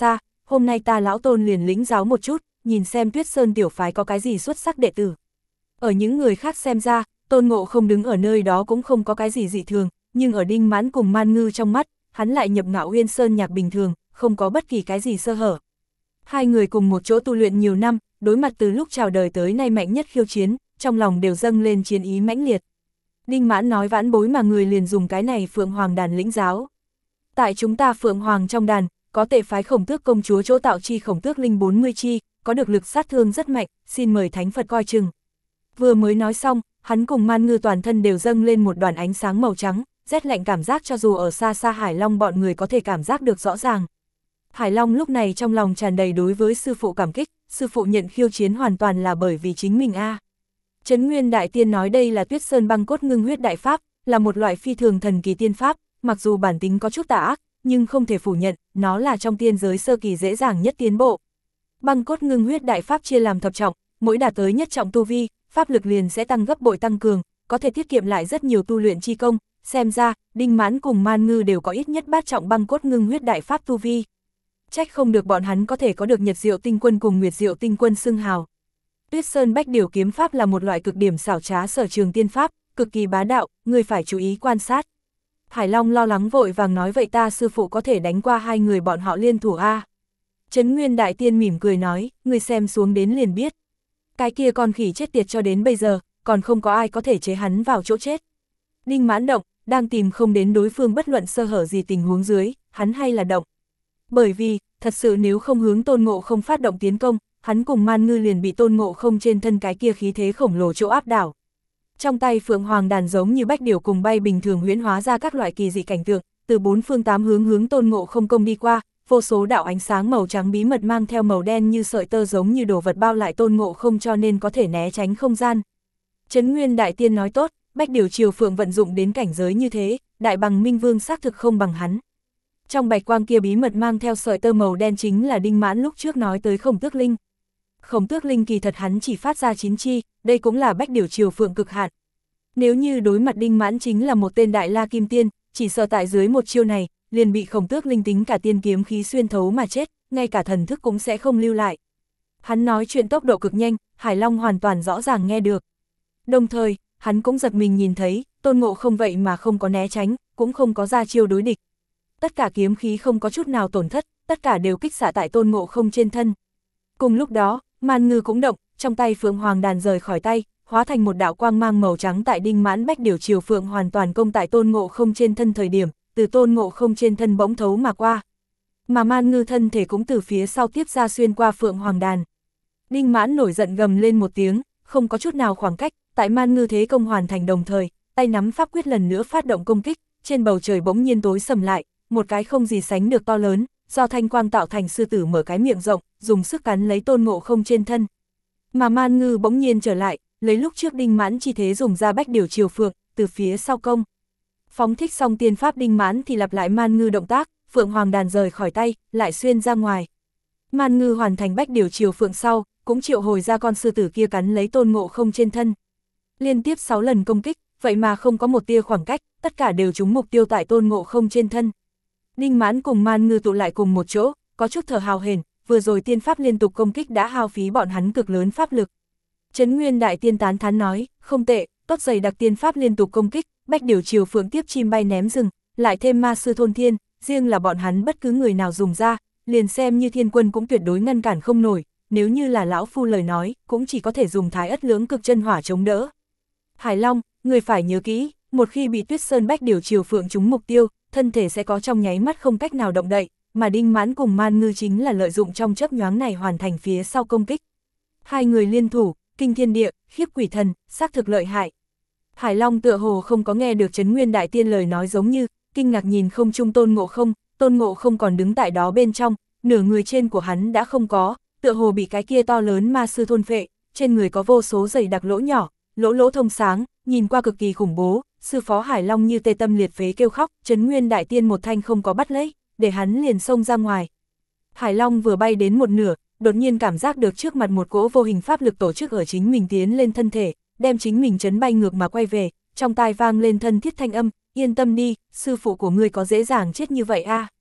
hôm nay ta lão Tôn liền lĩnh giáo một chút, nhìn xem Tuyết Sơn tiểu phái có cái gì xuất sắc đệ tử. Ở những người khác xem ra, Tôn Ngộ Không đứng ở nơi đó cũng không có cái gì dị thường, nhưng ở Đinh Mãn cùng Man Ngư trong mắt, hắn lại nhập Ngạo Uyên Sơn nhạc bình thường, không có bất kỳ cái gì sơ hở. Hai người cùng một chỗ tu luyện nhiều năm, đối mặt từ lúc chào đời tới nay mạnh nhất khiêu chiến, trong lòng đều dâng lên chiến ý mãnh liệt. Đinh Mãn nói vãn bối mà người liền dùng cái này Phượng Hoàng đàn lĩnh giáo. Tại chúng ta Phượng Hoàng trong đàn, có tệ phái Khổng Tước công chúa chỗ tạo chi Khổng Tước linh 40 chi, có được lực sát thương rất mạnh, xin mời Thánh Phật coi chừng. Vừa mới nói xong, hắn cùng Man Ngư toàn thân đều dâng lên một đoàn ánh sáng màu trắng, rét lạnh cảm giác cho dù ở xa xa Hải Long bọn người có thể cảm giác được rõ ràng. Hải Long lúc này trong lòng tràn đầy đối với sư phụ cảm kích, sư phụ nhận khiêu chiến hoàn toàn là bởi vì chính mình a. Trấn Nguyên Đại Tiên nói đây là Tuyết Sơn băng cốt ngưng huyết đại pháp, là một loại phi thường thần kỳ tiên pháp, mặc dù bản tính có chút tà ác, nhưng không thể phủ nhận, nó là trong tiên giới sơ kỳ dễ dàng nhất tiến bộ. Băng cốt ngưng huyết đại pháp chia làm thập trọng, mỗi đạt tới nhất trọng tu vi, pháp lực liền sẽ tăng gấp bội tăng cường, có thể tiết kiệm lại rất nhiều tu luyện chi công, xem ra, Đinh Mãn cùng Man Ngư đều có ít nhất bát trọng băng cốt ngưng huyết đại pháp tu vi. Trách không được bọn hắn có thể có được Nhật Diệu Tinh Quân cùng Nguyệt Diệu Tinh Quân xưng hào. Tuyết Sơn Bách Điểu kiếm pháp là một loại cực điểm xảo trá sở trường tiên pháp, cực kỳ bá đạo, người phải chú ý quan sát. Hải Long lo lắng vội vàng nói vậy ta sư phụ có thể đánh qua hai người bọn họ liên thủ a. Trấn Nguyên Đại Tiên mỉm cười nói, người xem xuống đến liền biết. Cái kia con khỉ chết tiệt cho đến bây giờ, còn không có ai có thể chế hắn vào chỗ chết. Đinh Mãn động, đang tìm không đến đối phương bất luận sơ hở gì tình huống dưới, hắn hay là động. Bởi vì, thật sự nếu không hướng Tôn Ngộ Không phát động tiến công, hắn cùng Man Ngư liền bị Tôn Ngộ Không trên thân cái kia khí thế khổng lồ chỗ áp đảo. Trong tay Phượng Hoàng đàn giống như bách điểu cùng bay bình thường huyễn hóa ra các loại kỳ dị cảnh tượng, từ bốn phương tám hướng hướng Tôn Ngộ Không công đi qua, vô số đạo ánh sáng màu trắng bí mật mang theo màu đen như sợi tơ giống như đồ vật bao lại Tôn Ngộ Không cho nên có thể né tránh không gian. Trấn Nguyên Đại Tiên nói tốt, bách điểu triều phượng vận dụng đến cảnh giới như thế, đại bằng Minh Vương xác thực không bằng hắn. Trong bạch quang kia bí mật mang theo sợi tơ màu đen chính là Đinh Mãn lúc trước nói tới Khổng Tước Linh. Khổng Tước Linh kỳ thật hắn chỉ phát ra 9 chi, đây cũng là bách điểu triều phượng cực hạn. Nếu như đối mặt Đinh Mãn chính là một tên đại la kim tiên, chỉ sợ tại dưới một chiêu này, liền bị Khổng Tước Linh tính cả tiên kiếm khí xuyên thấu mà chết, ngay cả thần thức cũng sẽ không lưu lại. Hắn nói chuyện tốc độ cực nhanh, Hải Long hoàn toàn rõ ràng nghe được. Đồng thời, hắn cũng giật mình nhìn thấy, Tôn Ngộ Không vậy mà không có né tránh, cũng không có ra chiêu đối địch. Tất cả kiếm khí không có chút nào tổn thất, tất cả đều kích xạ tại Tôn Ngộ Không trên thân. Cùng lúc đó, Man Ngư cũng động, trong tay Phượng Hoàng đàn rời khỏi tay, hóa thành một đạo quang mang màu trắng tại Đinh Mãn bách điểu triều phượng hoàn toàn công tại Tôn Ngộ Không trên thân thời điểm, từ Tôn Ngộ Không trên thân bỗng thấu mà qua. Mà Man Ngư thân thể cũng từ phía sau tiếp ra xuyên qua Phượng Hoàng đàn. Đinh Mãn nổi giận gầm lên một tiếng, không có chút nào khoảng cách, tại Man Ngư thế công hoàn thành đồng thời, tay nắm pháp quyết lần nữa phát động công kích, trên bầu trời bỗng nhiên tối sầm lại, một cái không gì sánh được to lớn, do thanh quang tạo thành sư tử mở cái miệng rộng, dùng sức cắn lấy Tôn Ngộ Không trên thân. Mà Man Ngư bỗng nhiên trở lại, lấy lúc trước Đinh Mãn chi thế dùng ra bách điểu triều phượng, từ phía sau công. Phóng thích xong tiên pháp Đinh Mãn thì lặp lại Man Ngư động tác, Phượng Hoàng đàn rời khỏi tay, lại xuyên ra ngoài. Man Ngư hoàn thành bách điểu triều phượng sau, cũng triệu hồi ra con sư tử kia cắn lấy Tôn Ngộ Không trên thân. Liên tiếp 6 lần công kích, vậy mà không có một tia khoảng cách, tất cả đều trúng mục tiêu tại Tôn Ngộ Không trên thân. Đinh Mãn cùng Man Ngư tụ lại cùng một chỗ, có chút thở hào hển, vừa rồi tiên pháp liên tục công kích đã hao phí bọn hắn cực lớn pháp lực. Trấn Nguyên Đại Tiên tán thán nói, không tệ, tốt dày đặc tiên pháp liên tục công kích, bách điểu triều phượng tiếp chim bay ném rừng, lại thêm ma sư thôn thiên, riêng là bọn hắn bất cứ người nào dùng ra, liền xem như thiên quân cũng tuyệt đối ngăn cản không nổi, nếu như là lão phu lời nói, cũng chỉ có thể dùng thái ất lưỡng cực chân hỏa chống đỡ. Hải Long, người phải nhớ kỹ, một khi bị Tuyết Sơn bách điểu triều phượng trúng mục tiêu, thân thể sẽ có trong nháy mắt không cách nào động đậy, mà Đinh Mãn cùng Man Ngư chính là lợi dụng trong chớp nhoáng này hoàn thành phía sau công kích. Hai người liên thủ, kinh thiên địa, khiếp quỷ thần, xác thực lợi hại. Hải Long tựa hồ không có nghe được Trấn Nguyên Đại Tiên lời nói giống như, kinh ngạc nhìn không trung Tôn Ngộ Không còn đứng tại đó bên trong, nửa người trên của hắn đã không có, tựa hồ bị cái kia to lớn ma sư thôn phệ, trên người có vô số dày đặc lỗ nhỏ, lỗ thông sáng, nhìn qua cực kỳ khủng bố. Sư phó Hải Long như tê tâm liệt phế kêu khóc, Trấn Nguyên Đại Tiên một thanh không có bắt lấy, để hắn liền xông ra ngoài. Hải Long vừa bay đến một nửa, đột nhiên cảm giác được trước mặt một cỗ vô hình pháp lực tổ chức ở chính mình tiến lên thân thể, đem chính mình chấn bay ngược mà quay về, trong tai vang lên thân thiết thanh âm, yên tâm đi, sư phụ của ngươi có dễ dàng chết như vậy a.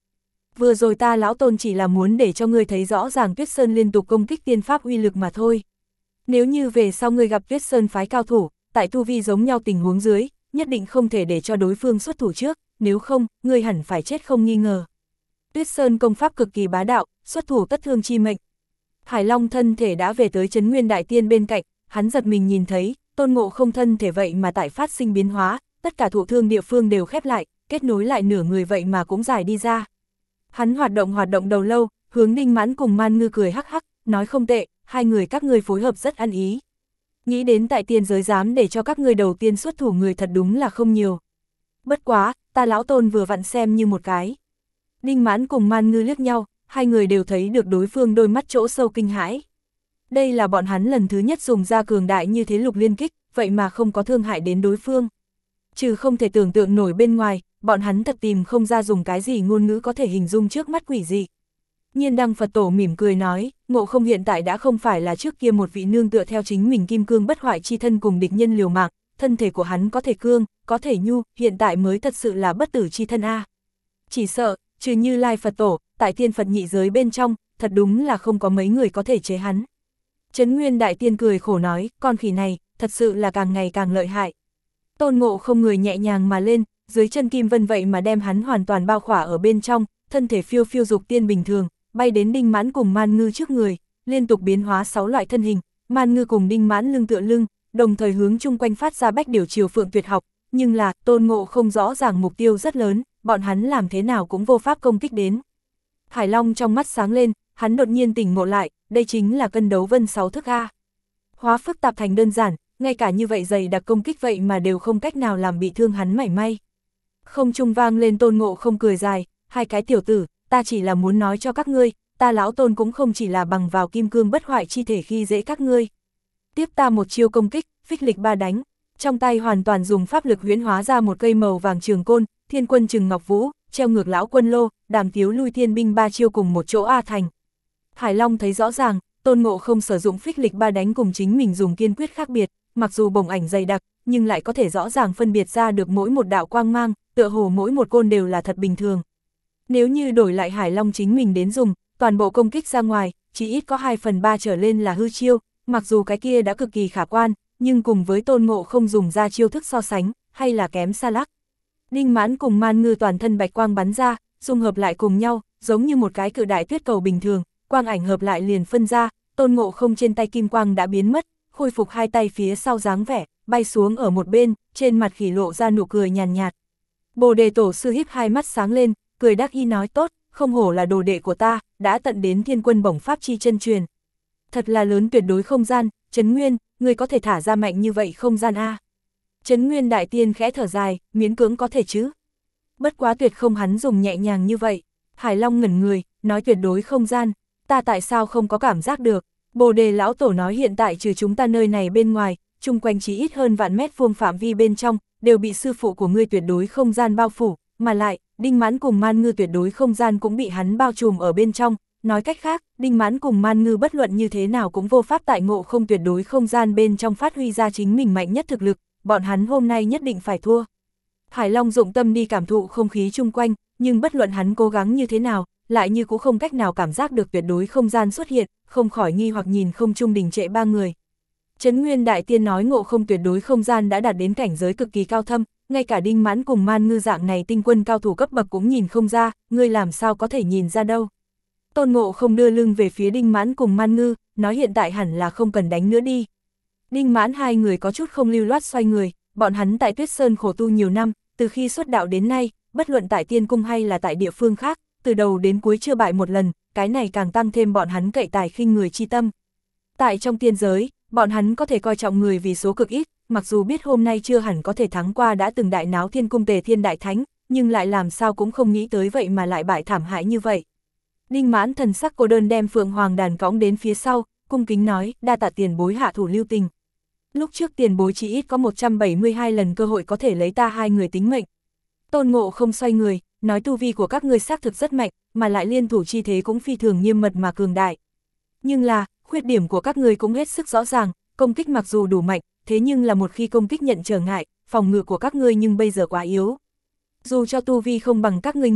Vừa rồi ta lão Tôn chỉ là muốn để cho ngươi thấy rõ ràng Tuyết Sơn liên tục công kích tiên pháp uy lực mà thôi. Nếu như về sau ngươi gặp Tuyết Sơn phái cao thủ, tại tu vi giống nhau tình huống dưới, nhất định không thể để cho đối phương xuất thủ trước, nếu không, ngươi hẳn phải chết không nghi ngờ. Tuyết Sơn công pháp cực kỳ bá đạo, xuất thủ tất thương chi mệnh. Hải Long thân thể đã về tới Trấn Nguyên Đại Tiên bên cạnh, hắn giật mình nhìn thấy, Tôn Ngộ Không thân thể vậy mà tại phát sinh biến hóa, tất cả thụ thương địa phương đều khép lại, kết nối lại nửa người vậy mà cũng giải đi ra. Hắn hoạt động đầu lâu, hướng Đinh Mãn cùng Man Ngư cười hắc hắc, nói không tệ, hai người các ngươi phối hợp rất ăn ý. Nghĩ đến tại tiên giới dám để cho các ngươi đầu tiên xuất thủ người thật đúng là không nhiều. Bất quá, ta lão Tôn vừa vặn xem như một cái. Đinh Mãn cùng Man Ngư liếc nhau, hai người đều thấy được đối phương đôi mắt chỗ sâu kinh hãi. Đây là bọn hắn lần thứ nhất dùng ra cường đại như thế lục liên kích, vậy mà không có thương hại đến đối phương. Trừ không thể tưởng tượng nổi bên ngoài, bọn hắn thật tìm không ra dùng cái gì ngôn ngữ có thể hình dung trước mắt quỷ dị. Nhiên Đăng Phật Tổ mỉm cười nói, Ngộ Không hiện tại đã không phải là trước kia một vị nương tựa theo chính mình kim cương bất hoại chi thân cùng địch nhân liều mạng, thân thể của hắn có thể cương, có thể nhu, hiện tại mới thật sự là bất tử chi thân a. Chỉ sợ, trừ Như Lai Phật Tổ, tại Tiên Phật nhị giới bên trong, thật đúng là không có mấy người có thể chế hắn. Trấn Nguyên Đại Tiên cười khổ nói, con khỉ này, thật sự là càng ngày càng lợi hại. Tôn Ngộ Không người nhẹ nhàng mà lên, dưới chân kim vân vậy mà đem hắn hoàn toàn bao khỏa ở bên trong, thân thể phiêu phiêu dục tiên bình thường, bay đến Đinh Mãn cùng Man Ngư trước người, liên tục biến hóa 6 loại thân hình, Man Ngư cùng Đinh Mãn lưng tựa lưng, đồng thời hướng chung quanh phát ra bách điểu triều phượng tuyệt học, nhưng là Tôn Ngộ Không rõ ràng mục tiêu rất lớn, bọn hắn làm thế nào cũng vô pháp công kích đến. Hải Long trong mắt sáng lên, hắn đột nhiên tỉnh ngộ lại, đây chính là cân đấu vân 6 thức A. Hóa phức tạp thành đơn giản, ngay cả như vậy dày đặc công kích vậy mà đều không cách nào làm bị thương hắn mảy may. Không trung vang lên Tôn Ngộ Không cười dài, hai cái tiểu tử, ta chỉ là muốn nói cho các ngươi, ta lão Tôn cũng không chỉ là bằng vào kim cương bất hoại chi thể khi dễ các ngươi. Tiếp ta một chiêu công kích, phích lịch ba đánh, trong tay hoàn toàn dùng pháp lực huyễn hóa ra một cây màu vàng trường côn, Thiên Quân Trừng Ngọc Vũ, treo ngược lão Quân Lô, Đàm Tiếu lui thiên binh ba chiêu cùng một chỗ A thành. Hải Long thấy rõ ràng, Tôn Ngộ Không sử dụng phích lịch ba đánh cùng chính mình dùng kiên quyết khác biệt, mặc dù bồng ảnh dày đặc, nhưng lại có thể rõ ràng phân biệt ra được mỗi một đạo quang mang, tựa hồ mỗi một côn đều là thật bình thường. Nếu như đổi lại Hải Long chính mình đến dùng, toàn bộ công kích ra ngoài, chỉ ít có 2/3 trở lên là hư chiêu, mặc dù cái kia đã cực kỳ khả quan, nhưng cùng với Tôn Ngộ Không dùng ra chiêu thức so sánh, hay là kém xa lắc. Đinh Mãn cùng Man Ngư toàn thân bạch quang bắn ra, dung hợp lại cùng nhau, giống như một cái cự đại tuyết cầu bình thường, quang ảnh hợp lại liền phân ra, Tôn Ngộ Không trên tay kim quang đã biến mất, khôi phục hai tay phía sau dáng vẻ, bay xuống ở một bên, trên mặt khỉ lộ ra nụ cười nhàn nhạt. Bồ Đề Tổ sư híp hai mắt sáng lên, cười đắc ý nói tốt, không hổ là đồ đệ của ta, đã tận đến Thiên Quân bổng pháp chi chân truyền. Thật là lớn tuyệt đối không gian, Trấn Nguyên, ngươi có thể thả ra mạnh như vậy không gian a. Trấn Nguyên Đại Tiên khẽ thở dài, miễn cưỡng có thể chứ. Bất quá tuyệt không hắn dùng nhẹ nhàng như vậy. Hải Long ngẩn người, nói tuyệt đối không gian, ta tại sao không có cảm giác được. Bồ Đề Lão Tổ nói hiện tại trừ chúng ta nơi này bên ngoài, chung quanh chỉ ít hơn vạn mét vuông phạm vi bên trong, đều bị sư phụ của ngươi tuyệt đối không gian bao phủ, mà lại, Đinh Mãn cùng Man Ngư tuyệt đối không gian cũng bị hắn bao trùm ở bên trong. Nói cách khác, Đinh Mãn cùng Man Ngư bất luận như thế nào cũng vô pháp tại Ngộ Không tuyệt đối không gian bên trong phát huy ra chính mình mạnh nhất thực lực, bọn hắn hôm nay nhất định phải thua. Hải Long dụng tâm đi cảm thụ không khí chung quanh, nhưng bất luận hắn cố gắng như thế nào, lại như cũng không cách nào cảm giác được tuyệt đối không gian xuất hiện, không khỏi nghi hoặc nhìn không trung đình trệ ba người. Trấn Nguyên Đại Tiên nói Ngộ Không tuyệt đối không gian đã đạt đến cảnh giới cực kỳ cao thâm, ngay cả Đinh Mãn cùng Man Ngư dạng này tinh quân cao thủ cấp bậc cũng nhìn không ra, ngươi làm sao có thể nhìn ra đâu. Tôn Ngộ Không đưa lưng về phía Đinh Mãn cùng Man Ngư, nói hiện tại hẳn là không cần đánh nữa đi. Đinh Mãn hai người có chút không lưu loát xoay người, bọn hắn tại Tuyết Sơn khổ tu nhiều năm, từ khi xuất đạo đến nay, bất luận tại Tiên Cung hay là tại địa phương khác, từ đầu đến cuối chưa bại một lần, cái này càng tăng thêm bọn hắn cậy tài khinh người chi tâm. Tại trong tiên giới, bọn hắn có thể coi trọng người vì số cực ít, mặc dù biết hôm nay chưa hẳn có thể thắng qua đã từng đại náo Thiên Cung Tề Thiên Đại Thánh, nhưng lại làm sao cũng không nghĩ tới vậy mà lại bại thảm hại như vậy. Đinh Mãn thần sắc cô đơn đem Phượng Hoàng đàn cõng đến phía sau, cung kính nói, đa tạ tiền bối hạ thủ lưu tình. Lúc trước tiền bối chỉ ít có 172 lần cơ hội có thể lấy ta hai người tính mệnh. Tôn Ngộ Không xoay người, nói tu vi của các ngươi xác thực rất mạnh, mà lại liên thủ chi thế cũng phi thường nghiêm mật mà cường đại. Nhưng là, khuyết điểm của các ngươi cũng hết sức rõ ràng, công kích mặc dù đủ mạnh, thế nhưng là một khi công kích nhận trở ngại, phòng ngự của các ngươi nhưng bây giờ quá yếu. Dù cho tu vi không bằng các ngươi người,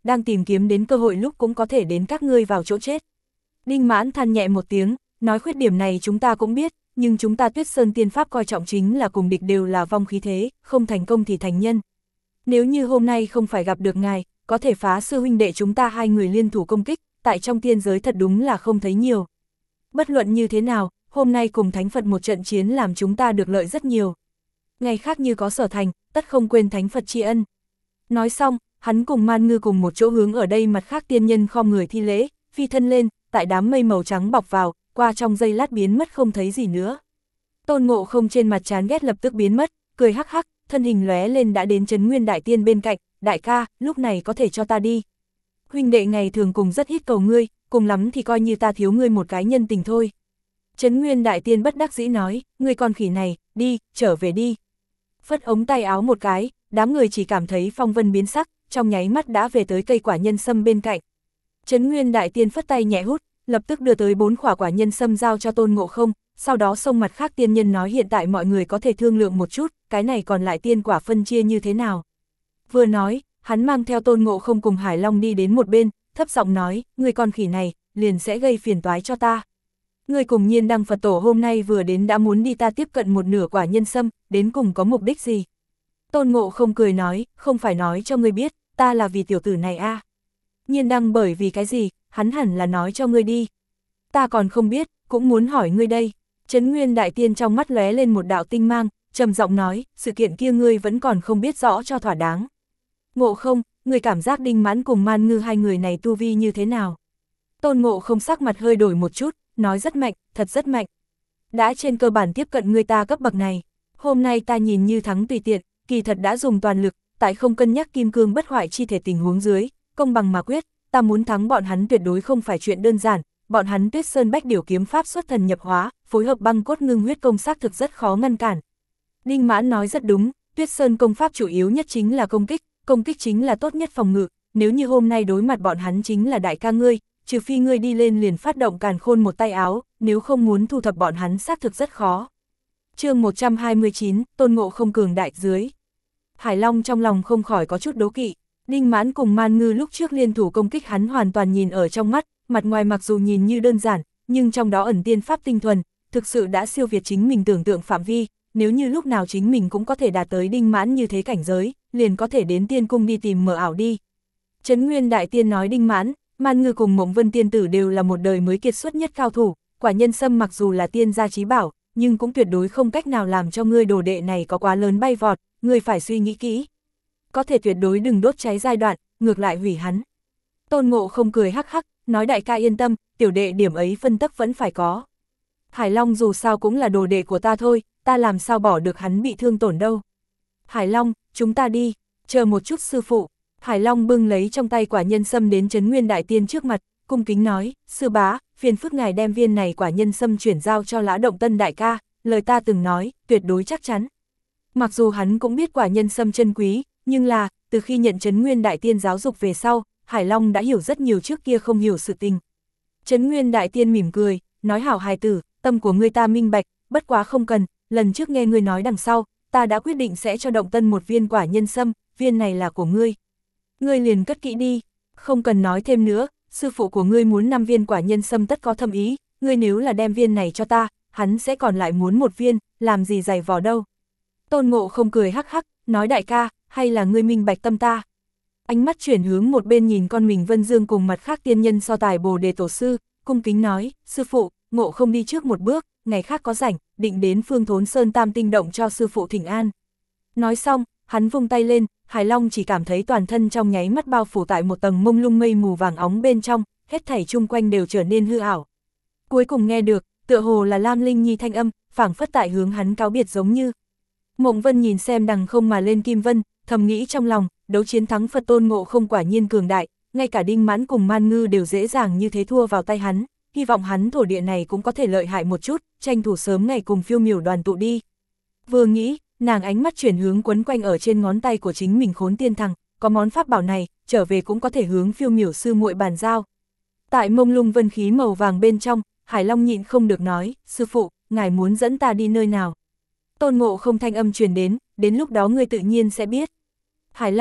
đang tìm kiếm đến cơ hội lúc cũng có thể đến các ngươi vào chỗ chết. Đinh Mãn than nhẹ một tiếng, nói khuyết điểm này chúng ta cũng biết, nhưng chúng ta Tuyết Sơn tiên pháp coi trọng chính là cùng địch đều là vong khí thế, không thành công thì thành nhân. Nếu như hôm nay không phải gặp được ngài, có thể phá sư huynh đệ chúng ta hai người liên thủ công kích, tại trong tiên giới thật đúng là không thấy nhiều. Bất luận như thế nào, hôm nay cùng Thánh Phật một trận chiến làm chúng ta được lợi rất nhiều. Ngày khác như có sở thành, tất không quên Thánh Phật tri ân. Nói xong, hắn cùng Man Ngư cùng một chỗ hướng ở đây mặt khác tiên nhân khom người thi lễ, phi thân lên, tại đám mây màu trắng bọc vào, qua trong giây lát biến mất không thấy gì nữa. Tôn Ngộ Không trên mặt chán ghét lập tức biến mất, cười hắc hắc, thân hình lóe lên đã đến Trấn Nguyên Đại Tiên bên cạnh, đại ca, lúc này có thể cho ta đi. Huynh đệ ngày thường cùng rất ít cầu ngươi, cùng lắm thì coi như ta thiếu ngươi một cái nhân tình thôi. Trấn Nguyên Đại Tiên bất đắc dĩ nói, ngươi con khỉ này, đi, trở về đi. Phất ống tay áo một cái, đám người chỉ cảm thấy phong vân biến sắc, trong nháy mắt đã về tới cây quả nhân sâm bên cạnh. Trấn Nguyên Đại Tiên phất tay nhẹ hút, lập tức đưa tới 4 quả quả nhân sâm giao cho Tôn Ngộ Không, sau đó xông mặt khác tiên nhân nói hiện tại mọi người có thể thương lượng một chút, cái này còn lại tiên quả phân chia như thế nào. Vừa nói, hắn mang theo Tôn Ngộ Không cùng Hải Long đi đến một bên, thấp giọng nói, người con khỉ này, liền sẽ gây phiền toái cho ta. Người cùng Nhiên Đăng Phật Tổ hôm nay vừa đến đã muốn đi ta tiếp cận một nửa quả nhân sâm, đến cùng có mục đích gì? Tôn Ngộ Không cười nói, không phải nói cho ngươi biết, ta là vì tiểu tử này a. Nhiên Đăng bởi vì cái gì, hắn hẳn là nói cho ngươi đi. Ta còn không biết, cũng muốn hỏi ngươi đây. Trấn Nguyên Đại Tiên trong mắt lóe lên một đạo tinh mang, trầm giọng nói, sự kiện kia ngươi vẫn còn không biết rõ cho thỏa đáng. Ngộ Không, ngươi cảm giác Đinh Mãn cùng Man Ngư hai người này tu vi như thế nào? Tôn Ngộ Không sắc mặt hơi đổi một chút, nói rất mạnh, thật rất mạnh. Đã trên cơ bản tiếp cận người ta cấp bậc này. Hôm nay ta nhìn như thắng tùy tiện, kỳ thật đã dùng toàn lực, tại không cân nhắc kim cương bất hoại chi thể tình huống dưới, công bằng mà quyết, ta muốn thắng bọn hắn tuyệt đối không phải chuyện đơn giản, bọn hắn Tuyết Sơn Bách Điểu kiếm pháp xuất thần nhập hóa, phối hợp băng cốt ngưng huyết công xác thực rất khó ngăn cản. Đinh Mãn nói rất đúng, Tuyết Sơn công pháp chủ yếu nhất chính là công kích chính là tốt nhất phòng ngự, nếu như hôm nay đối mặt bọn hắn chính là đại ca ngươi, trừ phi ngươi đi lên liền phát động càn khôn một tay áo, nếu không muốn thu thập bọn hắn xác thực rất khó. Chương 129, Tôn Ngộ Không cường đại dưới. Hải Long trong lòng không khỏi có chút đố kỵ, Đinh Mãn cùng Man Ngư lúc trước liên thủ công kích hắn hoàn toàn nhìn ở trong mắt, mặt ngoài mặc dù nhìn như đơn giản, nhưng trong đó ẩn tiên pháp tinh thuần, thực sự đã siêu việt chính mình tưởng tượng phạm vi, nếu như lúc nào chính mình cũng có thể đạt tới Đinh Mãn như thế cảnh giới, liền có thể đến tiên cung đi tìm mờ ảo đi. Trấn Nguyên Đại Tiên nói Đinh Mãn, Man Ngư cùng Mộng Vân Tiên Tử đều là một đời mới kiệt xuất nhất cao thủ, quả nhân sâm mặc dù là tiên gia chí bảo, nhưng cũng tuyệt đối không cách nào làm cho ngươi đồ đệ này có quá lớn bay vọt, ngươi phải suy nghĩ kỹ. Có thể tuyệt đối đừng đốt cháy giai đoạn, ngược lại hủy hắn. Tôn Ngộ Không cười hắc hắc, nói đại ca yên tâm, tiểu đệ điểm ấy phân tắc vẫn phải có. Hải Long dù sao cũng là đồ đệ của ta thôi, ta làm sao bỏ được hắn bị thương tổn đâu. Hải Long, chúng ta đi, chờ một chút sư phụ. Hải Long bưng lấy trong tay quả nhân sâm đến Trấn Nguyên Đại Tiên trước mặt, cung kính nói, sư bá, phiền phức ngài đem viên này quả nhân sâm chuyển giao cho Lã Động Tân đại ca, lời ta từng nói, tuyệt đối chắc chắn. Mặc dù hắn cũng biết quả nhân sâm chân quý, nhưng là, từ khi nhận Trấn Nguyên Đại Tiên giáo dục về sau, Hải Long đã hiểu rất nhiều trước kia không hiểu sự tình. Trấn Nguyên Đại Tiên mỉm cười, nói hảo hài tử, tâm của ngươi ta minh bạch, bất quá không cần, lần trước nghe ngươi nói đằng sau, ta đã quyết định sẽ cho Động Tân một viên quả nhân sâm, viên này là của ngươi. Ngươi liền cất kỹ đi, không cần nói thêm nữa, sư phụ của ngươi muốn 5 viên quả nhân sâm tất có thâm ý, ngươi nếu là đem viên này cho ta, hắn sẽ còn lại muốn một viên, làm gì dày vò đâu. Tôn Ngộ Không cười hắc hắc, nói đại ca, hay là ngươi minh bạch tâm ta. Ánh mắt chuyển hướng một bên nhìn con mình Vân Dương cùng mặt khác tiên nhân so tài Bồ Đề Tổ Sư, cung kính nói, sư phụ, Ngộ Không đi trước một bước, ngày khác có rảnh, định đến Phương Thốn Sơn Tam Tinh Động cho sư phụ thỉnh an. Nói xong, hắn vung tay lên, Hải Long chỉ cảm thấy toàn thân trong nháy mắt bao phủ tại một tầng mông lung mây mù vàng óng bên trong, hết thảy chung quanh đều trở nên hư ảo. Cuối cùng nghe được, tựa hồ là Lam Linh Nhi thanh âm, phảng phất tại hướng hắn cáo biệt giống như. Mộng Vân nhìn xem đằng không mà lên Kim Vân, thầm nghĩ trong lòng, đấu chiến thắng Phật Tôn Ngộ Không quả nhiên cường đại, ngay cả Đinh Mãn cùng Man Ngư đều dễ dàng như thế thua vào tay hắn, hy vọng hắn thổ địa này cũng có thể lợi hại một chút, tranh thủ sớm ngày cùng Phiêu Miểu đoàn tụ đi. Vừa nghĩ, nàng ánh mắt chuyển hướng quấn quanh ở trên ngón tay của chính mình Khốn Tiên Thằng, có món pháp bảo này, trở về cũng có thể hướng Phiêu Miểu sư muội bàn giao. Tại mông lung vân khí màu vàng bên trong, Hải Long nhịn không được nói, sư phụ, ngài muốn dẫn ta đi nơi nào? Tôn Ngộ Không thanh âm truyền đến lúc đó ngươi tự nhiên sẽ biết. Hải Long,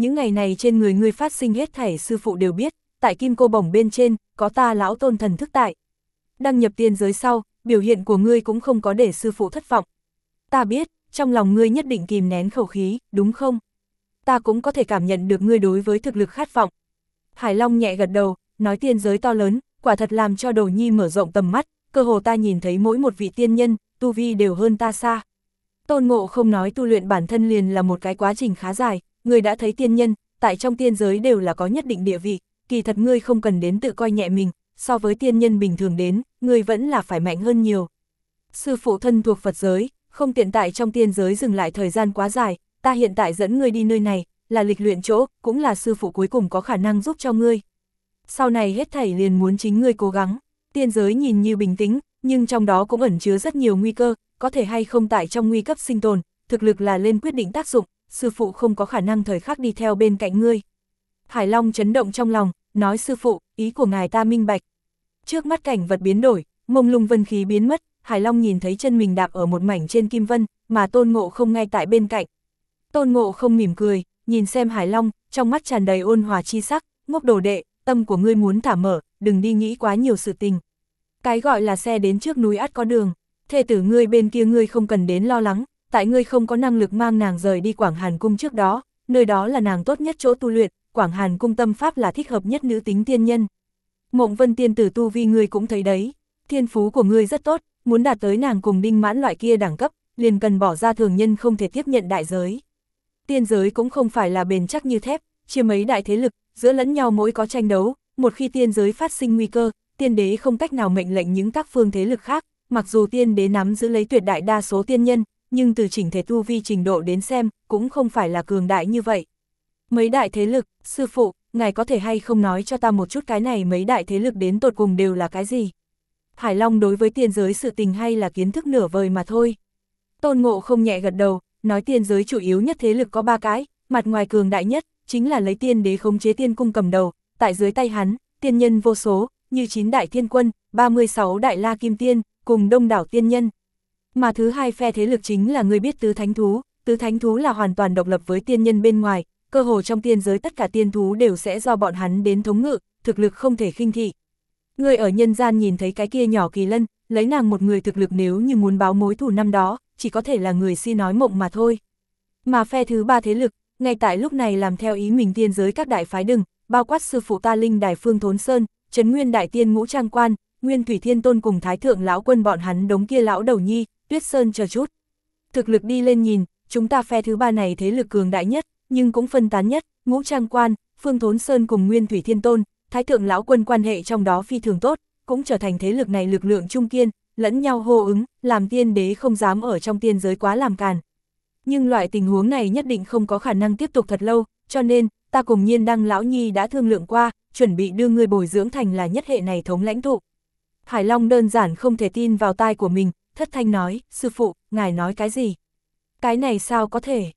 những ngày này trên người ngươi phát sinh hết thảy sư phụ đều biết, tại kim cô bổng bên trên, có ta lão tôn thần thức tại. Đăng nhập tiên giới sau, biểu hiện của ngươi cũng không có để sư phụ thất vọng. Ta biết, trong lòng ngươi nhất định kìm nén khẩu khí, đúng không? Ta cũng có thể cảm nhận được ngươi đối với thực lực khát vọng. Hải Long nhẹ gật đầu, nói tiên giới to lớn, quả thật làm cho Đồ Nhi mở rộng tầm mắt, cơ hồ ta nhìn thấy mỗi một vị tiên nhân, tu vi đều hơn ta xa. Tôn Ngộ không nói tu luyện bản thân liền là một cái quá trình khá dài, ngươi đã thấy tiên nhân, tại trong tiên giới đều là có nhất định địa vị, kỳ thật ngươi không cần đến tự coi nhẹ mình, so với tiên nhân bình thường đến, ngươi vẫn là phải mạnh hơn nhiều. Sư phụ thân thuộc Phật giới, không tiện tại trong tiên giới dừng lại thời gian quá dài, ta hiện tại dẫn ngươi đi nơi này, là lịch luyện chỗ, cũng là sư phụ cuối cùng có khả năng giúp cho ngươi. Sau này hết thảy liền muốn chính ngươi cố gắng, tiên giới nhìn như bình tĩnh, nhưng trong đó cũng ẩn chứa rất nhiều nguy cơ, có thể hay không tại trong nguy cấp sinh tồn, thực lực là lên quyết định tác dụng, sư phụ không có khả năng thời khắc đi theo bên cạnh ngươi. Hải Long chấn động trong lòng, nói sư phụ, ý của ngài ta minh bạch. Trước mắt cảnh vật biến đổi, mông lung vân khí biến mất, Hải Long nhìn thấy chân mình đạp ở một mảnh trên kim vân, mà Tôn Ngộ không ngay tại bên cạnh. Tôn Ngộ không mỉm cười, nhìn xem Hải Long, trong mắt tràn đầy ôn hòa chi sắc, ngốc đồ đệ, tâm của ngươi muốn thả mở, đừng đi nghĩ quá nhiều sự tình. Cái gọi là xe đến trước núi ắt có đường, thê tử ngươi bên kia ngươi không cần đến lo lắng, tại ngươi không có năng lực mang nàng rời đi Quảng Hàn Cung trước đó, nơi đó là nàng tốt nhất chỗ tu luyện, Quảng Hàn Cung tâm pháp là thích hợp nhất nữ tính tiên nhân. Mộng Vân tiên tử tu vi ngươi cũng thấy đấy, thiên phú của ngươi rất tốt, muốn đạt tới nàng cùng Đinh Mãn loại kia đẳng cấp, liền cần bỏ ra thường nhân không thể tiếp nhận đại giới. Tiên giới cũng không phải là bền chắc như thép, chia mấy đại thế lực, giữa lẫn nhau mỗi có tranh đấu, một khi tiên giới phát sinh nguy cơ, tiên đế không cách nào mệnh lệnh những các phương thế lực khác, mặc dù tiên đế nắm giữ lấy tuyệt đại đa số tiên nhân, nhưng từ chỉnh thể tu vi trình độ đến xem, cũng không phải là cường đại như vậy. Mấy đại thế lực, sư phụ, ngài có thể hay không nói cho ta một chút cái này mấy đại thế lực đến tột cùng đều là cái gì? Hải Long đối với tiên giới sự tình hay là kiến thức nửa vời mà thôi. Tôn Ngộ không nhẹ gật đầu, nói tiên giới chủ yếu nhất thế lực có 3 cái, mặt ngoài cường đại nhất, chính là lấy tiên đế khống chế tiên cung cầm đầu, tại dưới tay hắn, tiên nhân vô số, như 9 đại thiên quân, 36 đại la kim tiên, cùng đông đảo tiên nhân. Mà thứ hai phe thế lực chính là người biết tứ thánh thú là hoàn toàn độc lập với tiên nhân bên ngoài, cơ hồ trong tiên giới tất cả tiên thú đều sẽ do bọn hắn đến thống ngự, thực lực không thể khinh thị. Người ở nhân gian nhìn thấy cái kia nhỏ Kỳ Lân, lấy nàng một người thực lực nếu như muốn báo mối thù năm đó, chỉ có thể là người si nói mộng mà thôi. Mà phe thứ 3 thế lực, ngay tại lúc này làm theo ý mình tiên giới các đại phái đừng, bao quát sư phụ ta Linh Đài Phương Thốn Sơn, Trấn Nguyên Đại Tiên Ngũ Trang Quan, Nguyên Thủy Thiên Tôn cùng Thái Thượng Lão Quân bọn hắn đống kia lão đầu nhi, Tuyết Sơn chờ chút. Thực lực đi lên nhìn, chúng ta phe thứ 3 này thế lực cường đại nhất, nhưng cũng phân tán nhất, Ngũ Trang Quan, Phương Thốn Sơn cùng Nguyên Thủy Thiên Tôn, Thái Thượng Lão Quân quan hệ trong đó phi thường tốt, cũng trở thành thế lực này lực lượng trung kiên, lẫn nhau hô ứng, làm tiên đế không dám ở trong tiên giới quá làm càn. Nhưng loại tình huống này nhất định không có khả năng tiếp tục thật lâu, cho nên, ta cùng Nhiên Đăng lão nhi đã thương lượng qua, chuẩn bị đưa người bồi dưỡng thành là nhất hệ này thống lãnh tụ. Hải Long đơn giản không thể tin vào tai của mình, thất thanh nói, sư phụ, ngài nói cái gì? Cái này sao có thể?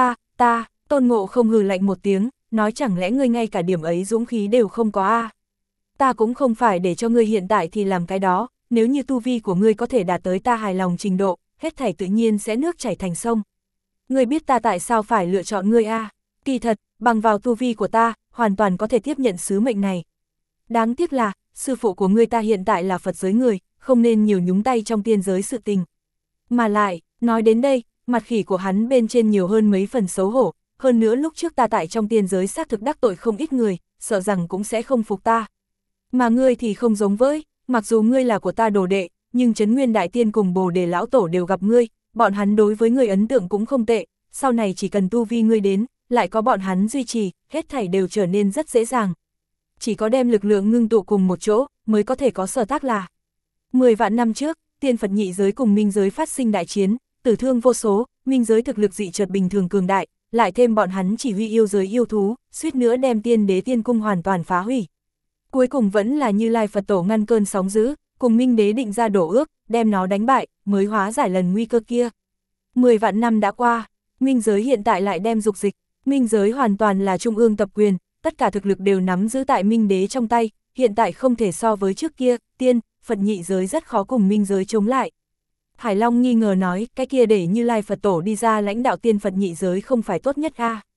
Tôn Ngộ không hừ lạnh một tiếng, nói chẳng lẽ ngươi ngay cả điểm ấy dũng khí đều không có a? Ta cũng không phải để cho ngươi hiện tại thì làm cái đó, nếu như tu vi của ngươi có thể đạt tới ta hài lòng trình độ, hết thảy tự nhiên sẽ nước chảy thành sông. Ngươi biết ta tại sao phải lựa chọn ngươi a? Kỳ thật, bằng vào tu vi của ta, hoàn toàn có thể tiếp nhận sứ mệnh này. Đáng tiếc là, sư phụ của ngươi ta hiện tại là Phật giới người, không nên nhiều nhúng tay trong tiên giới sự tình. Mà lại, nói đến đây, mặt khỉ của hắn bên trên nhiều hơn mấy phần xấu hổ, hơn nữa lúc trước ta tại trong tiên giới xác thực đắc tội không ít người, sợ rằng cũng sẽ không phục ta. Mà ngươi thì không giống với, mặc dù ngươi là của ta đồ đệ, nhưng Trấn Nguyên Đại Tiên cùng Bồ Đề Lão Tổ đều gặp ngươi, bọn hắn đối với ngươi ấn tượng cũng không tệ, sau này chỉ cần tu vi ngươi đến, lại có bọn hắn duy trì, hết thảy đều trở nên rất dễ dàng. Chỉ có đem lực lượng ngưng tụ cùng một chỗ, mới có thể có sở tác là. 10 vạn năm trước, tiên Phật nhị giới cùng minh giới phát sinh đại chiến, tử thương vô số, minh giới thực lực dị chợt bình thường cường đại, lại thêm bọn hắn chỉ huy yêu giới yêu thú, suýt nữa đem tiên đế tiên cung hoàn toàn phá hủy. Cuối cùng vẫn là Như Lai Phật Tổ ngăn cơn sóng dữ, cùng minh đế định ra đổ ước, đem nó đánh bại, mới hóa giải lần nguy cơ kia. 10 vạn năm đã qua, minh giới hiện tại lại đem dục dịch, minh giới hoàn toàn là trung ương tập quyền, tất cả thực lực đều nắm giữ tại minh đế trong tay, hiện tại không thể so với trước kia, tiên, Phật nhị giới rất khó cùng minh giới chống lại. Hải Long nghi ngờ nói, cái kia để Như Lai Phật Tổ đi ra lãnh đạo tiên Phật nhị giới không phải tốt nhất a?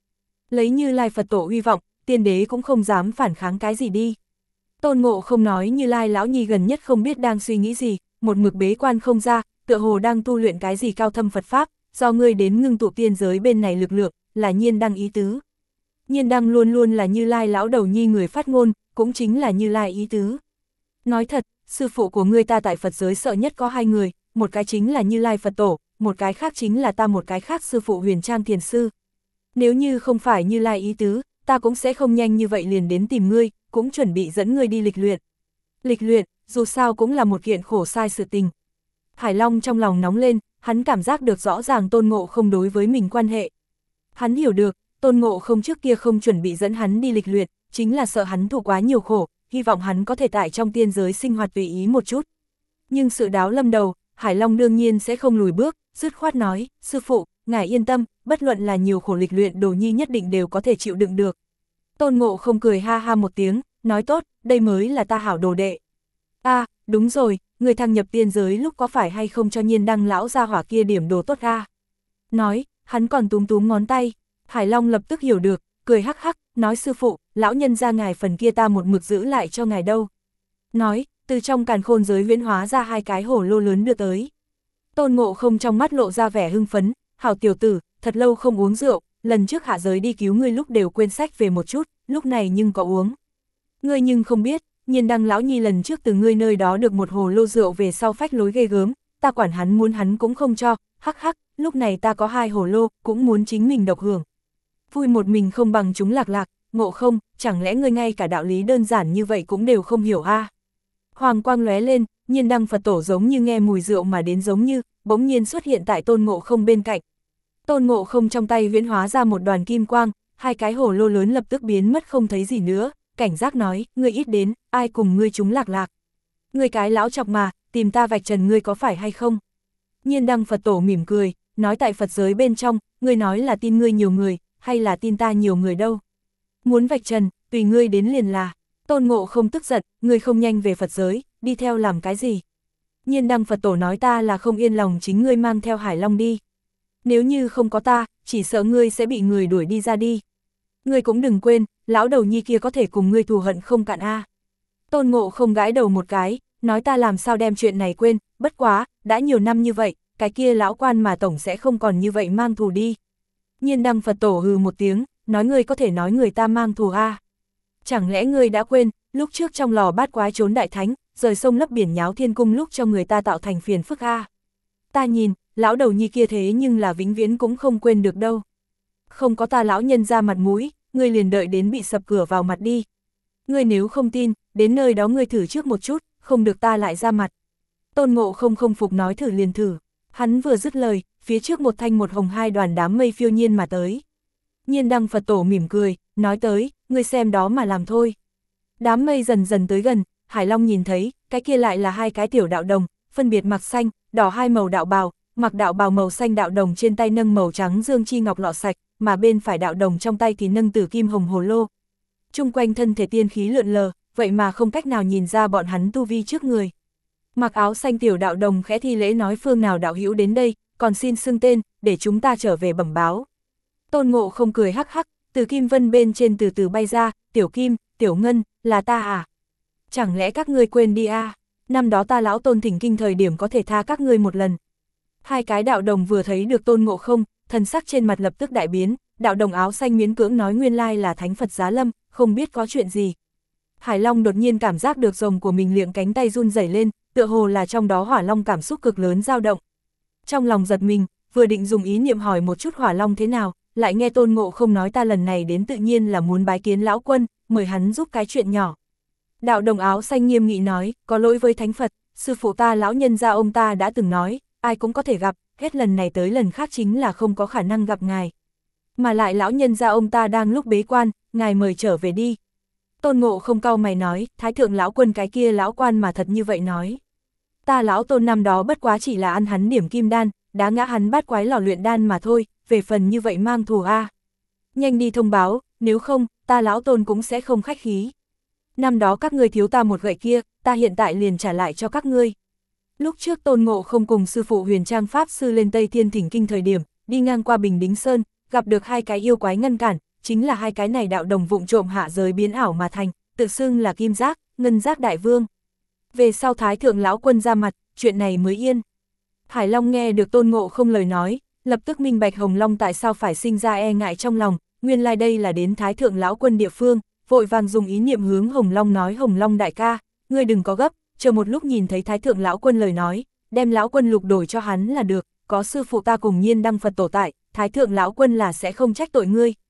Lấy Như Lai Phật tổ uy vọng, tiên đế cũng không dám phản kháng cái gì đi. Tôn Ngộ không nói Như Lai lão nhi gần nhất không biết đang suy nghĩ gì, một mực bế quan không ra, tựa hồ đang tu luyện cái gì cao thâm Phật Pháp, do ngươi đến ngưng tụ tiên giới bên này lực lượng, là Nhiên Đăng ý tứ. Nhiên Đăng luôn luôn là Như Lai lão đầu nhi người phát ngôn, cũng chính là Như Lai ý tứ. Nói thật, sư phụ của ngươi ta tại Phật giới sợ nhất có hai người, một cái chính là Như Lai Phật tổ, một cái khác chính là ta, một cái khác sư phụ Huyền Trang Thiền Sư. Nếu như không phải Như Lai ý tứ, ta cũng sẽ không nhanh như vậy liền đến tìm ngươi, cũng chuẩn bị dẫn ngươi đi lịch luyện. Lịch luyện, dù sao cũng là một kiện khổ sai sự tình. Hải Long trong lòng nóng lên, hắn cảm giác được rõ ràng Tôn Ngộ không đối với mình quan hệ. Hắn hiểu được, Tôn Ngộ không trước kia không chuẩn bị dẫn hắn đi lịch luyện, chính là sợ hắn thụ quá nhiều khổ, hy vọng hắn có thể tại trong tiên giới sinh hoạt tùy ý một chút. Nhưng sự đáo lâm đầu, Hải Long đương nhiên sẽ không lùi bước, dứt khoát nói, sư phụ, ngài yên tâm, bất luận là nhiều khổ lịch luyện đồ nhi nhất định đều có thể chịu đựng được. Tôn Ngộ không cười ha ha một tiếng, nói tốt, đây mới là ta hảo đồ đệ. Đúng rồi, người thăng nhập tiên giới lúc có phải hay không cho Nhiên Đăng lão gia hỏa kia điểm đồ tốt a? Nói, hắn còn túm túm ngón tay. Hải Long lập tức hiểu được, cười hắc hắc, nói sư phụ, lão nhân ra ngài phần kia ta một mực giữ lại cho ngài đâu. Nói, từ trong càn khôn giới huyễn hóa ra hai cái hổ lô lớn đưa tới. Tôn Ngộ không trong mắt lộ ra vẻ hưng phấn, hảo tiểu tử, thật lâu không uống rượu, lần trước hạ giới đi cứu ngươi lúc đều quên sách về một chút, lúc này nhưng có uống. Ngươi nhưng không biết, Nhiên Đăng lão nhi lần trước từ ngươi nơi đó được một hồ lô rượu về sau phách lối ghê gớm, ta quản hắn muốn hắn cũng không cho, hắc hắc, lúc này ta có hai hồ lô, cũng muốn chính mình độc hưởng. Vui một mình không bằng chúng lạc lạc, Ngộ không, chẳng lẽ ngươi ngay cả đạo lý đơn giản như vậy cũng đều không hiểu a? Hoàng quang lóe lên, Nhiên Đăng Phật tổ giống như nghe mùi rượu mà đến giống như, bỗng nhiên xuất hiện tại Tôn Ngộ không bên cạnh. Tôn Ngộ không trong tay huyễn hóa ra một đoàn kim quang, hai cái hồ lô lớn lập tức biến mất không thấy gì nữa, cảnh giác nói, ngươi ít đến, ai cùng ngươi chúng lạc lạc. Ngươi cái lão chọc mà, tìm ta vạch trần ngươi có phải hay không? Nhiên Đăng Phật tổ mỉm cười, nói tại Phật giới bên trong, ngươi nói là tin ngươi nhiều người, hay là tin ta nhiều người đâu. Muốn vạch trần, tùy ngươi đến liền là. Tôn Ngộ không tức giận, ngươi không nhanh về Phật giới, đi theo làm cái gì? Nhiên Đăng Phật tổ nói ta là không yên lòng chính ngươi mang theo Hải Long đi. Nếu như không có ta, chỉ sợ ngươi sẽ bị người đuổi đi ra đi. Ngươi cũng đừng quên, lão đầu nhi kia có thể cùng ngươi thù hận không cạn a. Tôn Ngộ không gãi đầu một cái, nói ta làm sao đem chuyện này quên, bất quá, đã nhiều năm như vậy, cái kia lão quan mà tổng sẽ không còn như vậy mang thù đi. Nhiên Đăng Phật tổ hừ một tiếng, nói ngươi có thể nói người ta mang thù a. Chẳng lẽ ngươi đã quên, lúc trước trong lò bát quái trốn đại thánh, rời sông lấp biển nháo thiên cung lúc cho người ta tạo thành phiền phức a. Ta nhìn, lão đầu nhi kia thế nhưng là vĩnh viễn cũng không quên được đâu. Không có ta lão nhân ra mặt mũi, ngươi liền đợi đến bị sập cửa vào mặt đi. Ngươi nếu không tin, đến nơi đó ngươi thử trước một chút, không được ta lại ra mặt. Tôn Ngộ không không phục nói thử liền thử. Hắn vừa dứt lời, phía trước một thanh một hồng hai đoàn đám mây phiêu nhiên mà tới. Nhiên Đăng Phật tổ mỉm cười, nói tới, ngươi xem đó mà làm thôi. Đám mây dần dần tới gần, Hải Long nhìn thấy, cái kia lại là hai cái tiểu đạo đồng, phân biệt mặc xanh, đỏ hai màu đạo bào, mặc đạo bào màu xanh đạo đồng trên tay nâng màu trắng dương chi ngọc lọ sạch, mà bên phải đạo đồng trong tay thì nâng tử kim hồng hồ lô. Chung quanh thân thể tiên khí lượn lờ, vậy mà không cách nào nhìn ra bọn hắn tu vi trước người. Mặc áo xanh tiểu đạo đồng khẽ thi lễ nói phương nào đạo hữu đến đây, còn xin xưng tên, để chúng ta trở về bẩm báo. Tôn Ngộ không cười hắc hắc, từ kim vân bên trên từ từ bay ra, tiểu kim, tiểu ngân, là ta à? Chẳng lẽ các ngươi quên đi à? Năm đó ta lão Tôn thỉnh kinh thời điểm có thể tha các ngươi một lần. Hai cái đạo đồng vừa thấy được Tôn Ngộ không, thần sắc trên mặt lập tức đại biến, đạo đồng áo xanh miễn cưỡng nói nguyên lai là thánh Phật Giá Lâm, không biết có chuyện gì. Hải Long đột nhiên cảm giác được rồng của mình liệng cánh tay run rẩy lên, tựa hồ là trong đó Hỏa Long cảm xúc cực lớn dao động. Trong lòng giật mình, vừa định dùng ý niệm hỏi một chút Hỏa Long thế nào, lại nghe Tôn Ngộ không nói ta lần này đến tự nhiên là muốn bái kiến lão quân, mời hắn giúp cái chuyện nhỏ. Đạo đồng áo xanh nghiêm nghị nói, có lỗi với thánh Phật, sư phụ ta lão nhân gia ông ta đã từng nói, ai cũng có thể gặp, hết lần này tới lần khác chính là không có khả năng gặp ngài. Mà lại lão nhân gia ông ta đang lúc bế quan, ngài mời trở về đi. Tôn Ngộ không cau mày nói, thái thượng lão quân cái kia lão quan mà thật như vậy nói. Ta lão Tôn năm đó bất quá chỉ là ăn hắn điểm kim đan, đá ngã hắn bát quái lò luyện đan mà thôi, về phần như vậy mang thù a. Nhanh đi thông báo, nếu không, ta lão Tôn cũng sẽ không khách khí. Năm đó các ngươi thiếu ta một gậy kia, ta hiện tại liền trả lại cho các ngươi. Lúc trước Tôn Ngộ không cùng sư phụ Huyền Trang Pháp Sư lên Tây Thiên Thỉnh Kinh thời điểm, đi ngang qua Bình Đính Sơn, gặp được hai cái yêu quái ngăn cản, chính là hai cái này đạo đồng vụng trộm hạ giới biến ảo mà thành, tự xưng là Kim Giác, Ngân Giác đại vương. Về sau Thái thượng lão quân ra mặt, chuyện này mới yên. Hải Long nghe được Tôn Ngộ Không lời nói, lập tức minh bạch Hồng Long tại sao phải sinh ra e ngại trong lòng, nguyên lai đây là đến Thái thượng lão quân địa phương, vội vàng dùng ý niệm hướng Hồng Long nói: Hồng Long đại ca, ngươi đừng có gấp, chờ một lúc nhìn thấy Thái thượng lão quân lời nói, đem lão quân lục đổi cho hắn là được, có sư phụ ta cùng Nhiên Đăng Phật tổ tại, Thái thượng lão quân là sẽ không trách tội ngươi,